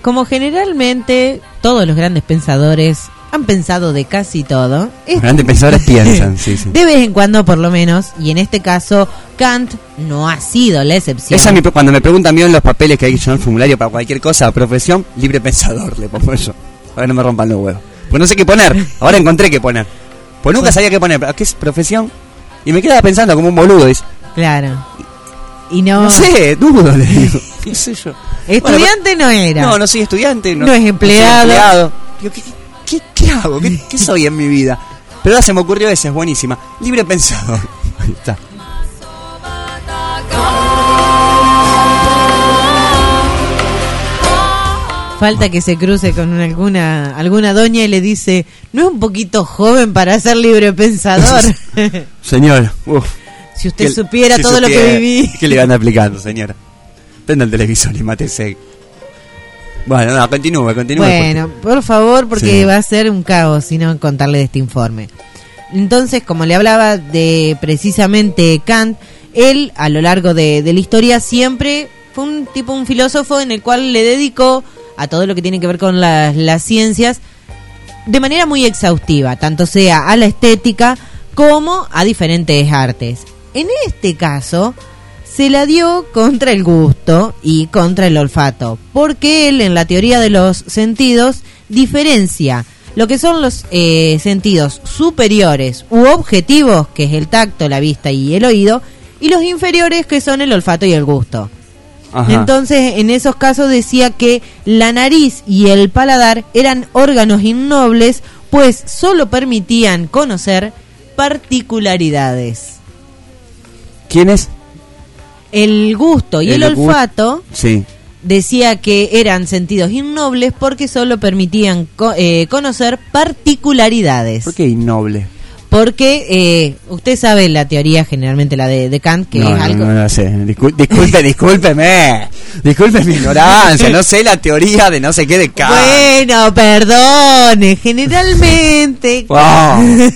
Speaker 6: como generalmente todos los grandes pensadores han pensado de casi todo,
Speaker 5: los grandes pensadores piensan, sí, sí.
Speaker 6: De vez en cuando por lo menos, y en este caso Kant no ha sido la excepción.
Speaker 5: Esa es mi, cuando me preguntan bien los papeles que hay que llenar el formulario para cualquier cosa, profesión, libre pensador, le pongo yo. A ver, no me rompan los huevos. Pues no sé qué poner, ahora encontré qué poner. Pues nunca sabía qué poner, ¿qué es profesión? Y me quedaba pensando como un boludo, dice.
Speaker 6: Claro. Y no...
Speaker 5: No sé, dudo, le digo. ¿Qué sé yo?
Speaker 6: Estudiante
Speaker 5: bueno,
Speaker 6: no era.
Speaker 5: No, no soy estudiante. No,
Speaker 6: no es empleado.
Speaker 5: No soy empleado. Digo, ¿qué, qué, qué hago? ¿Qué, ¿Qué soy en mi vida? Pero ahora se me ocurrió esa, es buenísima. Libre pensador. Ahí está.
Speaker 6: Falta que se cruce con una, alguna alguna doña y le dice, ¿no es un poquito joven para ser libre pensador?
Speaker 5: Señor, uff.
Speaker 6: Si usted supiera si todo supiera, lo que viví.
Speaker 5: ¿Qué le van aplicando, señora? Prenda el televisor y mátese. Bueno, no, continúe, continúe.
Speaker 6: Bueno, por favor, porque sí. Va a ser un caos si no contarle de este informe. Entonces, como le hablaba de precisamente Kant, él a lo largo de, de la historia siempre fue un tipo, un filósofo en el cual le dedicó a todo lo que tiene que ver con las, las ciencias de manera muy exhaustiva, tanto sea a la estética como a diferentes artes. En este caso, se la dio contra el gusto y contra el olfato, porque él en la teoría de los sentidos diferencia lo que son los eh, sentidos superiores u objetivos, que es el tacto, la vista y el oído, y los inferiores, que son el olfato y el gusto. Ajá. Entonces, en esos casos decía que la nariz y el paladar eran órganos innobles, pues solo permitían conocer particularidades.
Speaker 5: ¿Quiénes?
Speaker 6: El gusto y el, el olfato,
Speaker 5: sí.
Speaker 6: Decía que eran sentidos innobles porque solo permitían co- eh, conocer particularidades.
Speaker 5: ¿Por qué innoble?
Speaker 6: Porque eh, usted sabe la teoría, generalmente la de, de Kant, que
Speaker 5: no,
Speaker 6: es
Speaker 5: no,
Speaker 6: algo...
Speaker 5: No, no, no sé, Discul- disculpe, discúlpeme, disculpe mi ignorancia, no sé la teoría de no sé qué de Kant.
Speaker 6: Bueno, perdone, generalmente...
Speaker 5: Wow.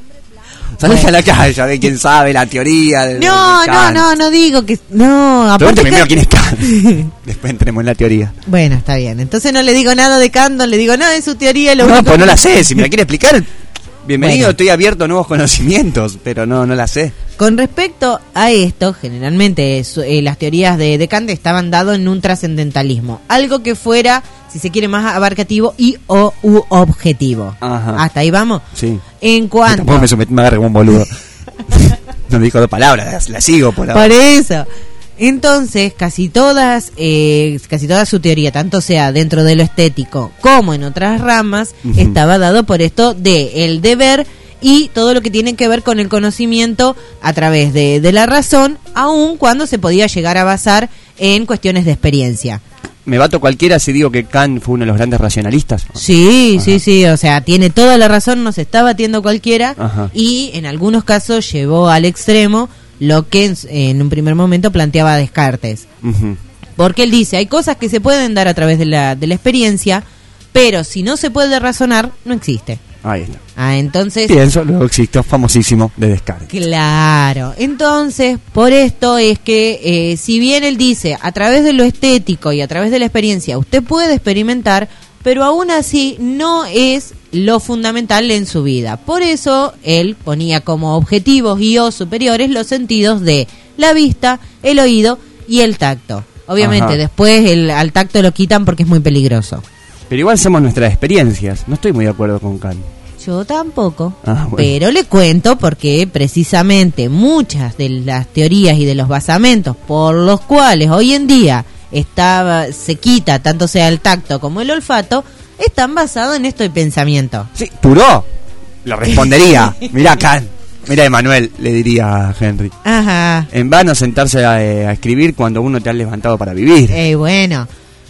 Speaker 5: Salís a la calle a ver quién sabe la teoría de,
Speaker 6: no,
Speaker 5: de
Speaker 6: no, no, no digo que... No,
Speaker 5: aparte primero quién es Kant. Después entremos en la teoría.
Speaker 6: Bueno, está bien. Entonces no le digo nada de Kant, no le digo nada de su teoría. Lo
Speaker 5: no,
Speaker 6: único
Speaker 5: pues
Speaker 6: que...
Speaker 5: no la sé. Si me la quiere explicar, bienvenido. Bueno. Estoy abierto a nuevos conocimientos, pero no, no la sé.
Speaker 6: Con respecto a esto, generalmente eh, las teorías de, de Kant estaban dadas en un trascendentalismo. Algo que fuera, si se quiere, más abarcativo y o u objetivo.
Speaker 5: Ajá.
Speaker 6: ¿Hasta ahí vamos?
Speaker 5: Sí.
Speaker 6: En cuanto...
Speaker 5: Tampoco me, sumet- me agarré como un boludo. No me dijo dos palabras, la sigo por ahora.
Speaker 6: Por eso. Entonces, casi todas, eh, casi toda su teoría, tanto sea dentro de lo estético como en otras ramas, uh-huh. estaba dado por esto de el deber y todo lo que tiene que ver con el conocimiento a través de, de la razón, aun cuando se podía llegar a basar en cuestiones de experiencia.
Speaker 5: ¿Me bato cualquiera si digo que Kant fue uno de los grandes racionalistas?
Speaker 6: Sí,
Speaker 5: Ajá.
Speaker 6: sí, sí, o sea, tiene toda la razón, nos está batiendo cualquiera.
Speaker 5: Ajá.
Speaker 6: Y en algunos casos llevó al extremo lo que en, en un primer momento planteaba Descartes.
Speaker 5: Uh-huh.
Speaker 6: Porque él dice, hay cosas que se pueden dar a través de la, de la experiencia, pero si no se puede razonar, no existe.
Speaker 5: Ahí está.
Speaker 6: Ah, entonces...
Speaker 5: Pienso, luego existió famosísimo de Descartes.
Speaker 6: Claro. Entonces, por esto es que, eh, si bien él dice, a través de lo estético y a través de la experiencia, usted puede experimentar, pero aún así no es lo fundamental en su vida. Por eso, él ponía como objetivos y o superiores los sentidos de la vista, el oído y el tacto. Obviamente, Ajá. después el, al tacto lo quitan porque es muy peligroso.
Speaker 5: Pero igual somos nuestras experiencias. No estoy muy de acuerdo con Kant.
Speaker 6: Yo tampoco.
Speaker 5: Ah, bueno.
Speaker 6: Pero le cuento porque precisamente muchas de las teorías y de los basamentos por los cuales hoy en día estaba, se quita tanto sea el tacto como el olfato, están basados en esto de pensamiento.
Speaker 5: Sí, puro. Lo respondería. Mirá Kant. Mira, Emanuel, le diría a Henry.
Speaker 6: Ajá.
Speaker 5: En vano sentarse a, eh, a escribir cuando uno te ha levantado para vivir.
Speaker 6: Eh, bueno.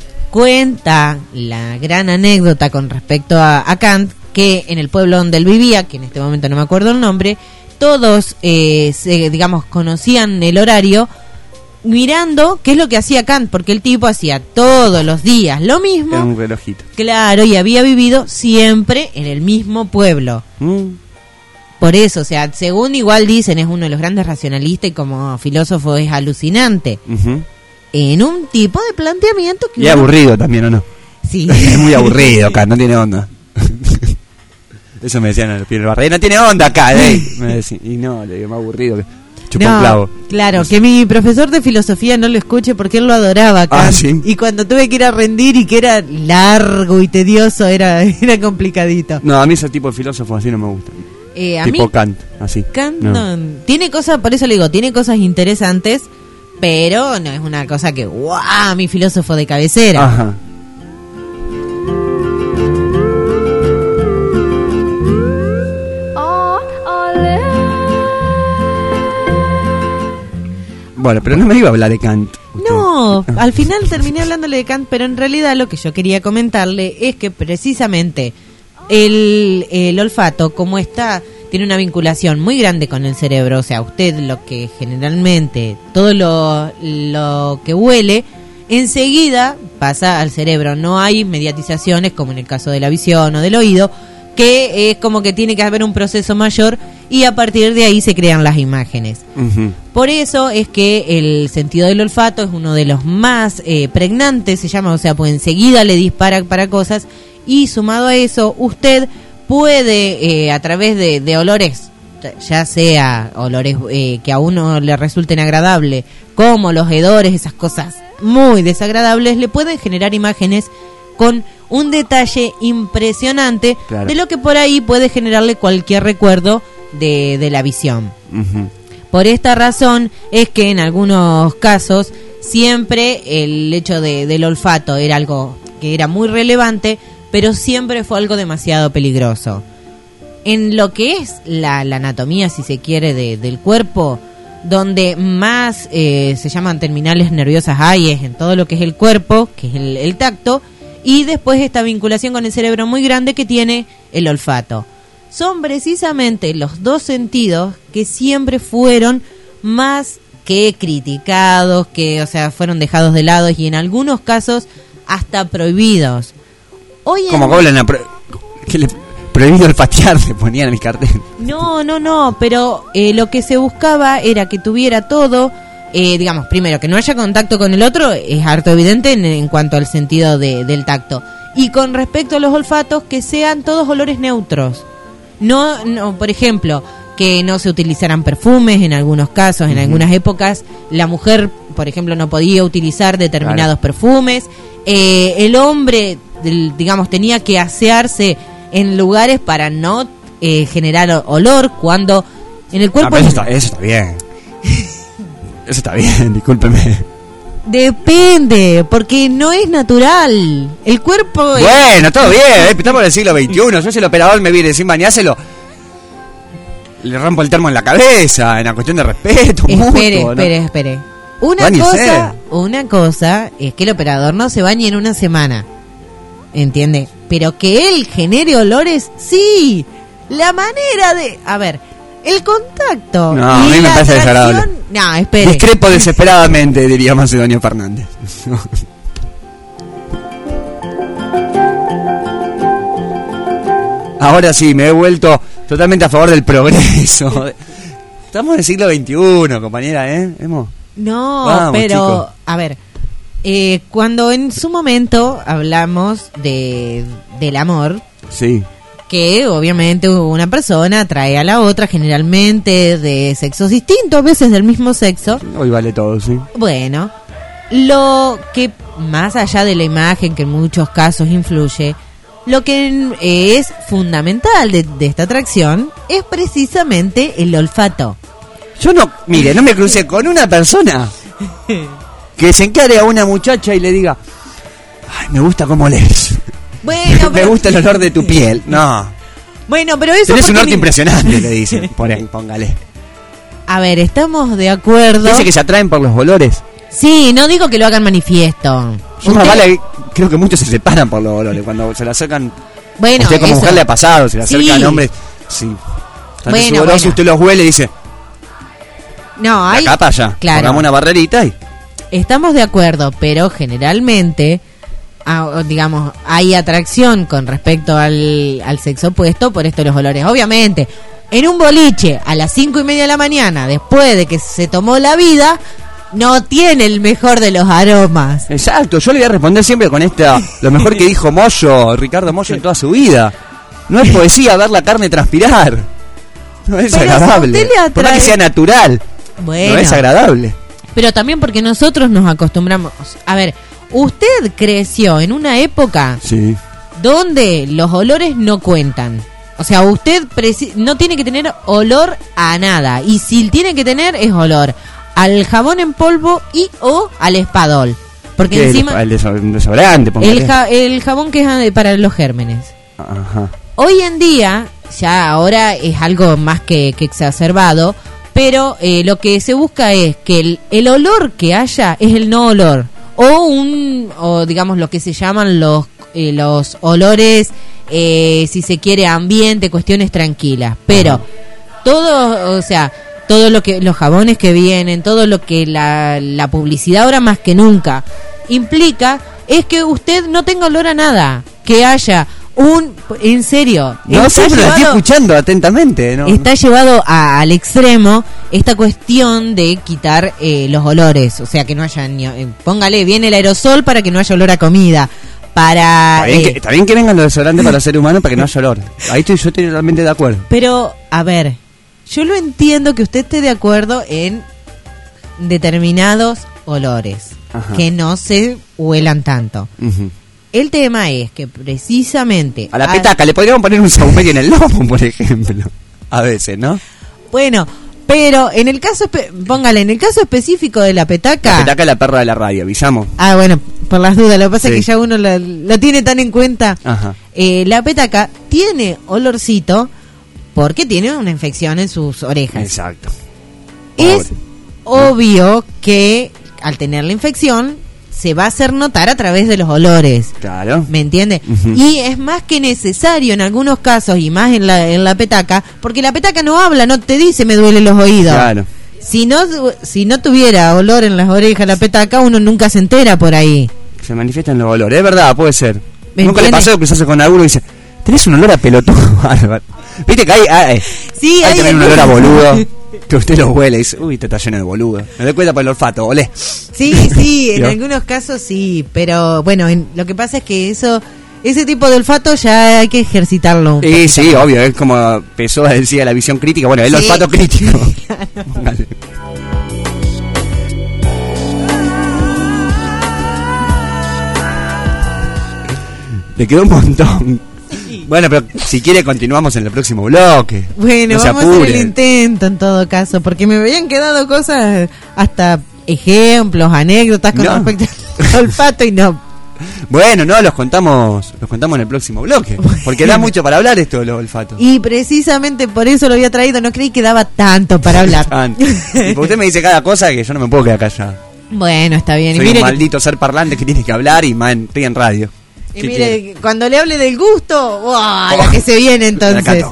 Speaker 6: Cuenta la gran anécdota con respecto a, a Kant, que en el pueblo donde él vivía, que en este momento no me acuerdo el nombre, todos, eh, se, digamos, conocían el horario mirando qué es lo que hacía Kant, porque el tipo hacía todos los días lo mismo.
Speaker 5: Era un relojito.
Speaker 6: Claro, y había vivido siempre en el mismo pueblo.
Speaker 5: Mm.
Speaker 6: Por eso, o sea, según igual dicen, es uno de los grandes racionalistas y como filósofo es alucinante.
Speaker 5: Uh-huh.
Speaker 6: En un tipo de planteamiento que...
Speaker 5: Y uno... aburrido también, ¿o no?
Speaker 6: Sí.
Speaker 5: Es muy aburrido acá, no tiene onda. Eso me decían en el Pierre Barré, no tiene onda acá, ¿eh? Me decían, y no, le digo, más aburrido que chupa
Speaker 6: no,
Speaker 5: un clavo.
Speaker 6: Claro, que mi profesor de filosofía no lo escuche porque él lo adoraba acá.
Speaker 5: Ah, ¿sí?
Speaker 6: Y cuando tuve que ir a rendir y que era largo y tedioso, era, era complicadito.
Speaker 5: No, a mí ese tipo de filósofo así no me gusta.
Speaker 6: Eh, a
Speaker 5: tipo
Speaker 6: mí,
Speaker 5: Kant, así.
Speaker 6: Kant
Speaker 5: no.
Speaker 6: no. Tiene cosas, por eso le digo, tiene cosas interesantes, pero no es una cosa que, ¡guau! Mi filósofo de cabecera.
Speaker 5: Ajá. Bueno, pero no me iba a hablar de Kant.
Speaker 6: No, al final terminé hablándole de Kant, pero en realidad lo que yo quería comentarle es que precisamente el, el olfato, como está, tiene una vinculación muy grande con el cerebro. O sea, usted lo que generalmente, todo lo, lo que huele, enseguida pasa al cerebro. No hay mediatizaciones como en el caso de la visión o del oído, que es como que tiene que haber un proceso mayor y a partir de ahí se crean las imágenes.
Speaker 5: Uh-huh.
Speaker 6: Por eso es que el sentido del olfato es uno de los más eh, pregnantes, se llama, o sea, pues enseguida le dispara para cosas, y sumado a eso, usted puede eh, a través de, de olores, ya sea olores eh, que a uno le resulten agradables, como los hedores, esas cosas muy desagradables, le pueden generar imágenes con un detalle impresionante, claro, de lo que por ahí puede generarle cualquier recuerdo de, de la visión.
Speaker 5: Uh-huh.
Speaker 6: Por esta razón es que en algunos casos siempre el hecho de, del olfato era algo que era muy relevante, pero siempre fue algo demasiado peligroso. En lo que es la, la anatomía, si se quiere, de, del cuerpo, donde más eh, se llaman terminales nerviosas hay es en todo lo que es el cuerpo, que es el, el tacto, y después esta vinculación con el cerebro muy grande que tiene el olfato. Son precisamente los dos sentidos que siempre fueron más que criticados, que, o sea, fueron dejados de lado y en algunos casos hasta prohibidos. Hoy en...
Speaker 5: Como hablan a pro... que le prohibido olfatear, le ponían en el cartel.
Speaker 6: No, no, no, pero eh, lo que se buscaba era que tuviera todo, eh, digamos, primero, que no haya contacto con el otro, es harto evidente en, en cuanto al sentido de, del tacto. Y con respecto a los olfatos, que sean todos olores neutros. No, no, por ejemplo, que no se utilizaran perfumes en algunos casos, en uh-huh. algunas épocas, la mujer, por ejemplo, no podía utilizar determinados claro. perfumes. Eh, el hombre, digamos, tenía que asearse en lugares para no eh, generar olor cuando en el cuerpo...
Speaker 5: Ah, eso, está, eso está bien. Eso está bien, discúlpeme.
Speaker 6: Depende, porque no es natural. El cuerpo...
Speaker 5: Bueno,
Speaker 6: es...
Speaker 5: todo bien, ¿eh? Estamos en el siglo veintiuno. Yo si el operador me viene sin bañárselo, le rompo el termo en la cabeza, en la cuestión de respeto.
Speaker 6: Espere,
Speaker 5: mutuo,
Speaker 6: espere,
Speaker 5: ¿no?
Speaker 6: espere. Una
Speaker 5: Bañese.
Speaker 6: cosa, una cosa es que el operador no se bañe en una semana, ¿entiende? Pero que él genere olores, sí. La manera de... A ver, el contacto...
Speaker 5: No, a mí me parece desagradable.
Speaker 6: No, espere.
Speaker 5: Discrepo desesperadamente, diría Macedonio Fernández. Ahora sí, me he vuelto totalmente a favor del progreso. Estamos en el siglo veintiuno, compañera, ¿eh? Hemos...
Speaker 6: No,
Speaker 5: Vamos,
Speaker 6: pero,
Speaker 5: chicos.
Speaker 6: a ver, eh, cuando en su momento hablamos de del amor,
Speaker 5: sí,
Speaker 6: que obviamente una persona atrae a la otra, generalmente de sexos distintos, a veces del mismo sexo.
Speaker 5: Hoy vale todo, sí.
Speaker 6: Bueno, lo que más allá de la imagen, que en muchos casos influye, lo que es fundamental de, de esta atracción es precisamente el olfato.
Speaker 5: Yo no, mire, no me crucé con una persona que se encare a una muchacha y le diga, ay, me gusta cómo lees.
Speaker 6: Bueno,
Speaker 5: me gusta el olor de tu piel. No.
Speaker 6: Bueno, pero eso...
Speaker 5: Tenés un norte
Speaker 6: mi...
Speaker 5: impresionante, le dicen. Por ahí, póngale.
Speaker 6: A ver, estamos de acuerdo.
Speaker 5: Dice que se atraen por los olores.
Speaker 6: Sí, no digo que lo hagan manifiesto.
Speaker 5: Yo más vale, creo que muchos se separan por los olores. Cuando se le acercan...
Speaker 6: Bueno,
Speaker 5: usted como
Speaker 6: eso.
Speaker 5: mujer le ha pasado, se le acercan
Speaker 6: sí.
Speaker 5: hombres... Sí.
Speaker 6: Bueno,
Speaker 5: bueno. Usted los huele y dice...
Speaker 6: No, hay...
Speaker 5: acá para allá.
Speaker 6: Claro.
Speaker 5: Pongamos una barrerita y...
Speaker 6: Estamos de acuerdo, pero generalmente, ah, digamos, hay atracción con respecto al, al sexo opuesto por esto de los olores. Obviamente, en un boliche a las cinco y media de la mañana, después de que se tomó la vida, no tiene el mejor de los aromas.
Speaker 5: Exacto, yo le voy a responder siempre con esta, lo mejor que dijo Moyo, Ricardo Moyo en toda su vida. No es poesía ver la carne transpirar. No es
Speaker 6: Pero
Speaker 5: agradable.
Speaker 6: si a usted le atrae-
Speaker 5: Por más que sea natural.
Speaker 6: Bueno.
Speaker 5: No es agradable.
Speaker 6: Pero también porque nosotros nos acostumbramos. A ver, usted creció en una época
Speaker 5: Sí.
Speaker 6: donde los olores no cuentan. O sea, usted preci- no tiene que tener olor a nada. Y si tiene que tener, es olor al jabón en polvo y o al espadol. Porque
Speaker 5: ¿Qué?
Speaker 6: encima...
Speaker 5: El, deso- el desodorante, póngale.
Speaker 6: El, ja- el jabón que es ah, para los gérmenes.
Speaker 5: Ajá.
Speaker 6: Hoy en día, ya ahora es algo más que, que exacerbado, pero eh, lo que se busca es que el, el olor que haya es el no olor. O un, o digamos lo que se llaman los, eh, los olores, eh, si se quiere, ambiente, cuestiones tranquilas. Pero todo, o sea, todo lo que, los jabones que vienen, todo lo que la, la publicidad ahora más que nunca implica es que usted no tenga olor a nada, que haya un, en serio,
Speaker 5: No,
Speaker 6: está
Speaker 5: sí, pero la estoy
Speaker 6: llevado-
Speaker 5: escuchando atentamente. ¿no?
Speaker 6: está llevado a- al extremo esta cuestión de quitar eh, los olores, o sea que no haya ni, eh, póngale bien el aerosol para que no haya olor a comida, para
Speaker 5: Está bien,
Speaker 6: eh,
Speaker 5: que, está bien que vengan los desodorantes para los seres humanos para que no haya olor. Ahí estoy, yo estoy totalmente de acuerdo.
Speaker 6: pero a ver, yo lo entiendo que usted esté de acuerdo en determinados olores
Speaker 5: Ajá.
Speaker 6: que no se huelan tanto.
Speaker 5: Ujú.
Speaker 6: El tema es que precisamente
Speaker 5: A la
Speaker 6: a-
Speaker 5: petaca le podríamos poner un saumerio en el lomo, por ejemplo. A veces, ¿no?
Speaker 6: bueno, pero en el caso espe- póngale, en el caso específico de la petaca,
Speaker 5: La petaca es la perra de la radio, avisamos.
Speaker 6: ah bueno, por las dudas, lo que pasa
Speaker 5: Sí.
Speaker 6: es que ya uno lo, lo tiene tan en cuenta.
Speaker 5: Ajá.
Speaker 6: Eh, la petaca tiene olorcito porque tiene una infección en sus orejas.
Speaker 5: Exacto.
Speaker 6: Es obvio que al tener la infección se va a hacer notar a través de los olores.
Speaker 5: Claro.
Speaker 6: ¿Me entiende?
Speaker 5: Ujú.
Speaker 6: Y es más que necesario en algunos casos, y más en la, en la petaca, porque la petaca no habla, no te dice me duelen los oídos.
Speaker 5: Claro.
Speaker 6: Si no, si no tuviera olor en las orejas la petaca, uno nunca se entera por ahí.
Speaker 5: Se manifiestan los olores, es verdad, puede ser.
Speaker 6: ¿Me
Speaker 5: Nunca le
Speaker 6: entiende?
Speaker 5: pasó que cruzarse con alguno y dice, tenés un olor a pelotudo, bárbaro. Viste que hay, hay,
Speaker 6: Sí,
Speaker 5: hay
Speaker 6: hay
Speaker 5: también un
Speaker 6: algunos-
Speaker 5: olor a boludo, que usted lo huele y dice, uy, te está lleno de boludo. Me doy cuenta por el olfato, olé.
Speaker 6: Sí, sí, en
Speaker 5: ¿Vio?
Speaker 6: algunos casos sí, pero bueno, en- lo que pasa es que eso, ese tipo de olfato ya hay que ejercitarlo. un
Speaker 5: Sí,
Speaker 6: poquito.
Speaker 5: sí, obvio, es como Pessoa decía la visión crítica, bueno, el
Speaker 6: Sí.
Speaker 5: olfato crítico. Póngale. Le quedó un montón. Bueno, pero si quiere continuamos en el próximo bloque.
Speaker 6: Bueno,
Speaker 5: No se
Speaker 6: vamos a hacer el
Speaker 5: apure.
Speaker 6: intento en todo caso, porque me habían quedado cosas, hasta ejemplos, anécdotas con
Speaker 5: No.
Speaker 6: respecto al olfato y no.
Speaker 5: Bueno, no, los contamos, los contamos en el próximo bloque. Porque da mucho para hablar esto de los olfatos.
Speaker 6: Y precisamente por eso lo había traído, no creí que daba tanto para hablar.
Speaker 5: Tanto. Y porque usted me dice cada cosa que yo no me puedo quedar callado.
Speaker 6: Bueno, está bien.
Speaker 5: Soy
Speaker 6: y
Speaker 5: un
Speaker 6: mire, que-
Speaker 5: maldito ser parlante que tiene que hablar y man, estoy en radio.
Speaker 6: y
Speaker 5: ¿Qué
Speaker 6: mire
Speaker 5: quiere?
Speaker 6: cuando le hable del gusto, ¡buah! la
Speaker 5: Oh.
Speaker 6: que se viene
Speaker 5: La
Speaker 6: entonces.
Speaker 5: canto.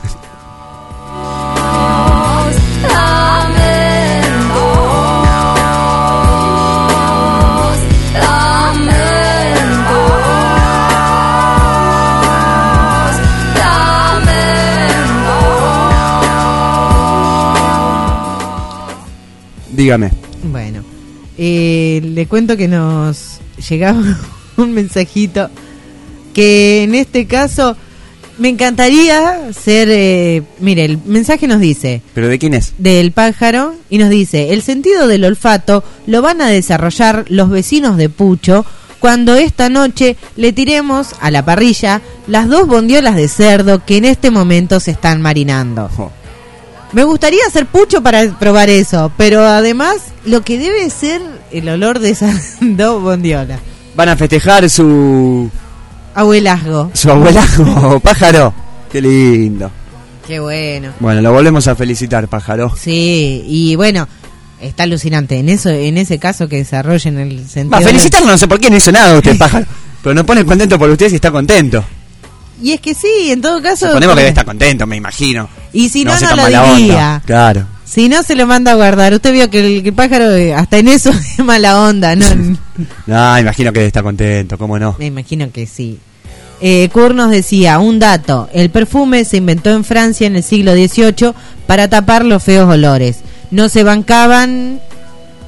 Speaker 5: Dígame.
Speaker 6: Bueno, eh, le cuento que nos llegaba un mensajito que en este caso me encantaría ser, eh, mire, el mensaje nos dice
Speaker 5: ¿Pero de quién es?
Speaker 6: del pájaro y nos dice, el sentido del olfato lo van a desarrollar los vecinos de Pucho cuando esta noche le tiremos a la parrilla las dos bondiolas de cerdo que en este momento se están marinando.
Speaker 5: Jo.
Speaker 6: Me gustaría hacer pucho para probar eso, pero además lo que debe ser el olor de esas dos bondiolas.
Speaker 5: Van a festejar su
Speaker 6: Abuelazgo.
Speaker 5: su abuelazo pájaro. Qué lindo.
Speaker 6: Qué bueno.
Speaker 5: Bueno, lo volvemos a felicitar, pájaro.
Speaker 6: Sí, y bueno, está alucinante. En eso, en ese caso que desarrollen el sentido.
Speaker 5: Va,
Speaker 6: del-
Speaker 5: felicitarlo, no sé por qué no hizo nada usted, pájaro. Pero nos pone contento por usted si está contento.
Speaker 6: Y es que sí, en todo caso.
Speaker 5: Suponemos que debe estar contento, me imagino.
Speaker 6: Y si no, no,
Speaker 5: sea tan
Speaker 6: lo
Speaker 5: mala
Speaker 6: diría.
Speaker 5: onda. Claro.
Speaker 6: Si no, se lo manda a guardar. Usted vio que el, que el pájaro, eh, hasta en eso es mala onda, ¿no?
Speaker 5: No, imagino que debe estar contento, ¿cómo no?
Speaker 6: Me imagino que sí. Eh, Kur nos decía, un dato, el perfume se inventó en Francia en el siglo dieciocho para tapar los feos olores. No se bancaban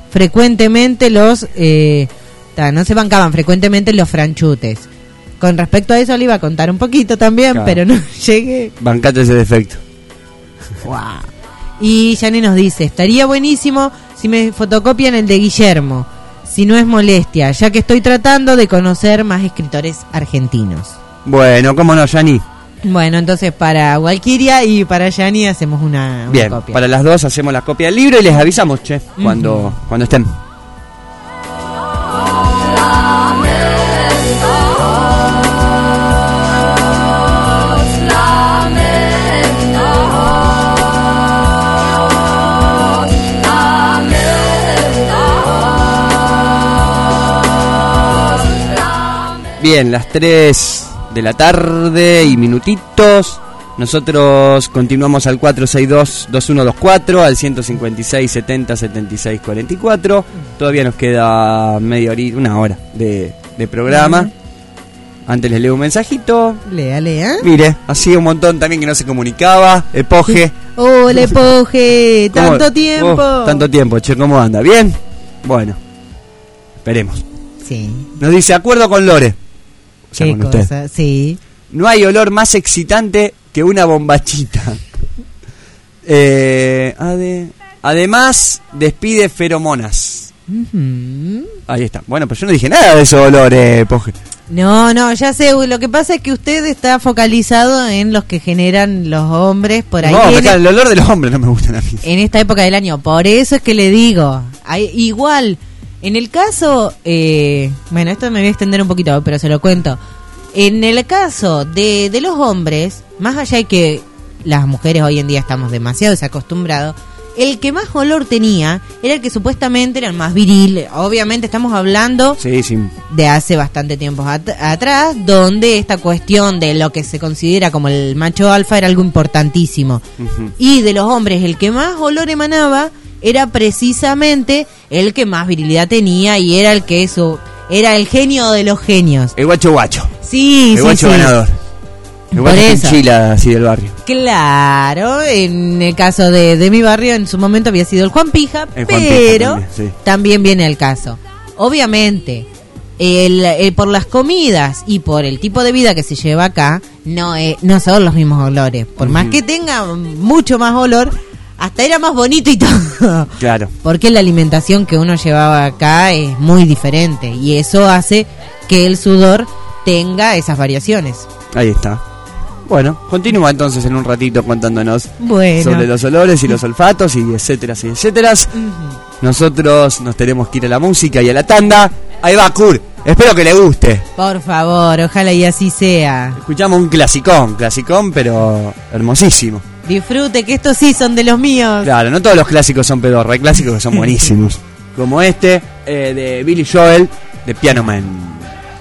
Speaker 6: frecuentemente los... Eh, ta, no se bancaban frecuentemente los franchutes. Con respecto a eso le iba a contar un poquito también, claro, pero no llegué.
Speaker 5: Bancate ese defecto.
Speaker 6: Wow. Y Yani nos dice, estaría buenísimo si me fotocopian el de Guillermo, si no es molestia, ya que estoy tratando de conocer más escritores argentinos.
Speaker 5: Bueno, cómo no, Yani.
Speaker 6: Bueno, entonces para Walkiria y para Yani hacemos una, una
Speaker 5: Bien,
Speaker 6: copia.
Speaker 5: Para las dos hacemos la copia del libro y les avisamos, che, uh-huh. cuando, cuando estén. Bien, las tres de la tarde y minutitos. Nosotros continuamos al cuatro seis dos, dos uno dos cuatro, al ciento cincuenta y seis, setenta, setenta y seis, cuarenta y cuatro. Todavía nos queda media hora, una hora de, de programa. Uh-huh. Antes les leo un mensajito.
Speaker 6: Lea, lea.
Speaker 5: Mire, hacía un montón también que no se comunicaba. Epoge.
Speaker 6: Hola, Epoge. Tanto tiempo.
Speaker 5: Oh, tanto tiempo, che, ¿cómo anda? ¿Bien? Bueno, esperemos.
Speaker 6: Sí.
Speaker 5: Nos dice, acuerdo con Lore. O sea,
Speaker 6: ¿qué
Speaker 5: con
Speaker 6: cosa?
Speaker 5: usted.
Speaker 6: Sí.
Speaker 5: No hay olor más excitante que una bombachita. eh, ade- además, despide feromonas.
Speaker 6: Uh-huh.
Speaker 5: Ahí está. Bueno, pero yo no dije nada de esos olores, Poje.
Speaker 6: No, no, ya sé. Lo que pasa es que usted está focalizado en los que generan los hombres por ahí.
Speaker 5: No,
Speaker 6: en
Speaker 5: acá, el olor de los hombres no me gusta a mí.
Speaker 6: En esta época del año. Por eso es que le digo. Hay, igual, en el caso... Eh, bueno, esto me voy a extender un poquito, pero se lo cuento. En el caso de, de los hombres, más allá de que las mujeres hoy en día estamos demasiado desacostumbrados, el que más olor tenía era el que supuestamente era el más viril. Obviamente estamos hablando
Speaker 5: sí, sí.
Speaker 6: de hace bastante tiempo at- atrás, donde esta cuestión de lo que se considera como el macho alfa era algo importantísimo. Uh-huh. Y de los hombres, el que más olor emanaba era precisamente el que más virilidad tenía y era el que eso... Era el genio de los genios.
Speaker 5: El guacho guacho.
Speaker 6: Sí,
Speaker 5: el
Speaker 6: sí,
Speaker 5: guacho
Speaker 6: sí.
Speaker 5: ganador. El guacho pinchila así del barrio.
Speaker 6: Claro, en el caso de, de mi barrio en su momento había sido el Juan Pija,
Speaker 5: el
Speaker 6: pero
Speaker 5: Juan Pija también, sí.
Speaker 6: también viene el caso. Obviamente, el, el, por las comidas y por el tipo de vida que se lleva acá, no, eh, no son los mismos olores. Por uh-huh. más que tenga mucho más olor, hasta era más bonito y todo.
Speaker 5: Claro.
Speaker 6: Porque la alimentación que uno llevaba acá es muy diferente y eso hace que el sudor tenga esas variaciones.
Speaker 5: Ahí está. Bueno, continúa entonces en un ratito contándonos
Speaker 6: bueno.
Speaker 5: sobre los olores y los olfatos y etcétera y etcétera. Uh-huh. Nosotros nos tenemos que ir a la música y a la tanda. Ahí va, Kur. Espero que le guste.
Speaker 6: Por favor, ojalá y así sea.
Speaker 5: Escuchamos un clasicón, clasicón, pero hermosísimo.
Speaker 6: Disfrute, que estos sí son de los míos.
Speaker 5: Claro, no todos los clásicos son pedorra, hay clásicos que son buenísimos. Como este, eh, de Billy Joel, de Piano Man.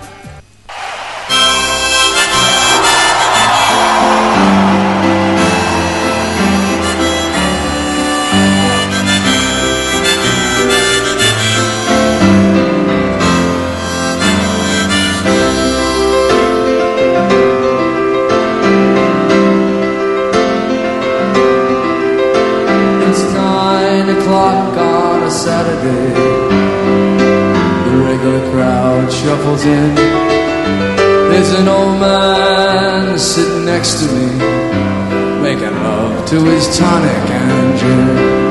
Speaker 4: Saturday, the regular crowd shuffles in. There's an old man sitting next to me, making love to his tonic and gin.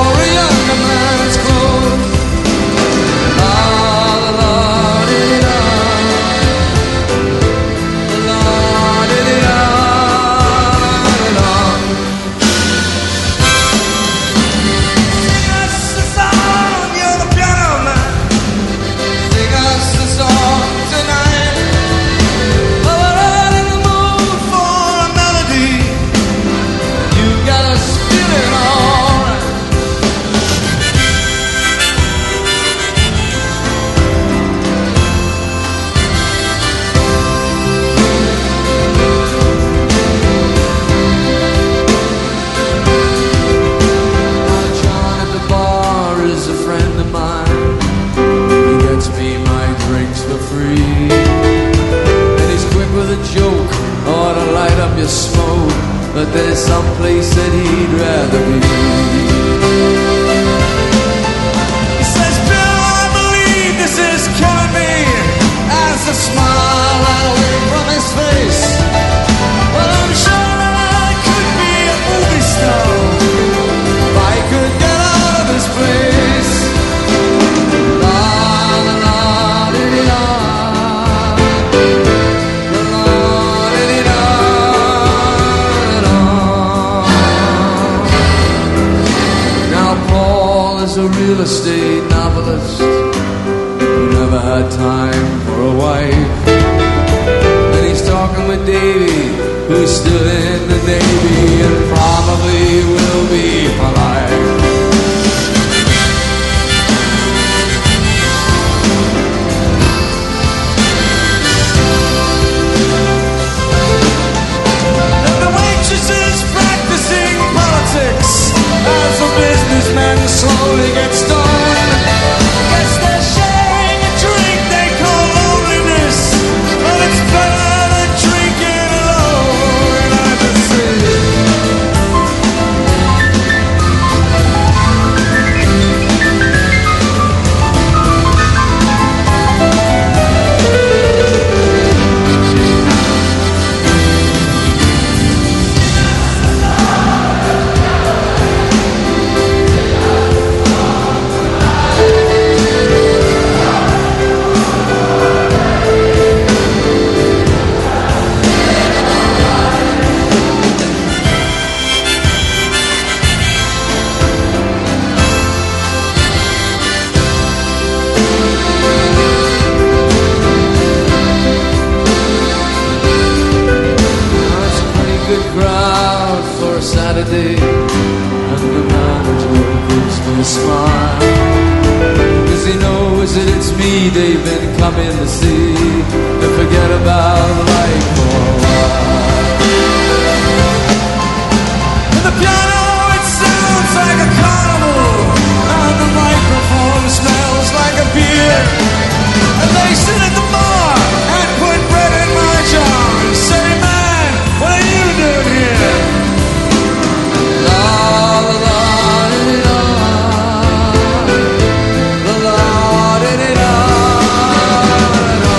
Speaker 4: La la la la. but there's some place that he'd rather be. He says, Bill, I believe this is killing me, as the smile ran away from his face. Well, I'm sure that I could be a movie star if I could get out of this place. La la la di di da, la la di di da da. Now Paul is a real estate novelist who never had time for a wife. And he's talking with Davy, who's still in the Navy and probably will be for life. And the waitress is practicing politics as a businessman slowly gets stoned. Guess they're sharing a drink they call loneliness, but it's better than drinking alone. I just say. Crowd for a Saturday, and the manager gives me a smile, 'cause he knows that it's me they've been coming to see, to forget about life for a while. And the piano, it sounds like a carnival, and the microphone smells like a beer, and they sit at the bar and put bread in my jar and say, man, what are you doing here? La la la di da, la la di da da.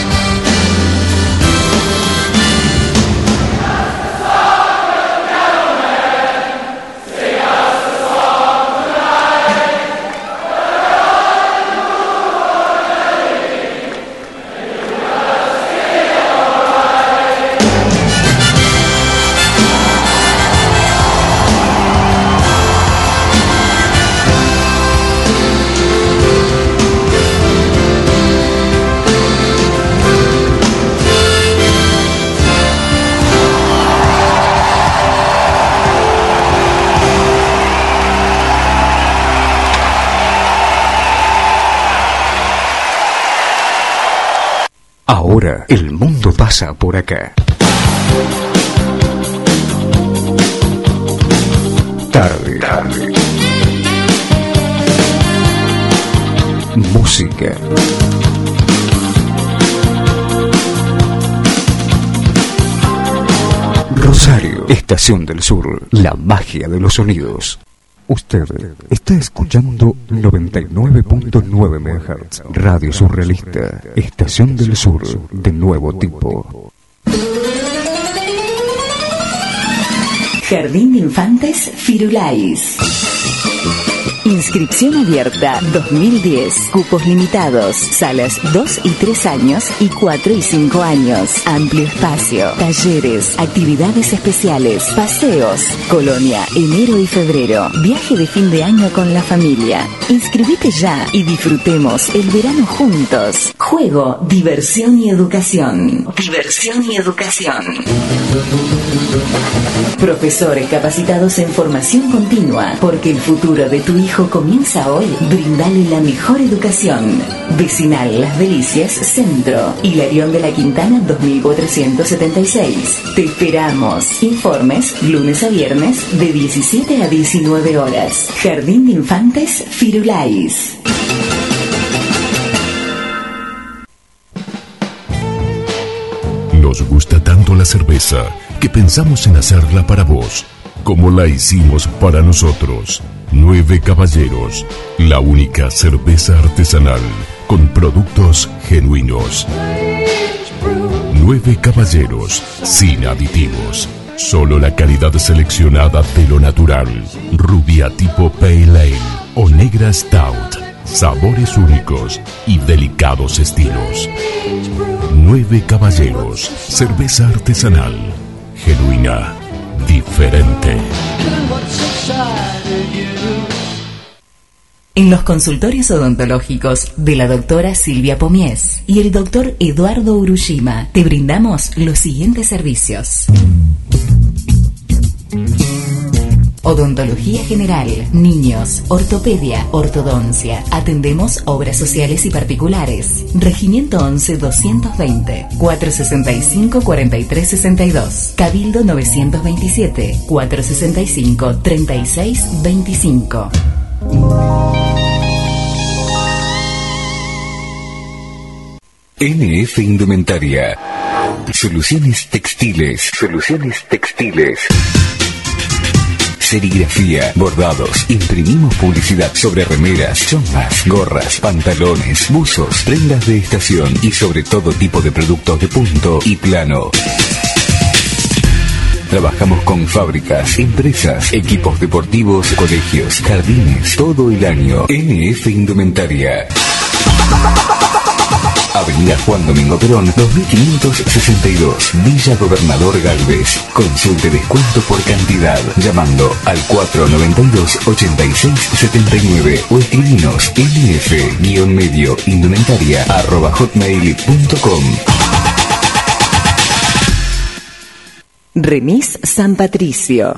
Speaker 12: Ahora el mundo pasa por acá. Tarde. Tarde. Música. Rosario, Estación del Sur, la magia de los sonidos. Usted está escuchando noventa y nueve punto nueve megahertz, Radio Surrealista, Estación del Sur, de nuevo tipo.
Speaker 13: Jardín de Infantes Firulais. Inscripción abierta dos mil diez. Cupos limitados. Salas dos y tres años y cuatro y cinco años. Amplio espacio. Talleres. Actividades especiales. Paseos. Colonia. Enero y febrero. Viaje de fin de año con la familia. Inscribite ya y disfrutemos el verano juntos. Juego, diversión y educación. Diversión y educación. Profesores capacitados en formación continua, porque el futuro de tu hijo comienza hoy. Brindale la mejor educación. Vecinal Las Delicias Centro, Hilarión de la Quintana dos mil cuatrocientos setenta y seis. Te esperamos. Informes lunes a viernes de diecisiete a diecinueve horas. Jardín de Infantes Firulais.
Speaker 14: Nos gusta tanto la cerveza que pensamos en hacerla para vos, como la hicimos para nosotros. Nueve Caballeros, la única cerveza artesanal con productos genuinos. Nueve Caballeros, sin aditivos. Solo la calidad seleccionada de lo natural. Rubia tipo Pale Ale o negra Stout. Sabores únicos y delicados estilos. Nueve Caballeros, cerveza artesanal, genuina, diferente.
Speaker 13: En los consultorios odontológicos de la doctora Silvia Pomies y el doctor Eduardo Urushima te brindamos los siguientes servicios. Odontología general, niños, ortopedia, ortodoncia. Atendemos obras sociales y particulares. Regimiento once doscientos veinte, cuatrocientos sesenta y cinco, cuarenta y tres sesenta y dos. Cabildo novecientos veintisiete, cuatrocientos sesenta y cinco, treinta y seis veinticinco.
Speaker 12: N F Indumentaria. Soluciones textiles. Soluciones textiles. Serigrafía, bordados, imprimimos publicidad sobre remeras, chombas, gorras, pantalones, buzos, prendas de estación y sobre todo tipo de productos de punto y plano. Trabajamos con fábricas, empresas, equipos deportivos, colegios, jardines, todo el año. N F Indumentaria. Avenida Juan Domingo Perón, dos mil quinientos sesenta y dos, Villa Gobernador Galvez. Consulte descuento por cantidad llamando al cuatro noventa y dos, ochenta y seis setenta y nueve o escribinos nf-medio indumentaria arroba hotmail punto com.
Speaker 13: Remis San Patricio.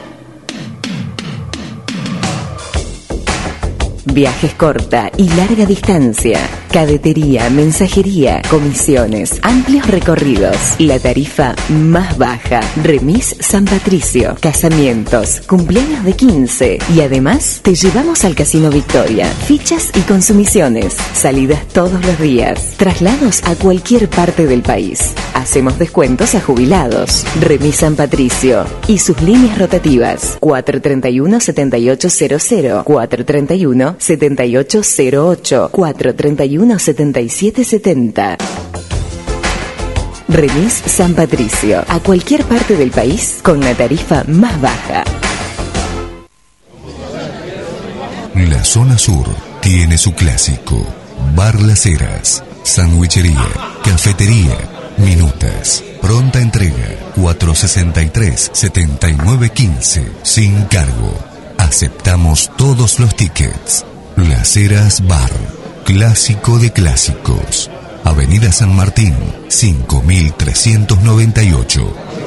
Speaker 13: Viajes corta y larga distancia, cadetería, mensajería, comisiones, amplios recorridos, la tarifa más baja. Remis San Patricio, casamientos, cumpleaños de quince y además te llevamos al Casino Victoria. Fichas y consumiciones, salidas todos los días, traslados a cualquier parte del país. Hacemos descuentos a jubilados. Remis San Patricio y sus líneas rotativas cuatro treinta y uno, setenta y ocho cero cero, cuatro treinta y uno, setenta y ocho cero ocho, cuatro treinta y uno, setenta y siete setenta. Remis San Patricio, a cualquier parte del país con la tarifa más baja.
Speaker 15: La zona sur tiene su clásico. Bar Las Heras, sandwichería, cafetería, minutas, pronta entrega, cuatro sesenta y tres, setenta y nueve quince, sin cargo. Aceptamos todos los tickets. Las Heras Bar, clásico de clásicos. Avenida San Martín, cinco mil trescientos noventa y ocho.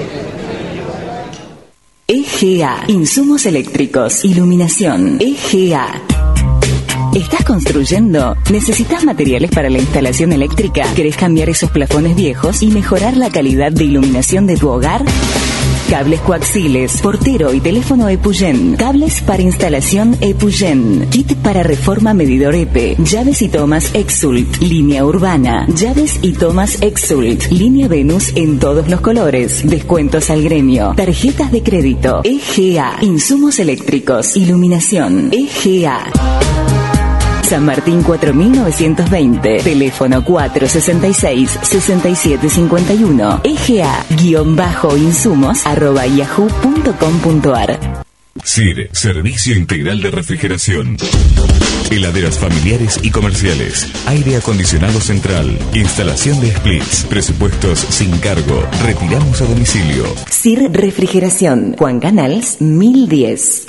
Speaker 13: E G A, insumos eléctricos, iluminación. E G A. ¿Estás construyendo? ¿Necesitas materiales para la instalación eléctrica? ¿Querés cambiar esos plafones viejos y mejorar la calidad de iluminación de tu hogar? Cables coaxiles, portero y teléfono Epuyen. Cables para instalación Epuyen. Kit para reforma medidor E P. Llaves y tomas Exult. Línea urbana. Llaves y tomas Exult. Línea Venus en todos los colores. Descuentos al gremio. Tarjetas de crédito. E G A. Insumos eléctricos. Iluminación. E G A. San Martín cuatro mil novecientos veinte, teléfono cuatro sesenta y seis, sesenta y siete cincuenta y uno, E G A-insumos arroba yahoo punto com punto ar.
Speaker 12: S I R, Servicio Integral de Refrigeración. Heladeras familiares y comerciales. Aire acondicionado central. Instalación de splits. Presupuestos sin cargo. Retiramos a domicilio.
Speaker 13: S I R Refrigeración. Juan Canals mil diez.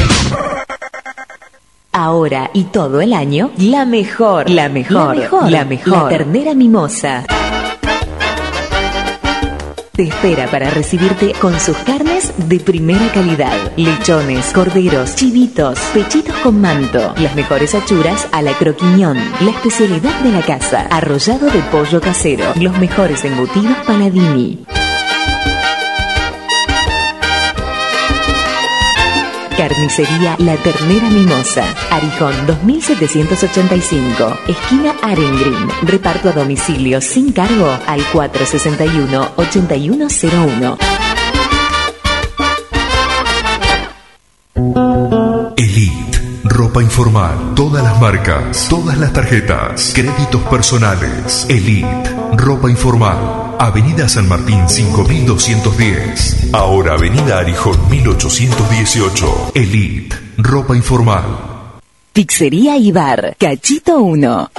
Speaker 13: Ahora y todo el año, la mejor, la mejor, la mejor, la mejor, la ternera mimosa. Te espera para recibirte con sus carnes de primera calidad. Lechones, corderos, chivitos, pechitos con manto. Las mejores achuras a la croquiñón. La especialidad de la casa. Arrollado de pollo casero. Los mejores embutidos Paladini. Carnicería La Ternera Mimosa, Arijón dos mil setecientos ochenta y cinco, esquina Arengrin. Reparto a domicilio sin cargo al cuatro sesenta y uno, ochenta y uno cero uno.
Speaker 15: Elite, ropa informal, todas las marcas, todas las tarjetas, créditos personales. Elite, ropa informal. Avenida San Martín cinco mil doscientos diez. Ahora Avenida Arijón mil ochocientos dieciocho. Elite, ropa informal.
Speaker 13: Pizzería y bar, Cachito uno.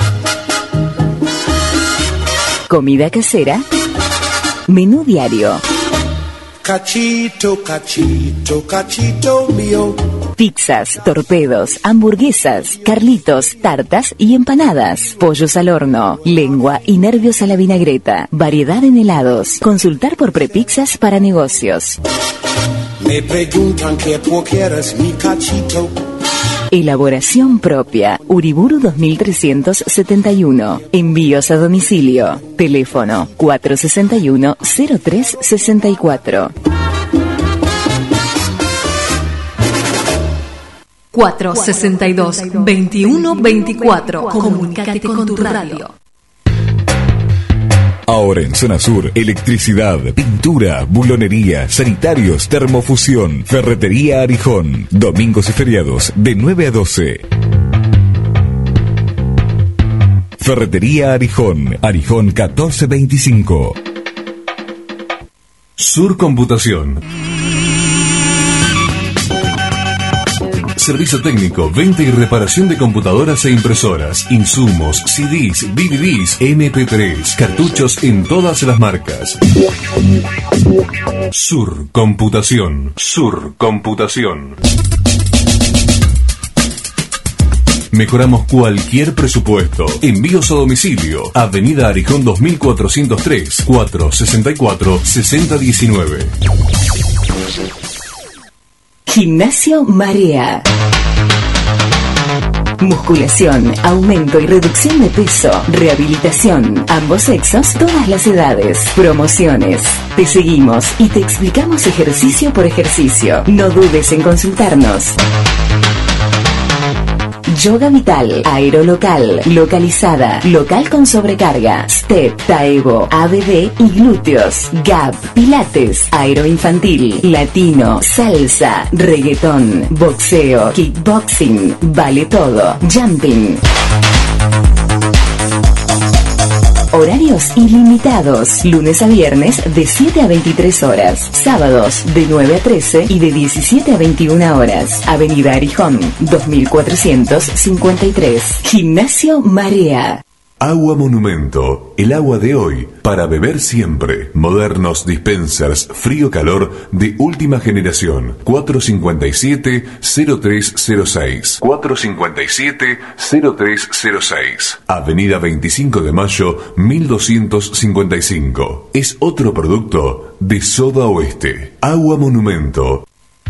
Speaker 13: Comida casera. Menú diario.
Speaker 11: Cachito, cachito, cachito mío.
Speaker 13: Pizzas, torpedos, hamburguesas, carlitos, tartas y empanadas. Pollos al horno, lengua y nervios a la vinagreta. Variedad en helados. Consultar por prepizzas para negocios.
Speaker 11: Me preguntan qué tú quieres, mi cachito.
Speaker 13: Elaboración propia. Uriburu dos mil trescientos setenta y uno. Envíos a domicilio. Teléfono cuatrocientos sesenta y uno, cero tres sesenta y cuatro.
Speaker 16: cuatrocientos sesenta y dos, veintiuno veinticuatro. Comunícate con tu radio.
Speaker 12: Ahora en Zona Sur, electricidad, pintura, bulonería, sanitarios, termofusión, ferretería Arijón. Domingos y feriados de nueve a doce. Ferretería Arijón, Arijón catorce veinticinco.
Speaker 8: Sur Computación. Servicio técnico, venta y reparación de computadoras e impresoras, insumos, C Ds, D V Ds, M P tres, cartuchos en todas las marcas. Sur Computación. Sur Computación. Mejoramos cualquier presupuesto. Envíos a domicilio. Avenida Arijón dos mil cuatrocientos tres, cuatrocientos sesenta y cuatro, sesenta diecinueve.
Speaker 13: Gimnasio Marea. Musculación, aumento y reducción de peso, rehabilitación, ambos sexos, todas las edades, promociones. Te seguimos y te explicamos ejercicio por ejercicio. No dudes en consultarnos. Yoga Vital, Aerolocal, Localizada, Local con sobrecarga, Step, Taevo, A B D y glúteos, Gap, Pilates, Aeroinfantil, Latino, Salsa, Reggaetón, Boxeo, Kickboxing, Vale Todo, Jumping. Horarios ilimitados, lunes a viernes de siete a veintitrés horas, sábados de nueve a trece y de diecisiete a veintiuna horas. Avenida Arijón, dos mil cuatrocientos cincuenta y tres. Gimnasio Marea.
Speaker 8: Agua Monumento, el agua de hoy, para beber siempre. Modernos dispensers frío-calor de última generación. cuatro cinco siete, cero tres cero seis. cuatro cinco siete, cero tres cero seis. Avenida veinticinco de mayo, mil doscientos cincuenta y cinco. Es otro producto de Soda Oeste. Agua Monumento.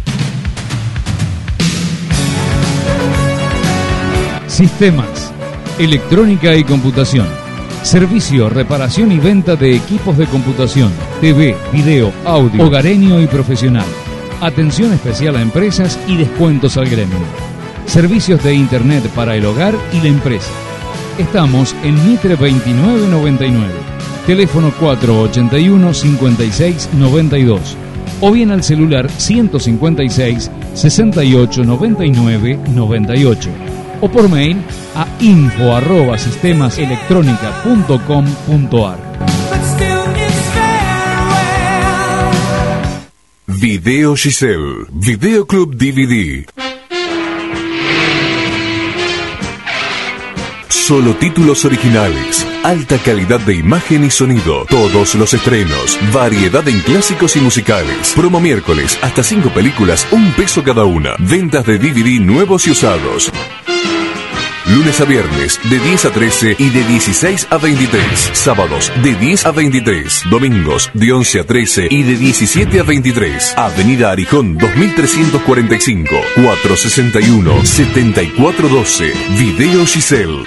Speaker 17: Sistemas, electrónica y computación. Servicio, reparación y venta de equipos de computación, T V, video, audio, hogareño y profesional. Atención especial a empresas y descuentos al gremio. Servicios de internet para el hogar y la empresa. Estamos en Mitre veintinueve noventa y nueve. Teléfono cuatrocientos ochenta y uno, cincuenta y seis noventa y dos. O bien al celular ciento cincuenta y seis, sesenta y ocho noventa y nueve noventa y ocho. O por mail a info arroba sistemaselectronica punto com punto ar.
Speaker 8: Video Giselle, Videoclub D V D. Solo títulos originales, alta calidad de imagen y sonido, todos los estrenos, variedad en clásicos y musicales. Promo miércoles, hasta cinco películas, un peso cada una. Ventas de D V D nuevos y usados. Lunes a viernes de diez a trece y de dieciséis a veintitrés. Sábados de diez a veintitrés. Domingos de once a trece y de diecisiete a veintitrés. Avenida Arijón dos mil trescientos cuarenta y cinco, cuatrocientos sesenta y uno, setenta y cuatro doce. Video Giselle.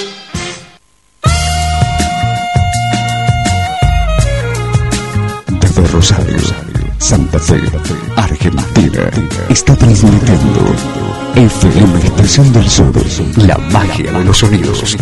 Speaker 15: Desde Rosario, Santa Fe, Argentina, está transmitiendo F M Estación del Sur, la magia de los sonidos.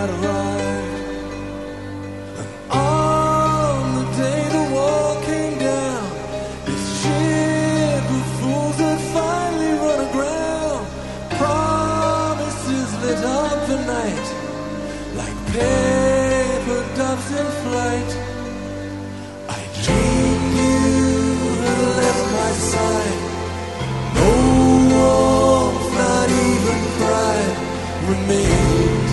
Speaker 20: had arrived. And on the day the wall came down, this ship of fools had finally run aground. Promises lit up the night like paper doves in flight. I dreamed you had left my side. No warmth, not even pride remained.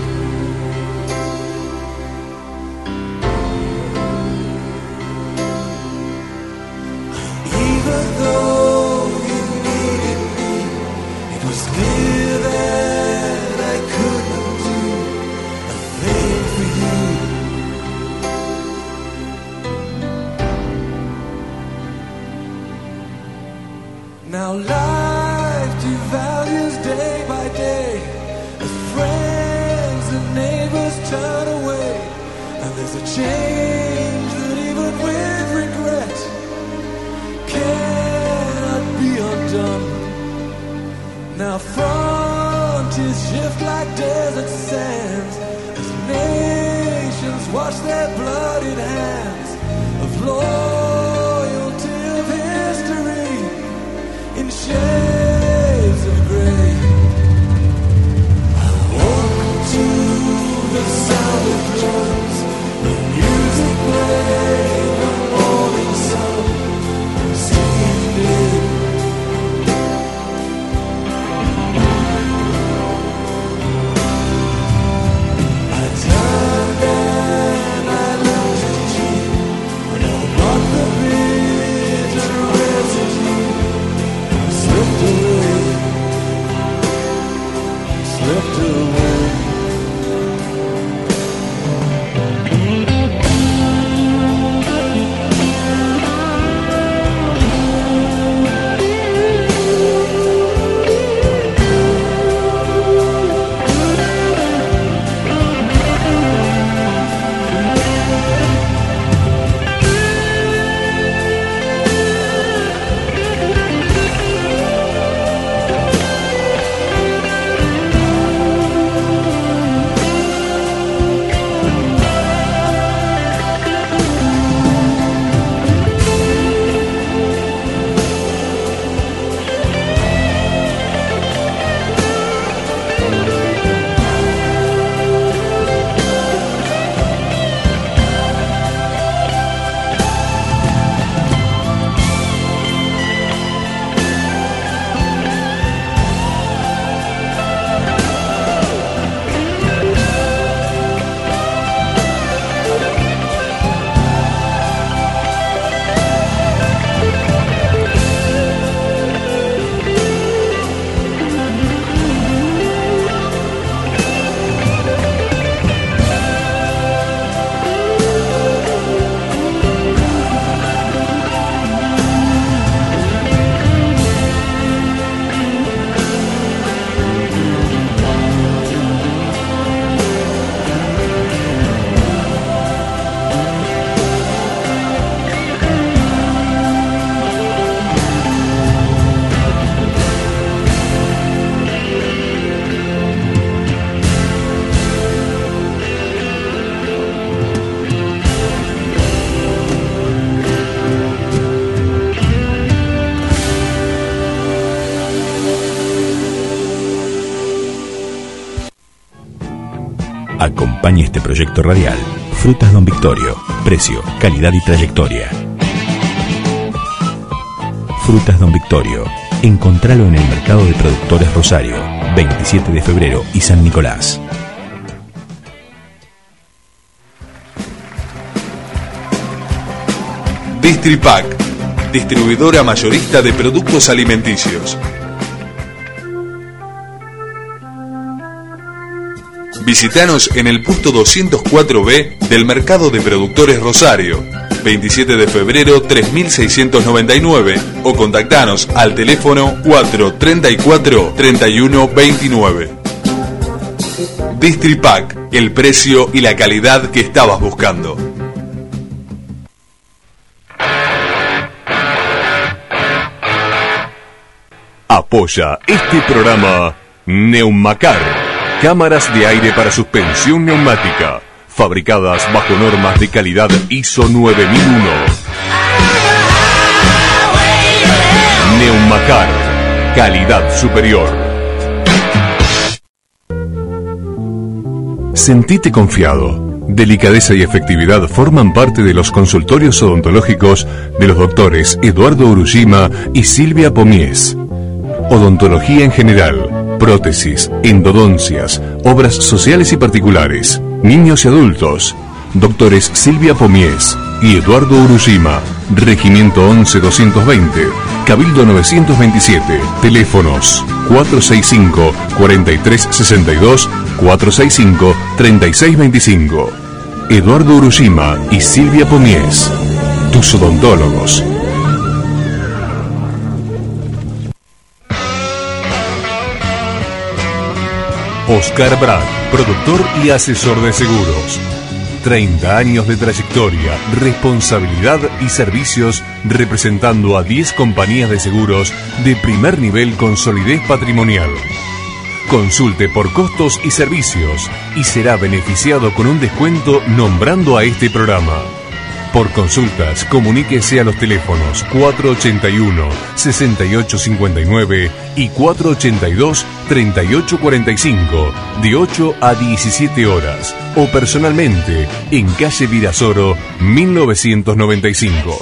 Speaker 20: Even though you needed me, it was clear that I couldn't do a thing for you. Now life devalues day by day as friends and neighbors turn away, and there's a change that even with regret cannot be undone. Now frontiers shift like desert sands as nations wash their bloodied hands of loyalty, of history in shades of grey. I walk to the sound of drums, the music playing, the morning sun streamed in. I turned and I looked at you, and I brought the bitter residue. Slipped away, slipped away.
Speaker 7: Acompaña este proyecto radial. Frutas Don Victorio. Precio, calidad y trayectoria. Frutas Don Victorio. Encontralo en el Mercado de Productores Rosario, veintisiete de febrero y San Nicolás.
Speaker 1: Distripac, distribuidora mayorista de productos alimenticios. Visítanos en el puesto doscientos cuatro B del Mercado de Productores Rosario, veintisiete de febrero tres mil seiscientos noventa y nueve, o contactanos al teléfono cuatro treinta y cuatro treinta y uno veintinueve. Distripac, el precio y la calidad que estabas buscando.
Speaker 8: Apoya este programa Neumacar, cámaras de aire para suspensión neumática, fabricadas bajo normas de calidad I S O nueve mil uno. Neumacar, calidad superior. Sentite confiado. Delicadeza y efectividad forman parte de los consultorios odontológicos de los doctores Eduardo Urushima y Silvia Pomies. Odontología en general, prótesis, endodoncias, obras sociales y particulares, niños y adultos. Doctores Silvia Pomies y Eduardo Urushima. Regimiento once doscientos veinte, Cabildo novecientos veintisiete. Teléfonos cuatro seis cinco, cuatro tres seis dos, cuatro seis cinco, tres seis dos cinco. Eduardo Urushima y Silvia Pomies, tus odontólogos. Oscar Brad, productor y asesor de seguros. treinta años de trayectoria, responsabilidad y servicios representando a diez compañías de seguros de primer nivel con solidez patrimonial. Consulte por costos y servicios y será beneficiado con un descuento nombrando a este programa. Por consultas, comuníquese a los teléfonos cuatro ochenta y uno, sesenta y ocho cincuenta y nueve y cuatro ochenta y dos, treinta y ocho cuarenta y cinco, de ocho a diecisiete horas, o personalmente en calle Virasoro, mil novecientos noventa y cinco.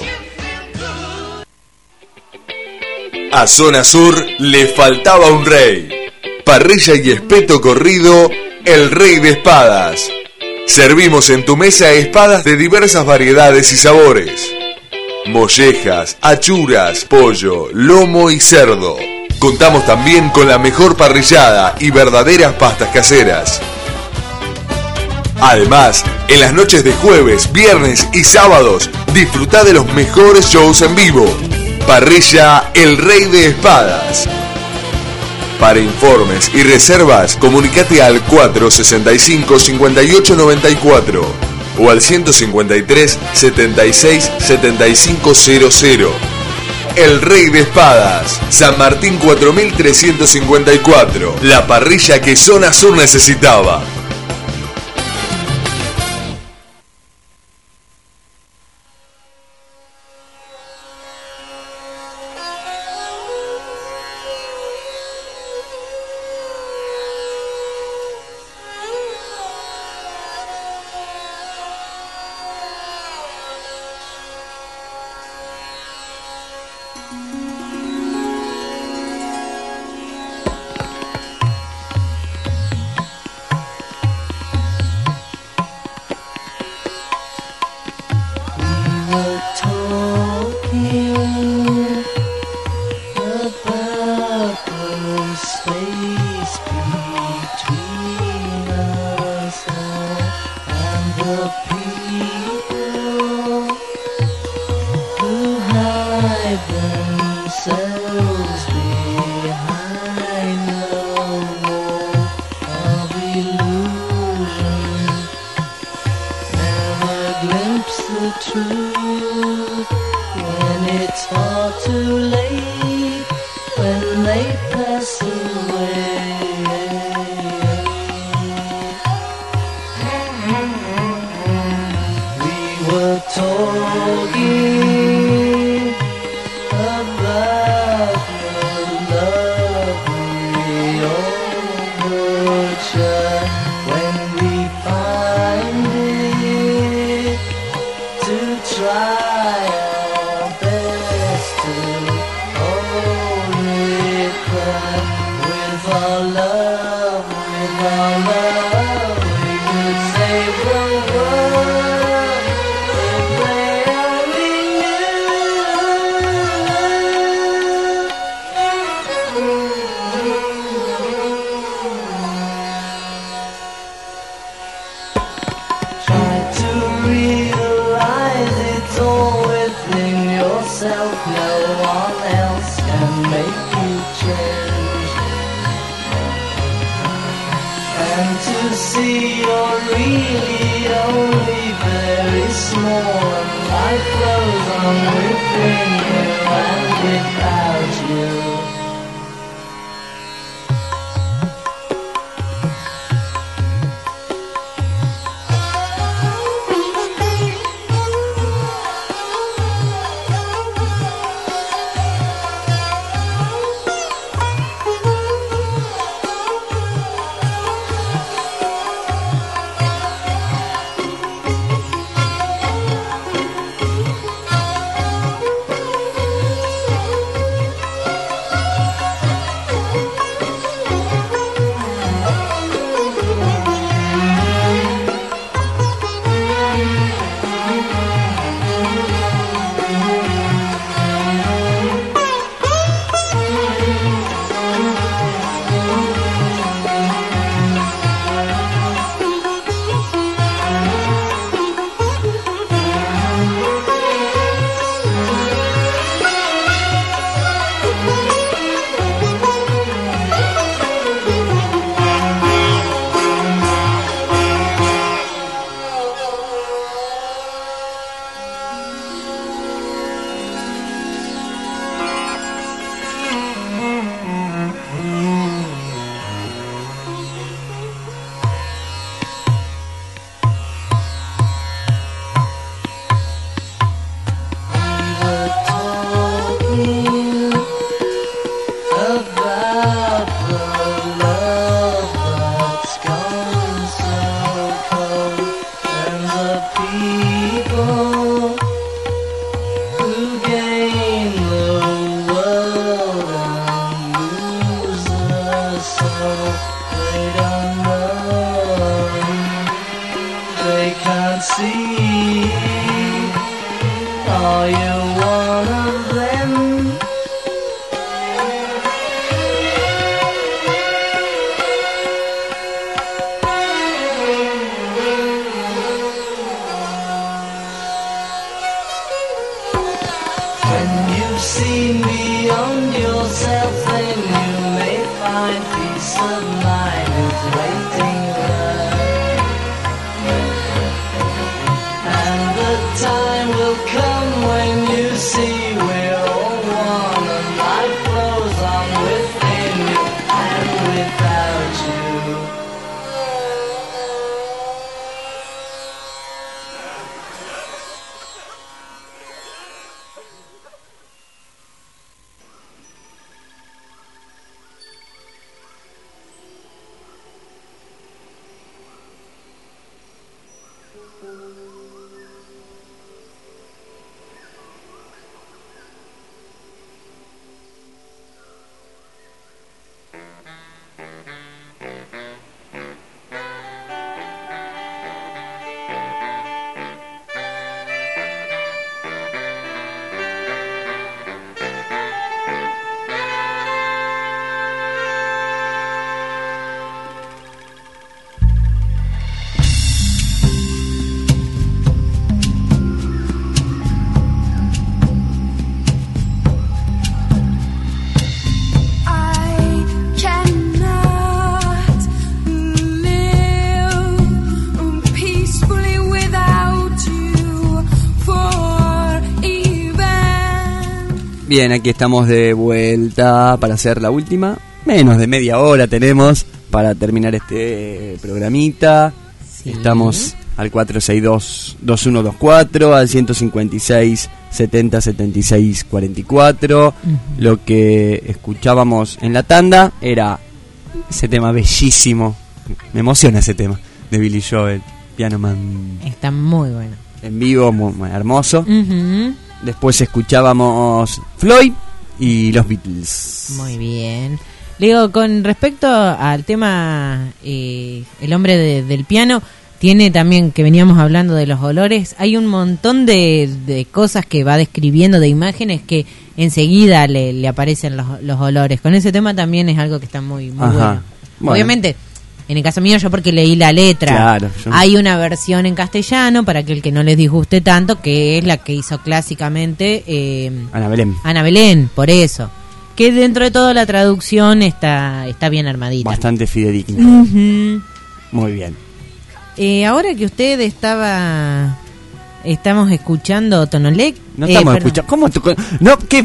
Speaker 1: A Zona Sur le faltaba un rey. Parrilla y espeto corrido, el Rey de Espadas. Servimos en tu mesa espadas de diversas variedades y sabores. Mollejas, achuras, pollo, lomo y cerdo. Contamos también con la mejor parrillada y verdaderas pastas caseras. Además, en las noches de jueves, viernes y sábados, disfruta de los mejores shows en vivo. Parrilla El Rey de Espadas. Para informes y reservas, comunicate al cuatro sesenta y cinco, cincuenta y ocho noventa y cuatro o al ciento cincuenta y tres, setenta y seis, setenta y cinco cero cero. El Rey de Espadas, San Martín cuatro mil trescientos cincuenta y cuatro, la parrilla que Zona Sur necesitaba.
Speaker 4: Are you one of them? When you've seen beyond yourself, then you may find peace of mind is waiting there. And the time will come when you see we're all one, and life flows on within you and without you.
Speaker 5: Bien, aquí estamos de vuelta para hacer la última. Menos de media hora tenemos para terminar este programita. Sí. Estamos al cuatro seis dos, dos uno dos cuatro, al ciento cincuenta y seis, setenta, setenta y seis, cuarenta y cuatro. Uh-huh. Lo que escuchábamos en la tanda era ese tema bellísimo. Me emociona ese tema de Billy Joel, Piano Man.
Speaker 6: Está muy bueno.
Speaker 5: En vivo, muy, muy hermoso.
Speaker 6: Uh-huh.
Speaker 5: Después escuchábamos Floyd y los Beatles.
Speaker 6: Muy bien. Le digo, con respecto al tema eh, El hombre de, del piano, tiene también, que veníamos hablando de los olores, hay un montón de, de cosas que va describiendo, de imágenes que enseguida le, le aparecen los, los olores. Con ese tema también es algo que está muy, muy bueno. bueno. Obviamente, en el caso mío, yo porque leí la letra,
Speaker 5: claro, yo...
Speaker 6: hay una versión en castellano, para aquel que no les disguste tanto, que es la que hizo clásicamente eh,
Speaker 5: Ana Belén.
Speaker 6: Ana Belén, por eso. Que dentro de todo la traducción está, está bien armadita.
Speaker 5: Bastante fidedigna.
Speaker 6: Uh-huh.
Speaker 5: Muy bien.
Speaker 6: Eh, ahora que usted estaba... Estamos escuchando Tonolec.
Speaker 5: No
Speaker 6: eh,
Speaker 5: estamos
Speaker 6: perdón.
Speaker 5: escuchando. ¿Cómo tu, no, qué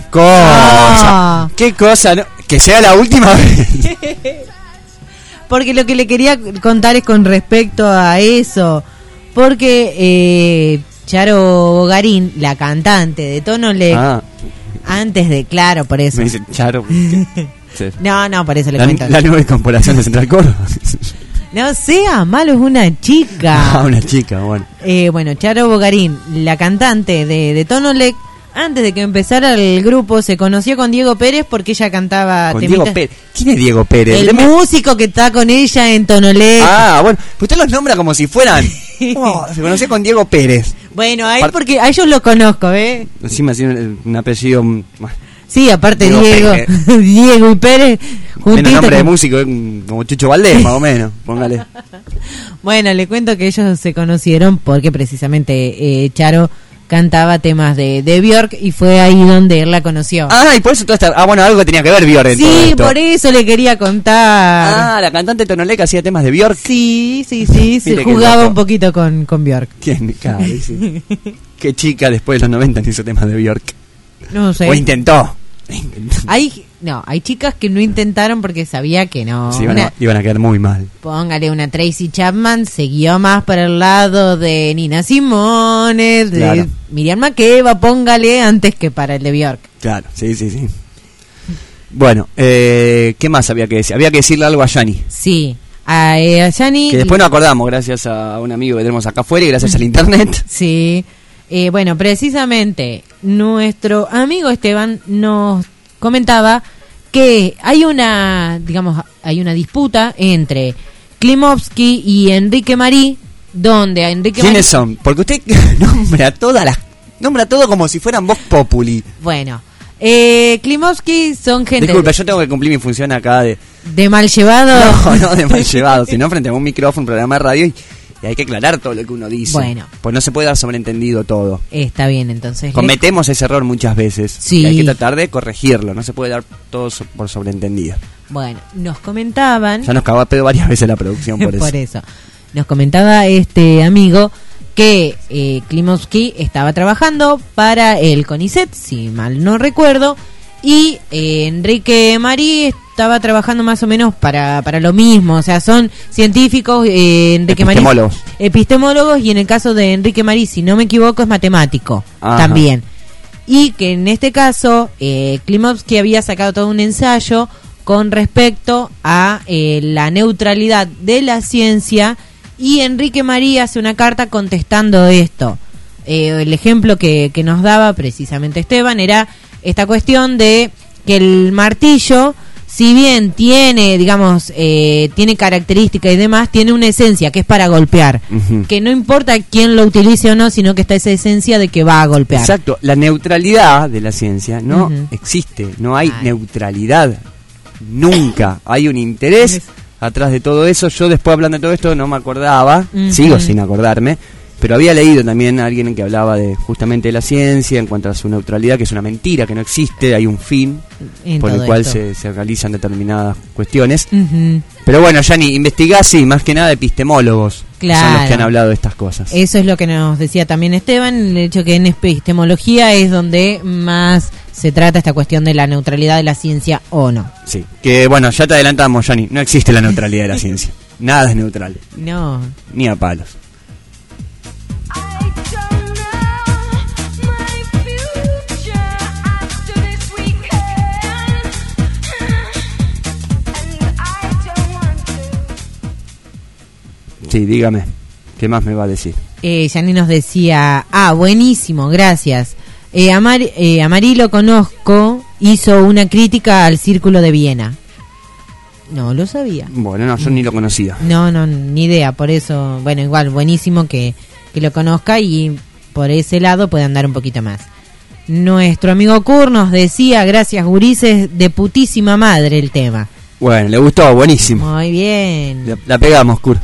Speaker 5: cosa.
Speaker 6: Oh.
Speaker 5: Qué cosa. No, que sea la última vez.
Speaker 6: Porque lo que le quería contar es con respecto a eso. Porque eh, Charo Bogarín, la cantante de Tonolec, ah. antes de, claro, por eso.
Speaker 5: Me dice Charo.
Speaker 6: Sí. No, no, por eso le
Speaker 5: la,
Speaker 6: cuento.
Speaker 5: La nueva incorporación de Central Córdoba.
Speaker 6: No sea malo, es una chica.
Speaker 5: Ah, una chica, bueno.
Speaker 6: Eh, bueno, Charo Bogarín, la cantante de, de Tonolec, antes de que empezara el grupo, se conoció con Diego Pérez porque ella cantaba...
Speaker 5: Con Diego Pérez. ¿Quién es Diego Pérez?
Speaker 6: El Deme... músico que está con ella en Tonolec.
Speaker 5: Ah, bueno. Usted los nombra como si fueran... Oh, se conoció con Diego Pérez.
Speaker 6: Bueno, a él porque a ellos lo conozco, ¿eh?
Speaker 5: Encima así un, un apellido...
Speaker 6: Sí, aparte Diego, Diego, Diego y Pérez
Speaker 5: menos nombre con... de músico, como Chucho Valdés, más o menos, póngale.
Speaker 6: Bueno, le cuento que ellos se conocieron porque precisamente eh, Charo cantaba temas de, de Björk y fue ahí donde él la conoció.
Speaker 5: Ah, y por eso toda esta... Ah, bueno, algo que tenía que ver Björk en
Speaker 6: sí,
Speaker 5: todo esto.
Speaker 6: Por eso le quería contar.
Speaker 5: Ah, la cantante Tonolec hacía temas de Björk.
Speaker 6: Sí, sí, sí, se jugaba un poquito con, con Björk.
Speaker 5: ¿Quién? Claro, sí. Qué chica después de los noventa hizo temas de Björk.
Speaker 6: No sé.
Speaker 5: O intentó.
Speaker 6: Hay, no, hay chicas que no intentaron porque sabía que no.
Speaker 5: Sí, iban,
Speaker 6: una,
Speaker 5: a, iban a quedar muy mal.
Speaker 6: Póngale una Tracy Chapman, siguió más para el lado de Nina Simone, de claro. Miriam Makeba, póngale, antes que para el de Björk.
Speaker 5: Claro, sí, sí, sí. Bueno, eh, ¿qué más había que decir? Había que decirle algo a Yani.
Speaker 6: Sí, a, eh, a Yani.
Speaker 5: Que después nos acordamos, gracias a un amigo que tenemos acá afuera y gracias al internet.
Speaker 6: Sí. Eh, bueno, precisamente nuestro amigo Esteban nos comentaba que hay una, digamos, hay una disputa entre Klimovsky y Enrique Marí, donde a Enrique
Speaker 5: ¿Quiénes
Speaker 6: Marí...
Speaker 5: son? Porque usted nombra todas las Nombra todo como si fueran Vox Populi.
Speaker 6: Bueno, eh, Klimovsky son gente...
Speaker 5: Disculpe, yo tengo que cumplir mi función acá de...
Speaker 6: ¿De mal llevado?
Speaker 5: No, no de mal llevado, sino frente a un micrófono, un programa de radio y, y hay que aclarar todo lo que uno dice.
Speaker 6: Bueno.
Speaker 5: Pues no se puede dar sobreentendido todo.
Speaker 6: Está bien, entonces...
Speaker 5: Cometemos ese error muchas veces.
Speaker 6: Sí.
Speaker 5: Y hay que tratar de corregirlo, no se puede dar todo so- por sobreentendido.
Speaker 6: Bueno, nos comentaban...
Speaker 5: Ya nos cagó a pedo varias veces la producción por eso.
Speaker 6: Por eso. Nos comentaba este amigo que eh, Klimovsky estaba trabajando para el CONICET, si mal no recuerdo, y eh, Enrique Marí estaba trabajando más o menos para, para lo mismo, o sea, son científicos, eh, Enrique
Speaker 5: Epistemólogos.
Speaker 6: Marí, epistemólogos, y en el caso de Enrique Marí, si no me equivoco, es matemático. Ajá. También. Y que en este caso, eh, Klimovsky había sacado todo un ensayo con respecto a eh, la neutralidad de la ciencia, y Enrique Marí hace una carta contestando esto. Eh, el ejemplo que, que nos daba precisamente Esteban era esta cuestión de que el martillo, si bien tiene, digamos, eh, tiene características y demás, tiene una esencia que es para golpear. Uh-huh. Que no importa quién lo utilice o no, sino que está esa esencia de que va a golpear.
Speaker 5: Exacto, la neutralidad de la ciencia no uh-huh. existe, no hay Ay. neutralidad. Nunca hay un interés atrás de todo eso. Yo después, hablando de todo esto, no me acordaba, uh-huh. sigo sin acordarme, pero había leído también a alguien que hablaba de justamente de la ciencia en cuanto a su neutralidad, que es una mentira, que no existe, hay un fin en por el cual se, se realizan determinadas cuestiones. Uh-huh. Pero bueno, Yani, investigá, sí, más que nada epistemólogos, claro, son los que han hablado de estas cosas.
Speaker 6: Eso es lo que nos decía también Esteban, el hecho que en epistemología es donde más se trata esta cuestión de la neutralidad de la ciencia o no.
Speaker 5: Sí, que bueno, ya te adelantamos, Yani, no existe la neutralidad de la ciencia. Nada es neutral.
Speaker 6: No.
Speaker 5: Ni a palos. Sí, dígame, ¿qué más me va a decir?
Speaker 6: Eh, Yani nos decía, ah, buenísimo, gracias. Eh, a, Mar, eh, a Marí lo conozco, hizo una crítica al Círculo de Viena. No lo sabía.
Speaker 5: Bueno, no, yo ni lo conocía.
Speaker 6: No, no, ni idea, por eso, bueno, igual, buenísimo que, que lo conozca y por ese lado puede andar un poquito más. Nuestro amigo Kur nos decía, gracias gurises, de putísima madre el tema.
Speaker 5: Bueno, le gustó, buenísimo.
Speaker 6: Muy bien.
Speaker 5: La, la pegamos, Kur.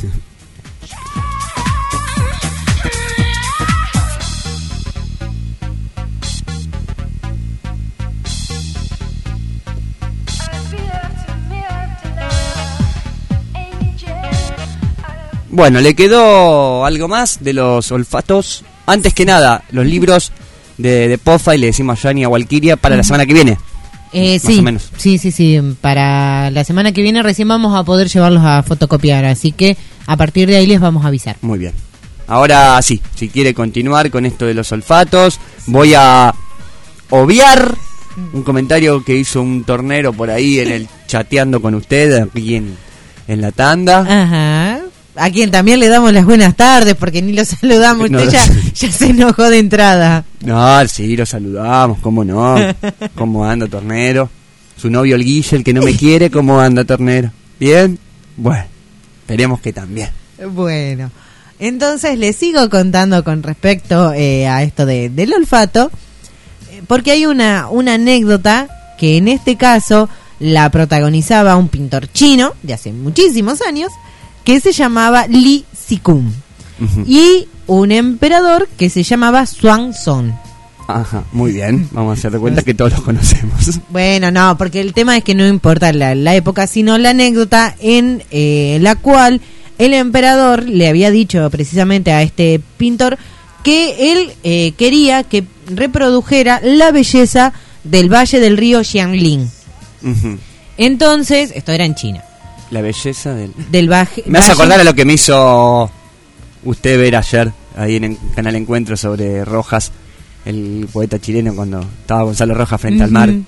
Speaker 5: Bueno, ¿le quedó algo más de los olfatos? Antes que nada, los libros de, de Pofa, y le decimos a Yani y a Walkiria para uh-huh. la semana que viene.
Speaker 6: Eh,
Speaker 5: más
Speaker 6: sí,
Speaker 5: o menos.
Speaker 6: sí, sí, sí. Para la semana que viene recién vamos a poder llevarlos a fotocopiar, así que a partir de ahí les vamos a avisar.
Speaker 5: Muy bien. Ahora sí, si quiere continuar con esto de los olfatos, voy a obviar un comentario que hizo un tornero por ahí en el chateando con usted aquí en, en la tanda.
Speaker 6: Ajá. A quien también le damos las buenas tardes porque ni lo saludamos.
Speaker 5: No,
Speaker 6: Usted ya, ya se enojó de entrada.
Speaker 5: No, sí, lo saludamos, cómo no. ¿Cómo anda, tornero? Su novio el Guille, el que no me quiere, ¿cómo anda, tornero? ¿Bien? Bueno, esperemos que también.
Speaker 6: Bueno, entonces le sigo contando con respecto eh, a esto de, del olfato, porque hay una, una anécdota que en este caso la protagonizaba un pintor chino de hace muchísimos años, que se llamaba Li Zikun, uh-huh. y un emperador que se llamaba Xuanzong.
Speaker 5: Ajá, muy bien, vamos a hacer de cuenta que todos los conocemos.
Speaker 6: Bueno, no, porque el tema es que no importa la, la época, sino la anécdota en eh, la cual el emperador le había dicho precisamente a este pintor que él eh, quería que reprodujera la belleza del valle del río Xiangling. Uh-huh. Entonces, esto era en China.
Speaker 5: La belleza del...
Speaker 6: del valle.
Speaker 5: Me hace acordar a lo que me hizo usted ver ayer, ahí en el Canal Encuentro, sobre Rojas, el poeta chileno, cuando estaba Gonzalo Rojas frente uh-huh. al mar.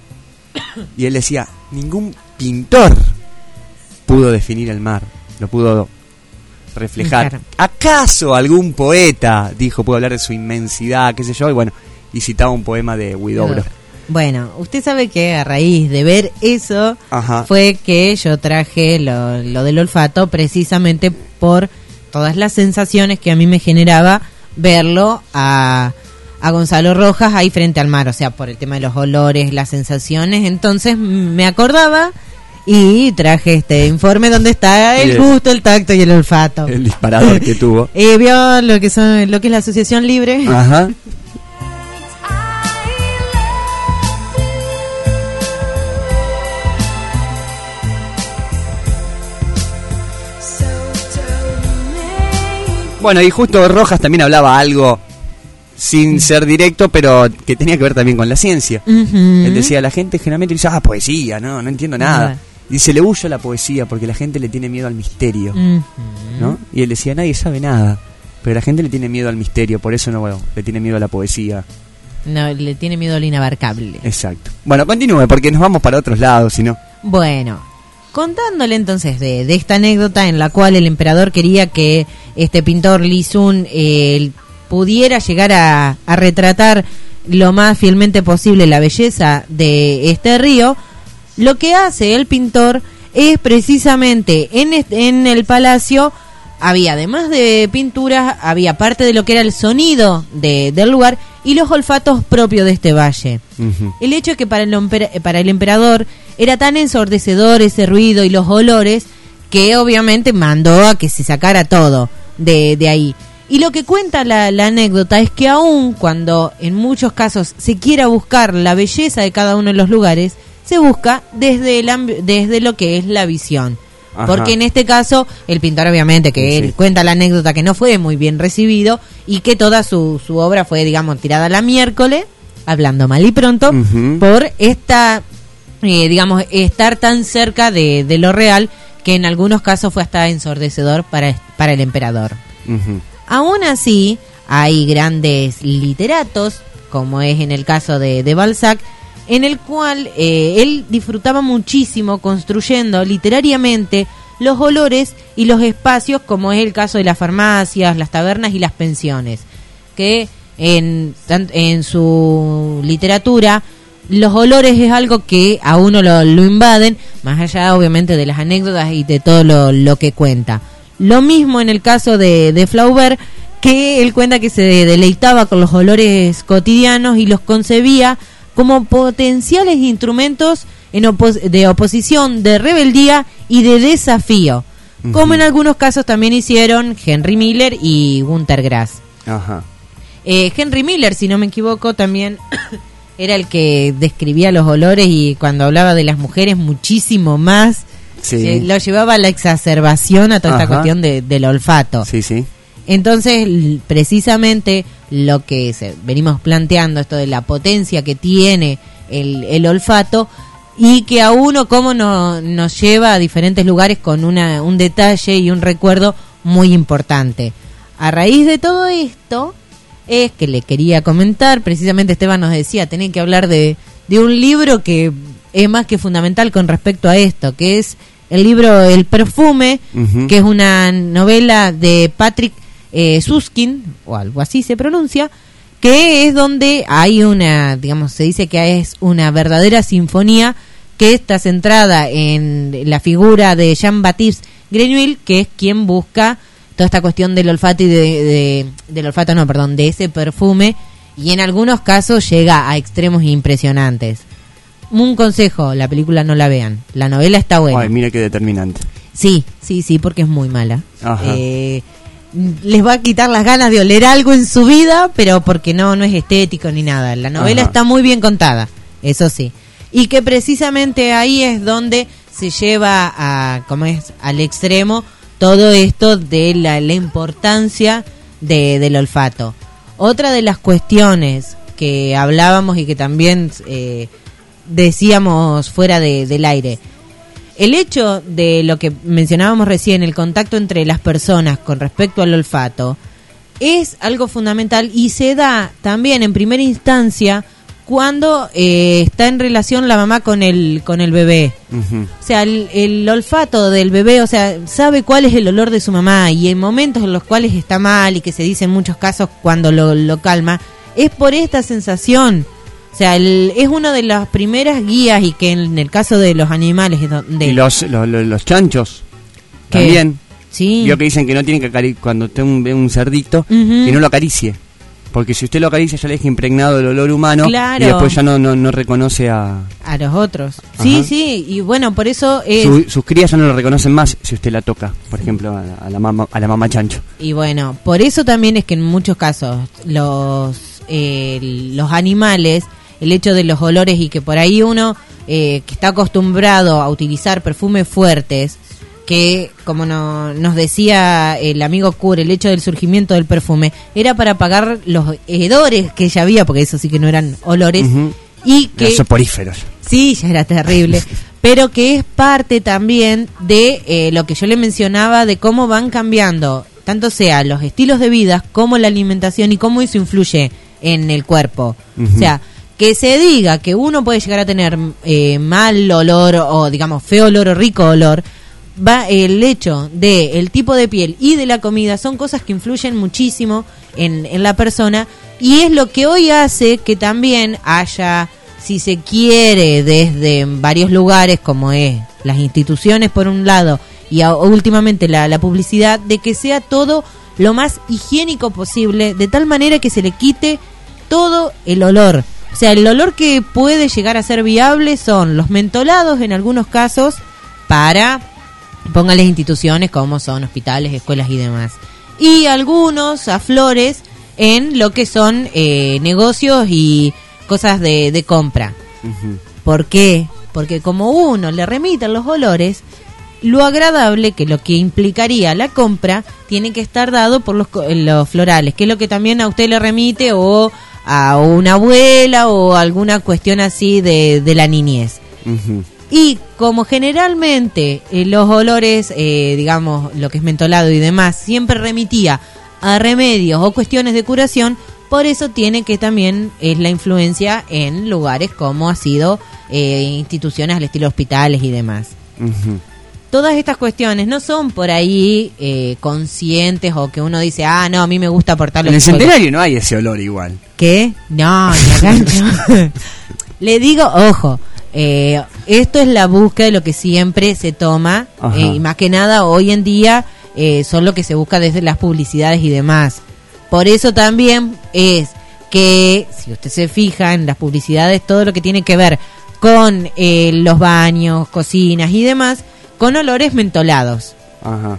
Speaker 5: Y él decía, ningún pintor pudo definir el mar, lo pudo reflejar. Claro. ¿Acaso algún poeta, dijo, pudo hablar de su inmensidad, qué sé yo? Y bueno, y citaba un poema de Huidobro.
Speaker 6: Bueno, usted sabe que a raíz de ver eso, ajá, fue que yo traje lo, lo del olfato precisamente por todas las sensaciones que a mí me generaba verlo a, a Gonzalo Rojas ahí frente al mar, o sea, por el tema de los olores, las sensaciones. Entonces me acordaba y traje este informe donde está el gusto, el tacto y el olfato.
Speaker 5: El disparador que tuvo.
Speaker 6: Eh, vio lo que son, lo que es la asociación libre.
Speaker 5: Ajá. Bueno, y justo Rojas también hablaba algo sin ser directo, pero que tenía que ver también con la ciencia. Uh-huh. Él decía, la gente generalmente dice, ah, poesía, no, no entiendo nada. Uh-huh. Dice, le huyo a la poesía porque la gente le tiene miedo al misterio. Uh-huh. ¿No? Y él decía, nadie sabe nada, pero la gente le tiene miedo al misterio, por eso no, bueno, le tiene miedo a la poesía.
Speaker 6: No, le tiene miedo al inabarcable.
Speaker 5: Exacto. Bueno, continúe, porque nos vamos para otros lados, si no.
Speaker 6: Bueno, contándole entonces de, de esta anécdota en la cual el emperador quería que este pintor Li Sun eh, pudiera llegar a, a retratar lo más fielmente posible la belleza de este río, lo que hace el pintor es precisamente en, este, en el palacio había, además de pinturas, había parte de lo que era el sonido de, del lugar y los olfatos propios de este valle. Uh-huh. El hecho es que para el, para el emperador era tan ensordecedor ese ruido y los olores que obviamente mandó a que se sacara todo de, de ahí. Y lo que cuenta la, la anécdota es que aun cuando en muchos casos se quiera buscar la belleza de cada uno de los lugares, se busca desde, el, desde lo que es la visión. Ajá. Porque en este caso, el pintor obviamente, que sí, él sí. cuenta la anécdota que no fue muy bien recibido y que toda su, su obra fue, digamos, tirada a la miércoles, hablando mal y pronto, uh-huh. por esta, eh, digamos, estar tan cerca de, de lo real que en algunos casos fue hasta ensordecedor para, para el emperador. Uh-huh. Aún así, hay grandes literatos, como es en el caso de, de Balzac, en el cual eh, él disfrutaba muchísimo construyendo literariamente los olores y los espacios, como es el caso de las farmacias, las tabernas y las pensiones, que en, en su literatura los olores es algo que a uno lo, lo invaden, más allá obviamente de las anécdotas y de todo lo, lo que cuenta. Lo mismo en el caso de, de Flaubert, que él cuenta que se deleitaba con los olores cotidianos y los concebía como potenciales instrumentos en opos- de oposición, de rebeldía y de desafío, uh-huh. como en algunos casos también hicieron Henry Miller y Günter Grass.
Speaker 5: Ajá.
Speaker 6: Eh, Henry Miller, si no me equivoco, también era el que describía los olores y cuando hablaba de las mujeres muchísimo más, sí. se lo llevaba a la exacerbación a toda Ajá. esta cuestión de, del olfato.
Speaker 5: Sí, sí.
Speaker 6: Entonces, precisamente lo que se, venimos planteando, esto de la potencia que tiene el, el olfato y que a uno cómo no, nos lleva a diferentes lugares con una, un detalle y un recuerdo muy importante. A raíz de todo esto, es que le quería comentar, precisamente Esteban nos decía, tienen que hablar de, de un libro que es más que fundamental con respecto a esto, que es el libro El Perfume, uh-huh. que es una novela de Patrick Eh, Susskind, o algo así se pronuncia, que es donde hay una, digamos, se dice que es una verdadera sinfonía que está centrada en la figura de Jean-Baptiste Grenouille, que es quien busca toda esta cuestión del olfato y de, de del olfato, no, perdón, de ese perfume, y en algunos casos llega a extremos impresionantes. Un consejo, la película no la vean, la novela está buena.
Speaker 5: Ay, mira qué determinante.
Speaker 6: Sí, sí, sí, porque es muy mala.
Speaker 5: Ajá.
Speaker 6: Eh, les va a quitar las ganas de oler algo en su vida, pero porque no no es estético ni nada. La novela Ajá. está muy bien contada, eso sí. Y que precisamente ahí es donde se lleva a, como es, al extremo todo esto de la, la importancia de, del olfato. Otra de las cuestiones que hablábamos y que también eh, decíamos fuera de, del aire, el hecho de lo que mencionábamos recién, el contacto entre las personas con respecto al olfato, es algo fundamental y se da también en primera instancia cuando eh, está en relación la mamá con el con el bebé. Uh-huh. O sea, el, el olfato del bebé, o sea, sabe cuál es el olor de su mamá y en momentos en los cuales está mal y que se dice en muchos casos cuando lo, lo calma, es por esta sensación. O sea, el, es una de las primeras guías y que en el caso de los animales... De,
Speaker 5: y los, los, los, los chanchos ¿Qué? También.
Speaker 6: Sí.
Speaker 5: Vio que dicen que no tienen que acariciar, cuando usted ve un cerdito, uh-huh. que no lo acaricie. Porque si usted lo acaricia ya le deja impregnado el olor humano,
Speaker 6: claro,
Speaker 5: y después ya no, no, no reconoce a...
Speaker 6: a los otros. Sí,
Speaker 5: Ajá.
Speaker 6: sí, y bueno, por eso es...
Speaker 5: Su, sus crías ya no lo reconocen más si usted la toca, por ejemplo, a la, a la mamá a la mamá chancho.
Speaker 6: Y bueno, por eso también es que en muchos casos los eh, los animales, el hecho de los olores y que por ahí uno eh, que está acostumbrado a utilizar perfumes fuertes, que como no, nos decía el amigo Cure, el hecho del surgimiento del perfume era para apagar los hedores que ya había, porque eso sí que no eran olores, uh-huh. y que
Speaker 5: los soporíferos.
Speaker 6: Sí, ya era terrible, pero que es parte también de eh, lo que yo le mencionaba de cómo van cambiando, tanto sea los estilos de vida como la alimentación y cómo eso influye en el cuerpo. Uh-huh. O sea, que se diga que uno puede llegar a tener eh, mal olor o digamos feo olor o rico olor, va el hecho de el tipo de piel y de la comida son cosas que influyen muchísimo en, en la persona, y es lo que hoy hace que también haya, si se quiere, desde varios lugares como es las instituciones por un lado y a, últimamente la, la publicidad, de que sea todo lo más higiénico posible, de tal manera que se le quite todo el olor. O sea, el olor que puede llegar a ser viable son los mentolados en algunos casos para... póngales instituciones como son hospitales, escuelas y demás. Y algunos a flores en lo que son eh, negocios y cosas de, de compra. Uh-huh. ¿Por qué? Porque como uno le remiten los olores, lo agradable, que lo que implicaría la compra, tiene que estar dado por los, los florales, que es lo que también a usted le remite o a una abuela o alguna cuestión así de, de la niñez. Uh-huh. Y como generalmente eh, los olores, eh, digamos, lo que es mentolado y demás, siempre remitía a remedios o cuestiones de curación, por eso tiene que también es la influencia en lugares como ha sido eh, instituciones al estilo hospitales y demás. Uh-huh. Todas estas cuestiones no son por ahí eh, conscientes o que uno dice, ah, no, a mí me gusta aportar los...
Speaker 5: En el Centenario no hay ese olor igual.
Speaker 6: ¿Qué? No, ni acá no. Le digo, ojo... Eh, esto es la búsqueda de lo que siempre se toma, eh, y más que nada hoy en día eh, son lo que se busca desde las publicidades y demás. Por eso también es que, si usted se fija en las publicidades, todo lo que tiene que ver con eh, los baños, cocinas y demás, con olores mentolados. Ajá.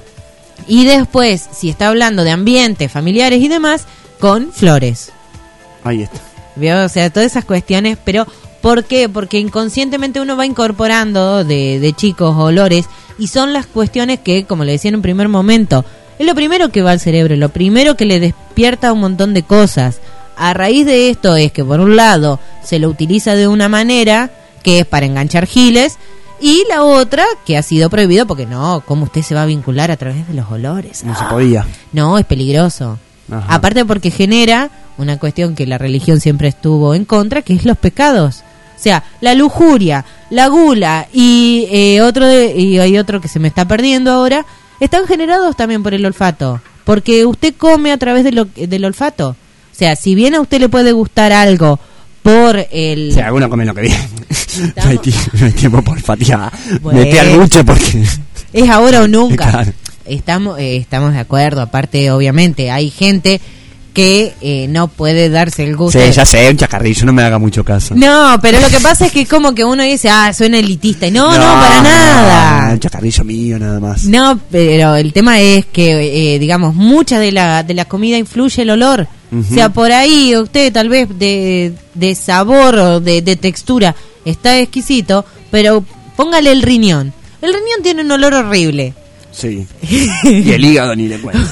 Speaker 6: Y después, si está hablando de ambientes familiares y demás, con flores.
Speaker 5: Ahí está.
Speaker 6: ¿Vio? O sea, todas esas cuestiones, pero... ¿por qué? Porque inconscientemente uno va incorporando de, de chicos olores, y son las cuestiones que, como le decía en un primer momento, es lo primero que va al cerebro, lo primero que le despierta un montón de cosas. A raíz de esto es que, por un lado, se lo utiliza de una manera que es para enganchar giles, y la otra que ha sido prohibido porque no, ¿cómo usted se va a vincular a través de los olores?
Speaker 5: No ah, se podía.
Speaker 6: No, es peligroso. Ajá. Aparte porque genera una cuestión que la religión siempre estuvo en contra, que es los pecados. O sea, la lujuria, la gula y eh, otro de, y hay otro que se me está perdiendo ahora, están generados también por el olfato, porque usted come a través de lo, del olfato. O sea, si bien a usted le puede gustar algo por el...
Speaker 5: O sea, alguno come lo que viene. No hay, no hay tiempo por olfatear. Bueno, mete al buche porque...
Speaker 6: Es ahora o nunca. Claro. Estamos, eh, estamos de acuerdo. Aparte, obviamente, hay gente... que eh, no puede darse el gusto.
Speaker 5: Sí,
Speaker 6: de...
Speaker 5: ya sé, un chacarrillo, no me haga mucho caso.
Speaker 6: No, pero lo que pasa es que como que uno dice, ah, suena elitista. Y no, no, no para nada.
Speaker 5: No, un chacarrillo mío nada más.
Speaker 6: No, pero el tema es que, eh, digamos, mucha de la, de la comida influye el olor. Uh-huh. O sea, por ahí usted tal vez de, de sabor o de, de textura está exquisito, pero póngale el riñón. El riñón tiene un olor horrible.
Speaker 5: Sí. Y el hígado ni le cuento.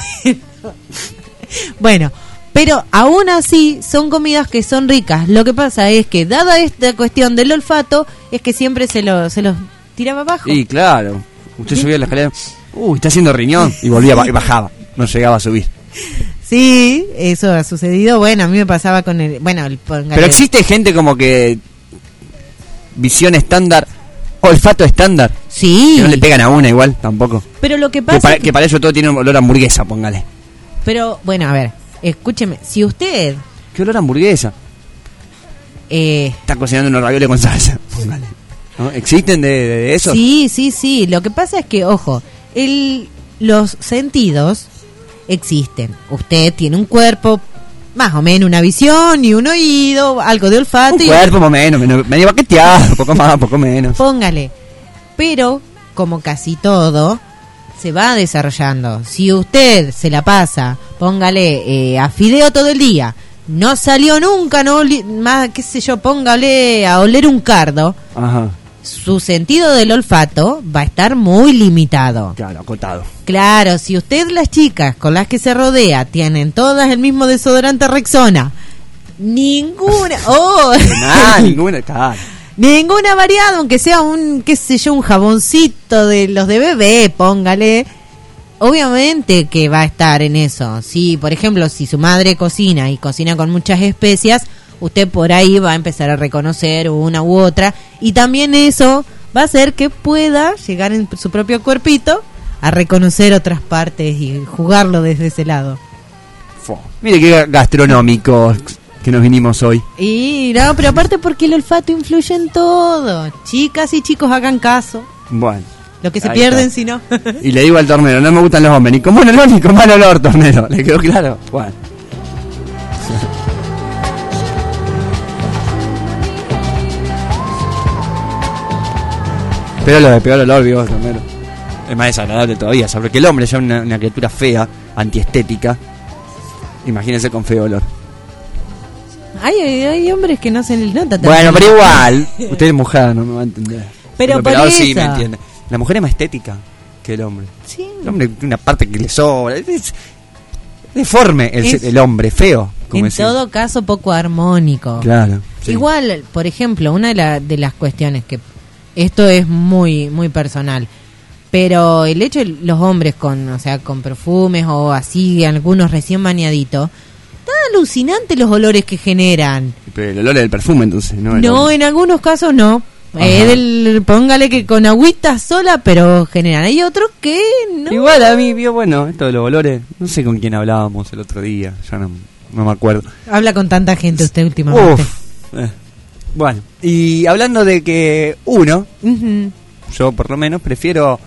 Speaker 6: Bueno, pero aún así son comidas que son ricas. Lo que pasa es que, dada esta cuestión del olfato, es que siempre se lo se los tiraba abajo.
Speaker 5: Y claro, usted ¿sí? subía la escalera, uy, está haciendo riñón, y volvía y bajaba, no llegaba a subir.
Speaker 6: Sí, eso ha sucedido. Bueno, a mí me pasaba con el... bueno, el
Speaker 5: Pero existe gente como que visión estándar, olfato estándar.
Speaker 6: Sí.
Speaker 5: Que no le pegan a una igual, tampoco.
Speaker 6: Pero lo que pasa...
Speaker 5: Que para,
Speaker 6: es que...
Speaker 5: que para eso todo tiene un olor a hamburguesa, póngale.
Speaker 6: Pero, bueno, a ver, escúcheme, si usted...
Speaker 5: ¿Qué olor a hamburguesa?
Speaker 6: Eh...
Speaker 5: Está cocinando unos ravioles con salsa, póngale. ¿No? ¿Existen de, de, de eso?
Speaker 6: Sí, sí, sí. Lo que pasa es que, ojo, el, los sentidos existen. Usted tiene un cuerpo más o menos una visión y un oído, algo de olfato.
Speaker 5: Un
Speaker 6: y
Speaker 5: cuerpo más o menos, medio, medio baqueteado, poco más, poco menos.
Speaker 6: Póngale. Pero, como casi todo, se va desarrollando. Si usted se la pasa, póngale eh, a fideo todo el día, no salió nunca, no oli- más, qué sé yo, póngale a oler un cardo,
Speaker 5: Ajá.
Speaker 6: su sentido del olfato va a estar muy limitado.
Speaker 5: Claro, acotado.
Speaker 6: Claro, si usted, las chicas con las que se rodea, tienen todas el mismo desodorante Rexona, ninguna, oh,
Speaker 5: Nada, ninguna, claro.
Speaker 6: ninguna variada, aunque sea un, qué sé yo, un jaboncito de los de bebé, póngale. Obviamente que va a estar en eso. Si, por ejemplo, si su madre cocina y cocina con muchas especias, usted por ahí va a empezar a reconocer una u otra. Y también eso va a hacer que pueda llegar en su propio cuerpito a reconocer otras partes y jugarlo desde ese lado.
Speaker 5: Fo. Mire qué gastronómicos que nos vinimos hoy.
Speaker 6: Y no, pero aparte porque el olfato influye en todo. Chicas y chicos, hagan caso.
Speaker 5: Bueno.
Speaker 6: Lo que se
Speaker 5: Ahí
Speaker 6: pierden
Speaker 5: está.
Speaker 6: si no.
Speaker 5: Y le digo al tornero, no me gustan los hombres, ni con buen olor ni con mal olor, tornero. ¿Le quedó claro? Bueno. Pero lo de peor olor, digo, tornero. Es más desagradable todavía, sobre que el hombre ya es una, una criatura fea, antiestética. Imagínense con feo olor.
Speaker 6: Hay, hay, hay hombres que no se les nota tanto.
Speaker 5: Bueno, pero igual, usted es mujer, no me va a entender.
Speaker 6: Pero
Speaker 5: el
Speaker 6: por
Speaker 5: operador
Speaker 6: eso.
Speaker 5: sí me entiende. La mujer es más estética que el hombre.
Speaker 6: Sí.
Speaker 5: El hombre tiene una parte que le sobra. Es, es deforme el,
Speaker 6: Es-
Speaker 5: el hombre, feo. Como
Speaker 6: En
Speaker 5: decir.
Speaker 6: todo caso, poco armónico.
Speaker 5: Claro. sí.
Speaker 6: Igual, por ejemplo, una de, la- de las cuestiones que esto es muy muy personal, pero el hecho de los hombres con, o sea, con perfumes o así, algunos recién bañaditos, tan alucinante los olores que generan.
Speaker 5: Pero el olor del perfume, entonces, ¿no? El
Speaker 6: No,
Speaker 5: olor.
Speaker 6: en algunos casos no.
Speaker 5: Ajá.
Speaker 6: Eh, del- póngale que con agüita sola, pero generan. Hay otros que no.
Speaker 5: Igual a mí, vio, bueno, esto de los olores, no sé con quién hablábamos el otro día, ya no, no me acuerdo.
Speaker 6: Habla con tanta gente usted últimamente.
Speaker 5: Uf. Eh. Bueno, y hablando de que uno,
Speaker 6: Ujú.
Speaker 5: yo por lo menos prefiero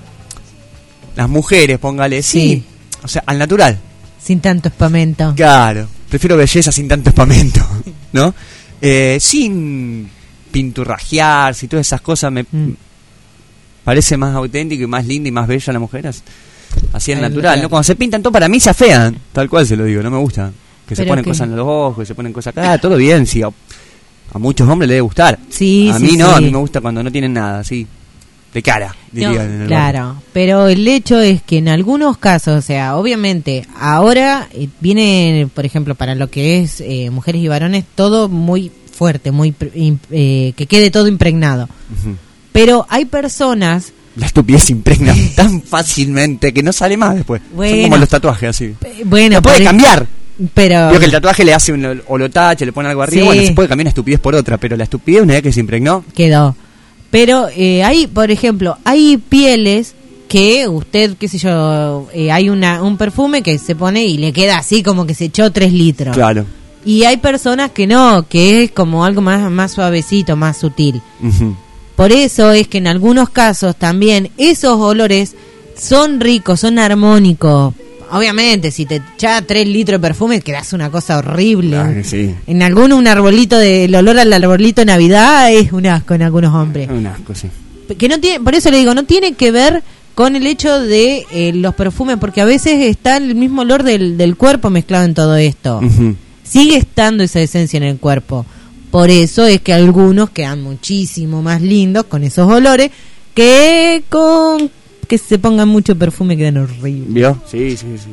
Speaker 5: las mujeres, póngale, sí,
Speaker 6: Sí.
Speaker 5: o sea, al natural.
Speaker 6: Sin tanto espamento.
Speaker 5: Claro, prefiero belleza sin tanto espamento, ¿no? Eh, sin pinturrajearse y todas esas cosas, me
Speaker 6: Mm.
Speaker 5: parece más auténtico y más linda y más bella la mujer. as- Así al
Speaker 6: Al
Speaker 5: natural,
Speaker 6: natural.
Speaker 5: ¿no? Cuando se pintan todo, para mí se afean, tal cual se lo digo, no me gusta. Que se
Speaker 6: Pero
Speaker 5: ponen
Speaker 6: que-
Speaker 5: cosas en los ojos, que se ponen cosas acá, todo bien, sí. A, a muchos hombres les debe gustar.
Speaker 6: Sí,
Speaker 5: a
Speaker 6: sí,
Speaker 5: mí no,
Speaker 6: sí.
Speaker 5: a mí me gusta cuando no tienen nada, así. De cara, dirían
Speaker 6: No,
Speaker 5: en el barrio.
Speaker 6: claro, pero el hecho es que en algunos casos, o sea, obviamente, ahora eh, viene, por ejemplo, para lo que es eh, mujeres y varones, todo muy fuerte, muy pre- im- eh, que quede todo impregnado.
Speaker 5: Ujú.
Speaker 6: Pero hay personas,
Speaker 5: La estupidez se impregna tan fácilmente que no sale más después. Son
Speaker 6: Bueno.
Speaker 5: como los tatuajes, así.
Speaker 6: eh, bueno,
Speaker 5: Se puede
Speaker 6: por-
Speaker 5: cambiar.
Speaker 6: pero
Speaker 5: Digo que el tatuaje le hace un o lo tache, le pone algo arriba,
Speaker 6: Sí.
Speaker 5: bueno, se puede cambiar una estupidez por otra, pero la estupidez una vez que se impregnó,
Speaker 6: quedó. Pero eh, hay, por ejemplo, hay pieles que usted, qué sé yo, eh, hay una un perfume que se pone y le queda así como que se echó tres litros.
Speaker 5: claro.
Speaker 6: Y hay personas que no, que es como algo más, más suavecito, más sutil.
Speaker 5: Ujú.
Speaker 6: Por eso es que en algunos casos también esos olores son ricos, son armónicos. Obviamente, si te echas tres litros de perfume, quedas una cosa horrible.
Speaker 5: Claro que sí.
Speaker 6: En alguno un arbolito, de, el olor al arbolito de Navidad es un asco en algunos hombres.
Speaker 5: Un asco, sí.
Speaker 6: Que no tiene, por eso le digo, no tiene que ver con el hecho de eh, los perfumes, porque a veces está el mismo olor del, del cuerpo mezclado en todo esto.
Speaker 5: Ujú.
Speaker 6: Sigue estando esa esencia en el cuerpo. Por eso es que algunos quedan muchísimo más lindos con esos olores que con que se pongan mucho perfume quedan horribles.
Speaker 5: ¿Vio? Sí, sí, sí.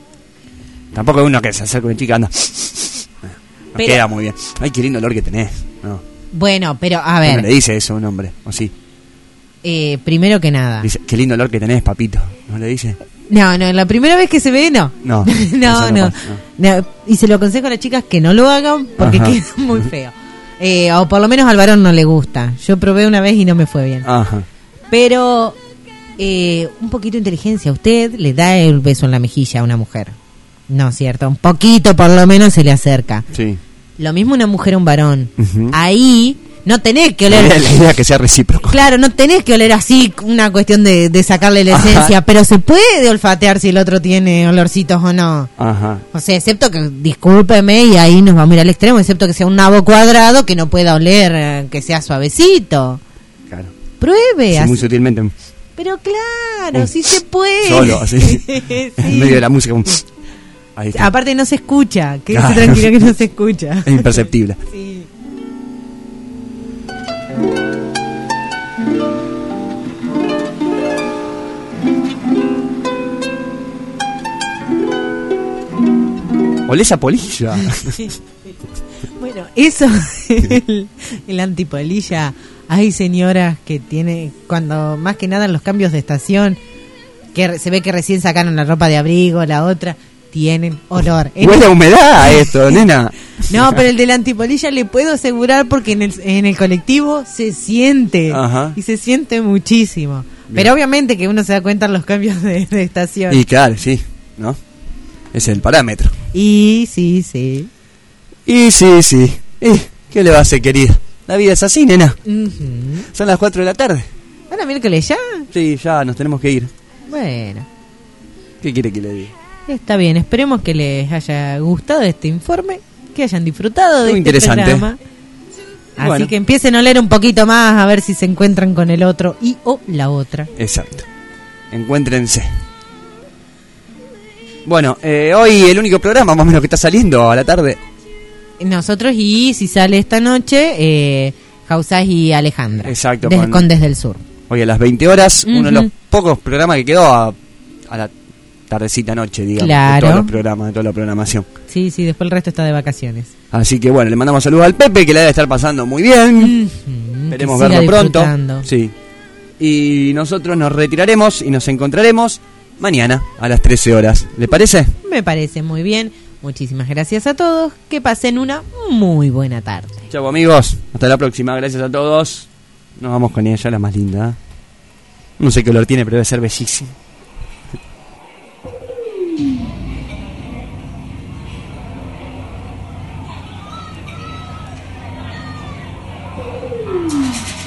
Speaker 5: Tampoco es uno que se acerca a una chica, anda. No
Speaker 6: Pero-
Speaker 5: queda muy bien. Ay, qué lindo olor que tenés. No,
Speaker 6: Bueno, pero a
Speaker 5: no
Speaker 6: ver,
Speaker 5: le dice eso a un hombre, o sí.
Speaker 6: eh, primero que nada.
Speaker 5: Dice, qué lindo olor que tenés, papito. ¿No le dice?
Speaker 6: No, no, la primera vez que se ve, no.
Speaker 5: No.
Speaker 6: no,
Speaker 5: eso
Speaker 6: no.
Speaker 5: pasa,
Speaker 6: No, Y se lo aconsejo a las chicas que no lo hagan porque
Speaker 5: Ajá.
Speaker 6: queda muy feo. Eh, o por lo menos al varón no le gusta. Yo probé una vez y no me fue bien.
Speaker 5: Ajá.
Speaker 6: Pero eh, un poquito de inteligencia. Usted le da el beso en la mejilla a una mujer. No, ¿cierto? Un poquito por lo menos se le acerca.
Speaker 5: Sí.
Speaker 6: Lo mismo una mujer a un varón.
Speaker 5: Ujú.
Speaker 6: Ahí no tenés que oler.
Speaker 5: La idea, la idea que sea recíproco.
Speaker 6: Claro, no tenés que oler así, una cuestión de, de sacarle la esencia, Ajá. pero se puede olfatear si el otro tiene olorcitos o no.
Speaker 5: Ajá.
Speaker 6: O sea, excepto que, discúlpeme, y ahí nos vamos a ir al extremo, excepto que sea un nabo cuadrado que no pueda oler, que sea suavecito.
Speaker 5: Claro.
Speaker 6: Pruebe.
Speaker 5: Sí, muy sutilmente.
Speaker 6: Pero claro,
Speaker 5: uh,
Speaker 6: sí se puede.
Speaker 5: Solo, así. sí. En medio de la música. Un...
Speaker 6: Ahí está. Aparte no se escucha, quédese claro. tranquilo que no se escucha.
Speaker 5: Es imperceptible.
Speaker 6: Sí.
Speaker 5: Olés a polilla.
Speaker 6: Bueno, eso, el, el antipolilla. Hay señoras que tiene, cuando más que nada en los cambios de estación, que se ve que recién sacaron la ropa de abrigo, la otra, tienen olor.
Speaker 5: Huele a humedad esto, nena.
Speaker 6: No, pero el de la antipolilla le puedo asegurar porque en el, en el colectivo se siente.
Speaker 5: Ajá.
Speaker 6: Y se siente muchísimo. Bien. Pero obviamente que uno se da cuenta en los cambios de, de estación.
Speaker 5: Y claro, sí, ¿no? Ese es el parámetro.
Speaker 6: Y sí, sí.
Speaker 5: Y sí, sí. ¿Y qué le va a hacer, querida? La vida es así, nena.
Speaker 6: Uh-huh.
Speaker 5: Son las cuatro de la tarde.
Speaker 6: ¿Bueno, miércoles ya?
Speaker 5: Sí, ya nos tenemos que ir.
Speaker 6: Bueno.
Speaker 5: ¿Qué quiere que le diga?
Speaker 6: Está bien, esperemos que les haya gustado este informe, que hayan disfrutado de
Speaker 5: Muy
Speaker 6: este
Speaker 5: interesante.
Speaker 6: programa. Así
Speaker 5: bueno.
Speaker 6: que empiecen a leer un poquito más a ver si se encuentran con el otro y o la otra.
Speaker 5: Exacto. Encuéntrense. Bueno, eh, hoy el único programa más o menos que está saliendo a la tarde.
Speaker 6: Nosotros y si sale esta noche, eh, Jausás y Alejandra.
Speaker 5: Exacto.
Speaker 6: Des,
Speaker 5: con,
Speaker 6: con Desde el Sur.
Speaker 5: Hoy a las veinte horas,
Speaker 6: uh-huh.
Speaker 5: uno de los pocos programas que quedó a, a la tardecita noche, digamos,
Speaker 6: claro.
Speaker 5: de todos los programas, de toda la programación.
Speaker 6: Sí, sí, después el resto está de vacaciones.
Speaker 5: Así que bueno, le mandamos saludos al Pepe, que la debe estar pasando muy bien.
Speaker 6: Uh-huh.
Speaker 5: Esperemos verlo pronto. Sí. Y nosotros nos retiraremos y nos encontraremos mañana a las trece horas. ¿Le parece?
Speaker 6: Me parece muy bien. Muchísimas gracias a todos. Que pasen una muy buena tarde.
Speaker 5: Chau, amigos. Hasta la próxima. Gracias a todos. Nos vamos con ella, la más linda. No sé qué olor tiene, pero debe ser bellísimo. Mm.